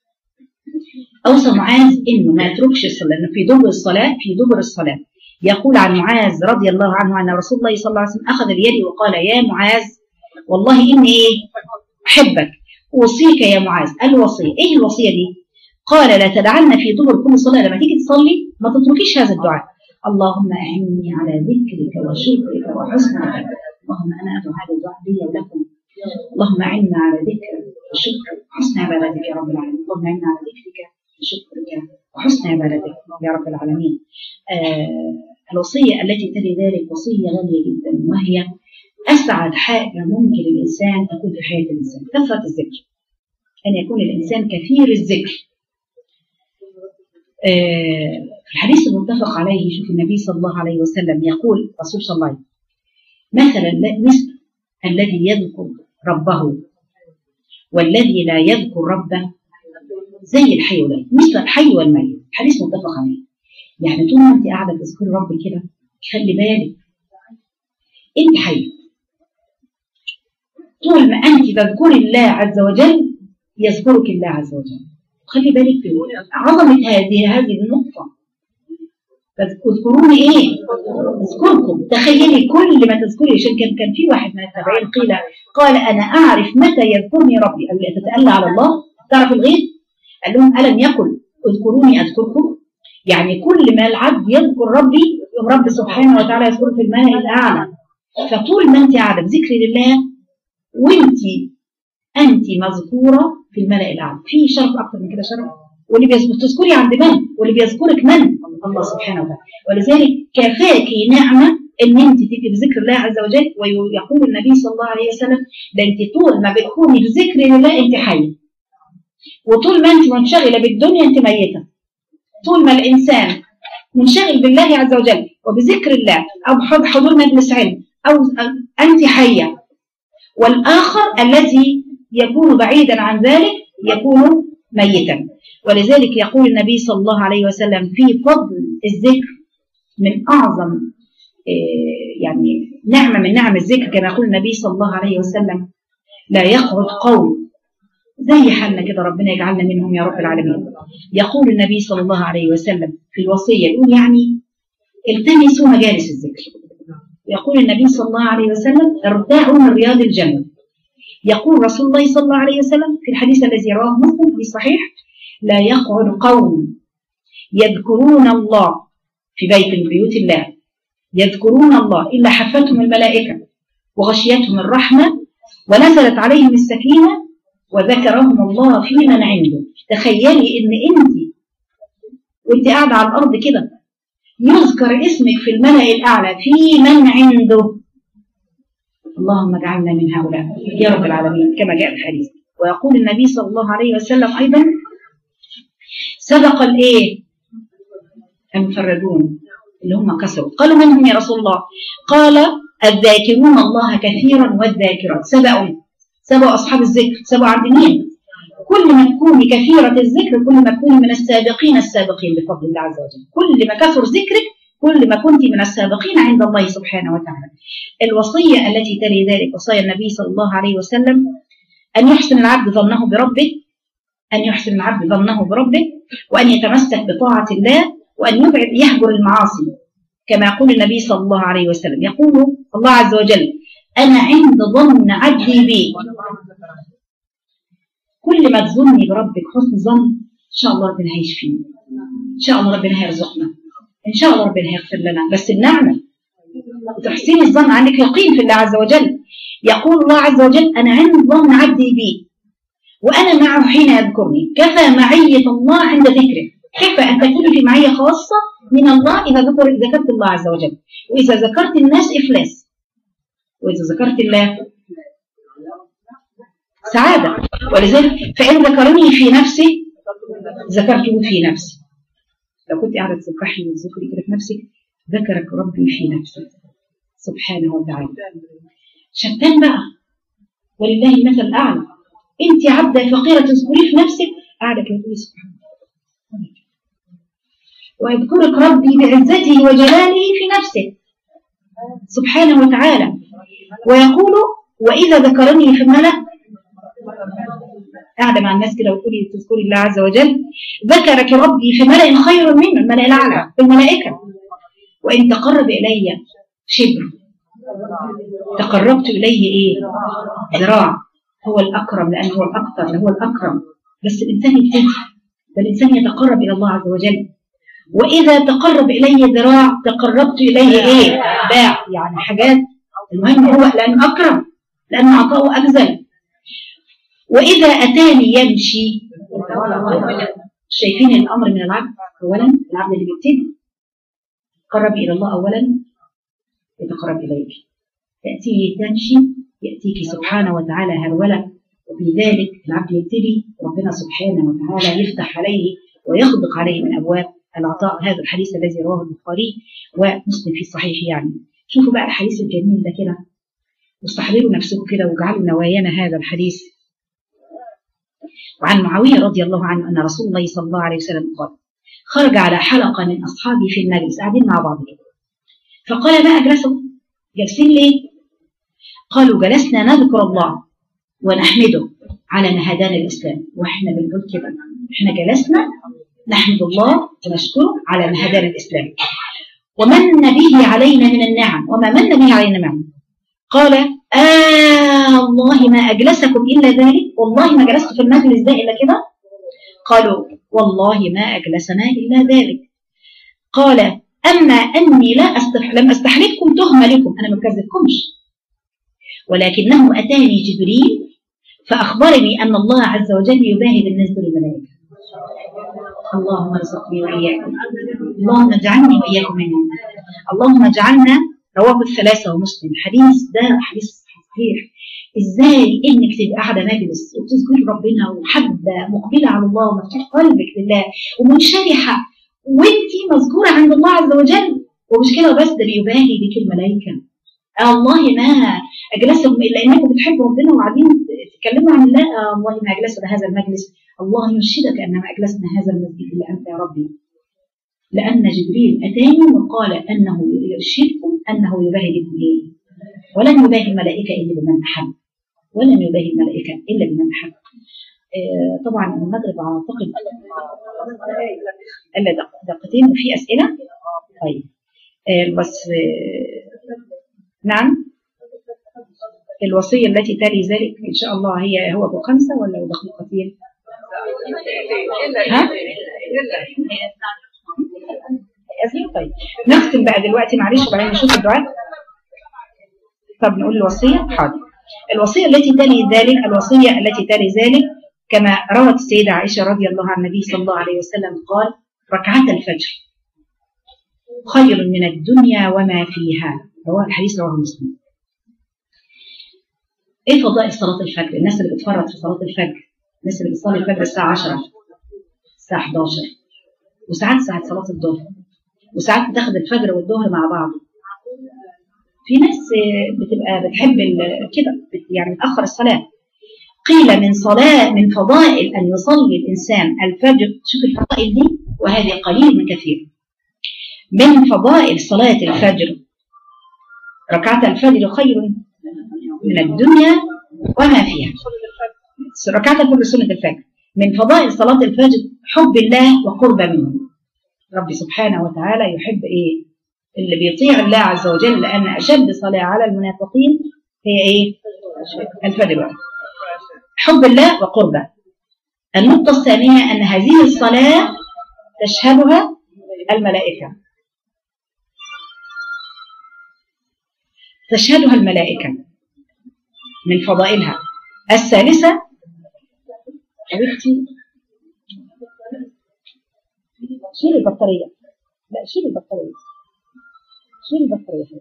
أوصى معاذ إنه ما يتركش الصلاة، إنه في دبر الصلاة في دبر الصلاة. يقول عن معاذ رضي الله عنه أن رسول الله صلى الله عليه وسلم أخذ بيدي وقال يا معاذ والله إني إيه؟ أحبك أوصيك يا معاذ. قال له وصية، إيه الوصية دي؟ قال لا تدعن في دبر كل صلاة لما تيجي تصلي ما تتركيش هذا الدعاء، اللهم أعني على ذكرك وشكرك وحسن عبادتك. اللهم أنا أدعو هذا الدعاء لي ولكم، اللهم أعنا على ذكرك وشكرك وحسن عبادتك يا رب العالمين. اللهم أعنا على ذكرك وشكرك وحسن عبادتك يا رب العالمين. آه الوصية التي تلي ذلك وصية غالية جدا، وهي أسعد حاجة ممكن الإنسان تكون في حياة الإنسان كثرة الذكر، أن يكون الإنسان كثير الذكر. آه في الحديث المتفق عليه شوف النبي صلى الله عليه وسلم يقول رسول صلى الله عليه وسلم مثلا مثل الذي يذكر ربه والذي لا يذكر ربه زي الحي والميت، مثل الحي والميت. الحديث متفق عليه. يعني طول ما انت قاعده تذكري ربك كده خلي بالك انت حي، طول ما انت تذكري الله عز وجل يذكرك الله عز وجل. خلي بالك في عظمه هذه هذه النقطه. تذكروني ايه؟ اذكركم. تخيلي كل ما تذكري، عشان كان كان في واحد من التابعين قيل قال انا اعرف متى يذكرني ربي. قال لي تتألى على الله تعرف الغيب؟ قال لهم الم يقل اذكروني اذكركم؟ يعني كل ما العبد يذكر ربي رب سبحانه وتعالى يذكره في الملأ الأعلى. فطول ما انت قاعده بذكر لله وانت انت مذكوره في الملأ الأعلى. في شرف اكتر من كده شرف؟ واللي بتذكري عند من؟ واللي بيذكرك من؟ الله سبحانه وتعالى. ولذلك كفاكي نعمه ان انت تبقي بذكر الله عز وجل. ويقول النبي صلى الله عليه وسلم ده انت طول ما بتكوني بذكر لله انت حيه، وطول ما انت منشغله بالدنيا انت ميته. طول ما الإنسان منشغل بالله عز وجل وبذكر الله أو حضور مجلس علم أو أنت حية، والآخر الذي يكون بعيدا عن ذلك يكون ميتا. ولذلك يقول النبي صلى الله عليه وسلم في فضل الذكر من أعظم يعني نعمة من نعم الذكر، كما يقول النبي صلى الله عليه وسلم لا يقعد قوم زي حالنا كده ربنا يجعلنا منهم يا رب العالمين. يقول النبي صلى الله عليه وسلم في الوصية يقول يعني التمسوا مجالس الذكر. يقول النبي صلى الله عليه وسلم ارتاعوا من رياض الجنة. يقول رسول الله صلى الله عليه وسلم في الحديث الذي رواه مسلم في الصحيح لا يقعد قوم يذكرون الله في بيت من بيوت الله يذكرون الله إلا حفتهم الملائكة وغشيتهم الرحمة ونزلت عليهم السكينة وذكرهم الله في من عنده. تخيلي ان انت وانت قاعدة على الارض كده يذكر اسمك في الملأ الاعلى في من عنده. اللهم اجعلنا من هؤلاء يا رب العالمين كما جاء في الحديث. ويقول النبي صلى الله عليه وسلم ايضا سبق الايه المفردون اللي هم كسروا. قالوا من هم يا رسول الله؟ قال الذاكرون الله كثيرا والذاكرات. سبقوا سبقوا اصحاب الذكر. سبقوا عند مين؟ كل ما تكوني كثيرة الذكر كل ما تكوني من السابقين السابقين بفضل الله عز وجل. كل ما كثر ذكرك كل ما كنت من السابقين عند الله سبحانه وتعالى. الوصية التي تلي ذلك وصايا النبي صلى الله عليه وسلم أن يحسن العبد ظنه بربه، أن يحسن العبد ظنه بربه، وأن يتمسك بطاعة الله، وأن يبعد يهجر المعاصي كما يقول النبي صلى الله عليه وسلم. يقول الله عز وجل أنا عند ظن عبدي بي. كل ما تظني بربك حسن ظن إن شاء الله ربنا هيشفينا، إن شاء الله ربنا هيرزقنا، إن شاء الله ربنا هيغفر لنا. بس النعمة وتحسين الظن عندك يقين في الله عز وجل. يقول الله عز وجل أنا عند ظن عبدي بي وأنا معه حين يذكرني. كفى معية الله عند ذكره. كيف أن تكون في معية خاصة من الله إذا ذكر ذكرت الله عز وجل. وإذا ذكرت الناس إفلاس، وإذا ذكرت الله سعادة. ولذلك فإن ذكرني في نفسي ذكرته في نفسي. لو كنت قاعدة تسبحي وتذكري كده في نفسك ذكرك ربي في نفسك سبحانه وتعالى. شتان بقى ولله المثل الأعلى. أنت عبدة فقيرة تذكري في نفسك قاعدة كده تقولي سبحانه ويذكرك ربي بعزته وجلاله في نفسك سبحانه وتعالى. ويقول وإذا ذكرني في الملأ قاعدة مع الناس كده وتقولي تذكري الله عز وجل ذكرك ربي في ملأ خير منه الملأ الأعلى في الملائكة. وإن تقرب إلي شبر تقربت إليه إيه ذراع. هو الأكرم لأنه هو الأكثر هو الأكرم. بس الإنسان يبتدي فالإنسان يتقرب إلى الله عز وجل. وإذا تقرب إلي ذراع تقربت إليه إيه باع. يعني حاجات المهم هو لأنه أكرم لأنه عطاؤه أبذل. وإذا أتاني يمشي. شايفين الأمر من العبد. أولا العبد اللي بيبتدي قرب إلى الله أولا يتقرب إليك. تأتي تمشي يأتيك سبحانه وتعالى هرولة. وفي ذلك العبد يبتدي ربنا سبحانه وتعالى يفتح عليه ويغدق عليه من أبواب العطاء. هذا الحديث الذي رواه البخاري ومسلم في الصحيح. يعني شوفوا بقى الحديث الجميل ده كده واستحضروا نفسكم كده واجعلوا نوايانا هذا الحديث. وعن معاوية رضي الله عنه أن رسول الله صلى الله عليه وسلم قال خرج على حلقة من أصحابي في المجلس قاعدين مع بعض كده فقال ما أجلسوا جالسين ليه؟ قالوا جلسنا نذكر الله ونحمده على ما هدانا الإسلام. وإحنا بنقول كده إحنا جلسنا نحمد الله ونشكره على ما هدانا الإسلام ومن به علينا من النعم وما من به علينا نعم. قال آه والله ما أجلسكم إلا ذلك. والله ما جلست في المجلس ده إلا كده. قالوا والله ما أجلسنا إلا ذلك. قال أما أني لا أستح... لم أستحلفكم تهمة لكم. أنا ما بكذبكمش ولكنه أتاني جبريل فأخبرني أن الله عز وجل يباهي بالنسبة للملائكة. اللهم ارزقني وإياكم. اللهم اجعلني وإياكم منهم. اللهم اجعلنا. رواه الثلاثة ومسلم. حديث ده حديث صحيح. ازاي انك تبقى قاعده مجلس وتذكري ربنا وحابه مقبله على الله ومفتوح قلبك لله ومنشرحه وانت مذكوره عند الله عز وجل. ومش كده بس ده بيباهي بك الملائكه. الله ما اجلسكم الا انكم بتحبوا ربنا وقاعدين تتكلموا عن الله. الله ما اجلسنا هذا المجلس. الله يرشدك انما اجلسنا هذا المسجد الا انت يا ربي. لان جبريل اتاني وقال انه يرشدكم انه يباهي بكم ايه. ولن يباهي الملائكه الا بمن احب. ولن يباهي الملائكه الا بمن احب. آه طبعا المغرب اعتقد الا دقيقتين وفي اسئله. طيب آه بس آه نعم الوصيه التي تلي ذلك ان شاء الله هي هو ابو خمسه ولا دقيقتين؟ ها؟ طيب نختم بقى دلوقتي معلش وبعدين نشوف الدعاء. طب نقول الوصية. حاضر. الوصية التي تلي ذلك، الوصية التي تلي ذلك كما روت السيدة عائشة رضي الله عن النبي صلى الله عليه وسلم قال: ركعتا الفجر خير من الدنيا وما فيها. رواه الحديث رواه مسلم. ايه فضائل صلاة الفجر؟ الناس اللي بتفرط في صلاة الفجر، الناس اللي بتصلي الفجر الساعة عشرة، الساعة حداشر، وساعات ساعة صلاة الظهر، وساعات بتاخد الفجر والظهر مع بعض. في ناس بتبقى بتحب كده يعني تأخر الصلاة. قيل من صلاة من فضائل أن يصلي الإنسان الفجر، شوف الفضائل دي وهذه قليل من كثير. من فضائل صلاة الفجر ركعة الفجر خير من الدنيا وما فيها. ركعة الفجر سنة الفجر. من فضائل صلاة الفجر حب الله وقرب منه. رب سبحانه وتعالى يحب ايه؟ اللي بيطيع الله عز وجل، لأن أشد صلاة على المنافقين هي ايه؟ الفجر. حب الله وقربه. النقطة الثانية أن هذه الصلاة تشهدها الملائكة، تشهدها الملائكة من فضائلها. الثالثة حبيبتي شيلي البطارية، لا شيلي البطارية، شيلي البطارية.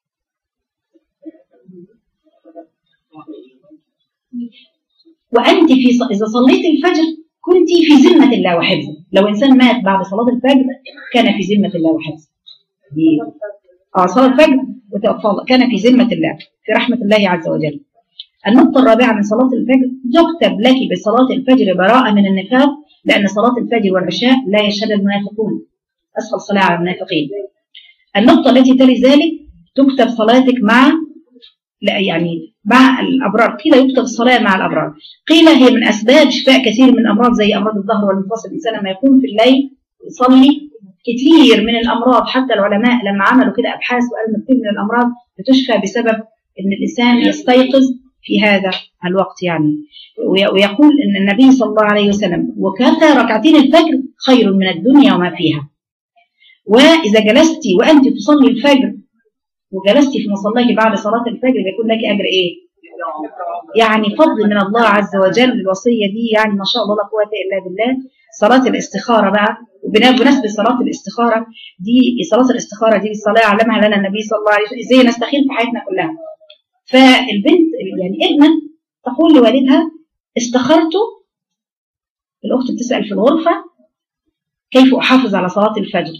وأنت في ص... إذا صليت الفجر كنت في ذمة الله وحفظه. لو إنسان مات بعد صلاة الفجر كان في ذمة الله وحفظه. اه صلاة الفجر وتوفى كان في ذمة الله، في رحمة الله عز وجل. النقطة الرابعة من صلاة الفجر: يكتب لك بصلاة الفجر براءة من النفاق، لأن صلاة الفجر والعشاء لا يشهد المنافقون، أسهل صلاة على المنافقين. النقطة التي تلي ذلك: تكتب صلاتك مع لا يعني مع الأبرار. قيل يكتب الصلاة مع الأبرار. قيل هي من أسباب شفاء كثير من الأمراض زي أمراض الظهر والمفاصل. الإنسان لما يكون في الليل يصلي كثير من الأمراض، حتى العلماء لما عملوا كده أبحاث وقالوا إن كثير من الأمراض بتشفى بسبب إن الإنسان يستيقظ في هذا الوقت يعني. ويقول إن النبي صلى الله عليه وسلم: وكانت ركعتين الفجر خير من الدنيا وما فيها. وإذا جلستي وأنت تصلي الفجر وجلستي في مصلاك بعد صلاة الفجر بيكون لك أجر إيه؟ يعني فضل من الله عز وجل. الوصية دي يعني ما شاء الله لا قوة إلا بالله. صلاة الاستخارة بقى، وبنسبة صلاة الاستخارة دي، صلاة الاستخارة دي الصلاة علمها لنا النبي صلى الله عليه وسلم ازاي نستخير في حياتنا كلها. فالبنت يعني ابنة تقول لوالدها: استخرت. الأخت بتسأل في الغرفة: كيف أحافظ على صلاة الفجر؟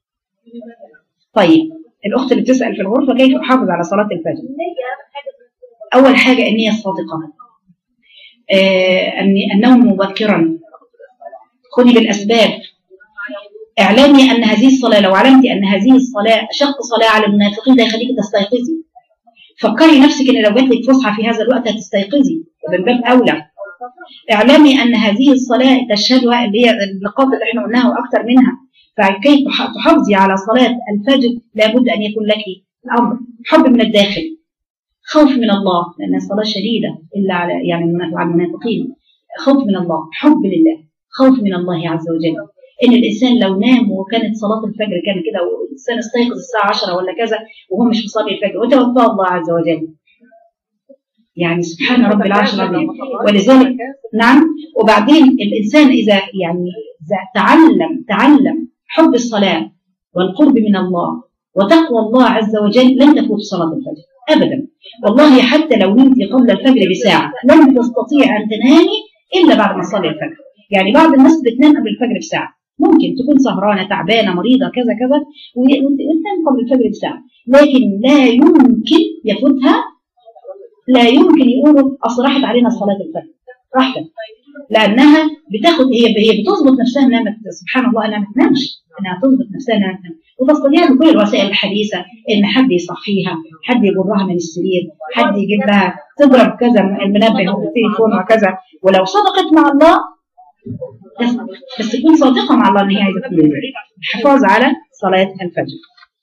طيب الأخت اللي بتسأل في الغرفة كيف أحافظ على صلاة الفجر؟ أول حاجة النية الصادقة، آه النوم مبكرا، خذي بالأسباب. اعلمي أن هذه الصلاة، لو علمت أن هذه الصلاة أشق صلاة على المنافقين ده يخليك تستيقظي. فكري نفسك أن لو جات لك فسحة في هذا الوقت هتستيقظي، ومن باب أولى. اعلمي أن هذه الصلاة تشهدها اللي هي النقاط اللي احنا قلناها وأكثر منها. فكي تحافظي على صلاة الفجر لابد أن يكون لك الأمر حب من الداخل، خوف من الله، لأن الصلاة شديدة إلا على يعني على المنافقين. خوف من الله، حب لله، خوف من الله عز وجل. إن الإنسان لو نام وكانت صلاة الفجر كان كده والإنسان استيقظ الساعة عشرة ولا كذا وهو مش مصلي الفجر وتوفى الله عز وجل، يعني سبحان رب العرش العظيم. ولذلك نعم. وبعدين الإنسان إذا يعني إذا تعلم تعلم حب الصلاة والقرب من الله وتقوى الله عز وجل لن تفوت صلاة الفجر أبدا. والله حتى لو نمت قبل الفجر بساعة لن تستطيع أن تنامي إلا بعد ما تصلي الفجر. يعني بعض الناس بتنام قبل الفجر بساعة، ممكن تكون سهرانة تعبانة مريضة كذا كذا وتنام قبل الفجر بساعة، لكن لا يمكن يفوتها، لا يمكن يقولوا أصل راحت علينا صلاة الفجر، راحت، لأنها بتاخد هي هي بتظبط نفسها انها سبحان الله انها ما تنامش، انها تظبط نفسها انها ما تنامش، وتستطيع بكل الوسائل الحديثة ان حد يصحيها، حد يجرها من السرير، حد يجيب لها تضرب كذا المنبه والتليفون وكذا. ولو صدقت مع الله بس تكون صادقة مع الله ان هي عايزة تنام، الحفاظ على صلاة الفجر.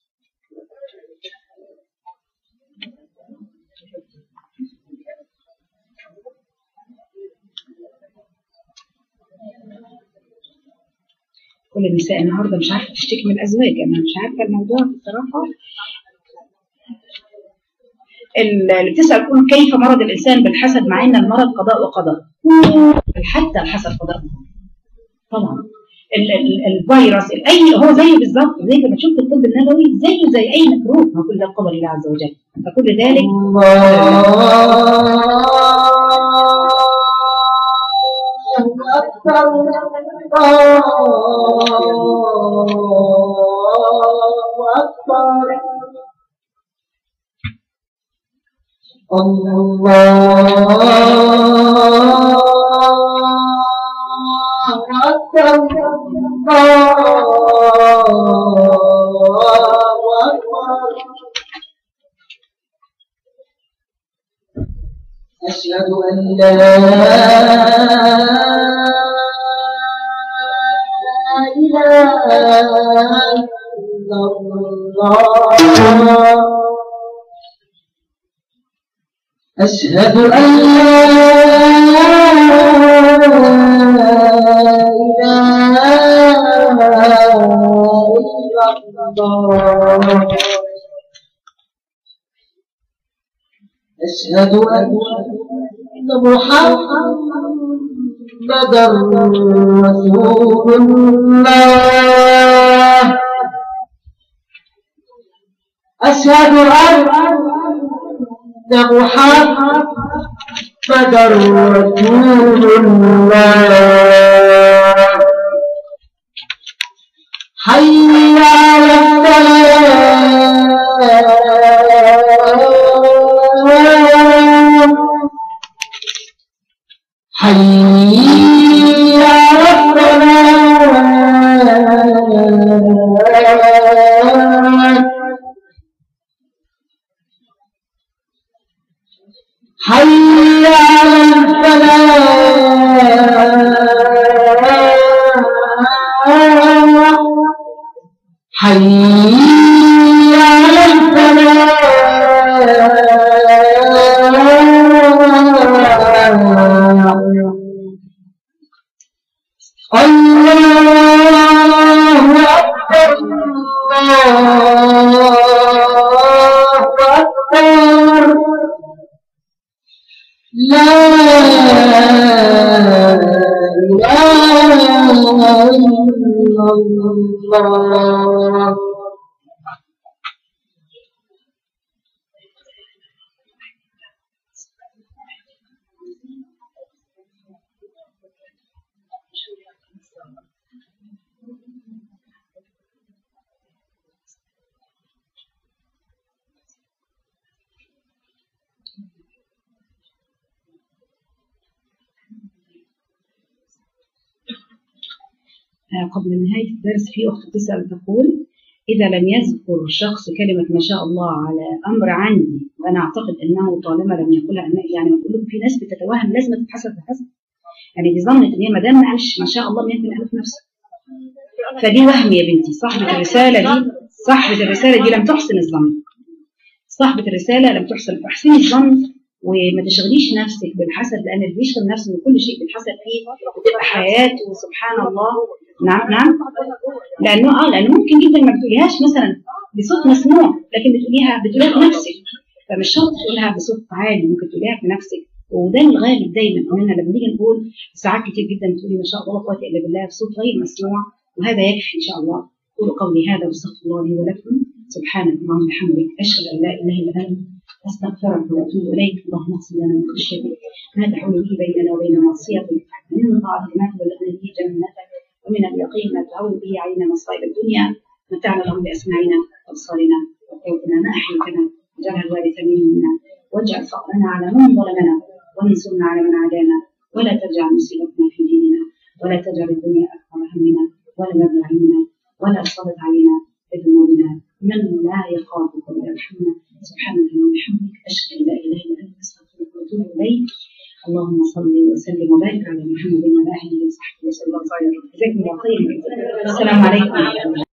كل النساء النهارده مش عارفه تشتكي من الازواج، انا مش عارفه الموضوع بصراحه. اللي بتسأل تقول كيف مرض الإنسان بالحسد، مع إن المرض قضاء وقدر. حتى الحسد قضاء طبعا. ال ال الفيروس أي هو زيه بالظبط، زي ما شفت الطب النبوي زيه زي أي مكروه، ما كل ده قدر الله عز وجل. فكل ذلك أشهد أن لا إله إلا الله أشهد أن لا إله إلا الله أشهد أن محمدا رسول الله أشهد أن محمدا رسول الله حي على الصلاة حي على الصلاة حي على الفلاح حي على الفلاح الله أكبر الله أكبر لا إله إلا الله قبل نهاية الدرس في أخت تسأل تقول إذا لم يذكر الشخص كلمة ما شاء الله على أمر عندي وأنا أعتقد أنه طالما لم يقولها يعني ما تقول في ناس بتتوهم لازم تتحسد بحسد، يعني دي ظنت إن هي ما دام ما قالش ما شاء الله ممكن ألف نفسه، فدي وهم يا بنتي. صاحبة الرسالة دي صاحبة الرسالة دي لم تحسن الظن، صاحبة الرسالة لم تحسن احسني الظن وما تشغليش نفسك بالحسد، لأن اللي بيشغل نفسه من كل شيء بالحسد فيه بتبقى حياته سبحان الله. نعم نعم لأنه اه لأنه ممكن جدا ما بتقوليهاش مثلا بصوت مسموع، لكن بتقوليها بتقوليها في نفسك، فمش شرط تقولها بصوت عالي، ممكن تقوليها في نفسك. وده الغالب دايما اننا لما نيجي نقول ساعات كتير جدا تقولي ما شاء الله لا قوه الا بالله بصوت غير مسموع، وهذا يكفي ان شاء الله. قولوا قولي هذا واستغفر الله لي ولكم، سبحانك اللهم وبحمدك اشهد ان لا اله الا انت استغفرك واتوب اليك. اللهم اغفر لنا من خشيتك ما تحول به بيننا وبين معصيتك، ومن طاعتك ما تبلغنا به جنتك، ومن اليقين ما تعول به علينا مصائب الدنيا. متعنا لهم باسماعنا وابصارنا وقوتنا ما احييتنا، واجعلها الوارث منا، واجعل فقرنا على من ظلمنا، وانصرنا على من عادانا، ولا تجعل مصيبتنا في ديننا، ولا تجعل الدنيا اكبر همنا ولا مبلغ علمنا، ولا تسلط علينا بذنوبنا من لا يخافك ولا يرحمنا. سبحانك اللهم وبحمدك اشهد ان لا اله الا انت استغفرك واتوب اليك. اللهم صل وسلم وبارك على محمد وعلى اله وصحبه وسلم. جزاكم الله خيرا. السلام عليكم.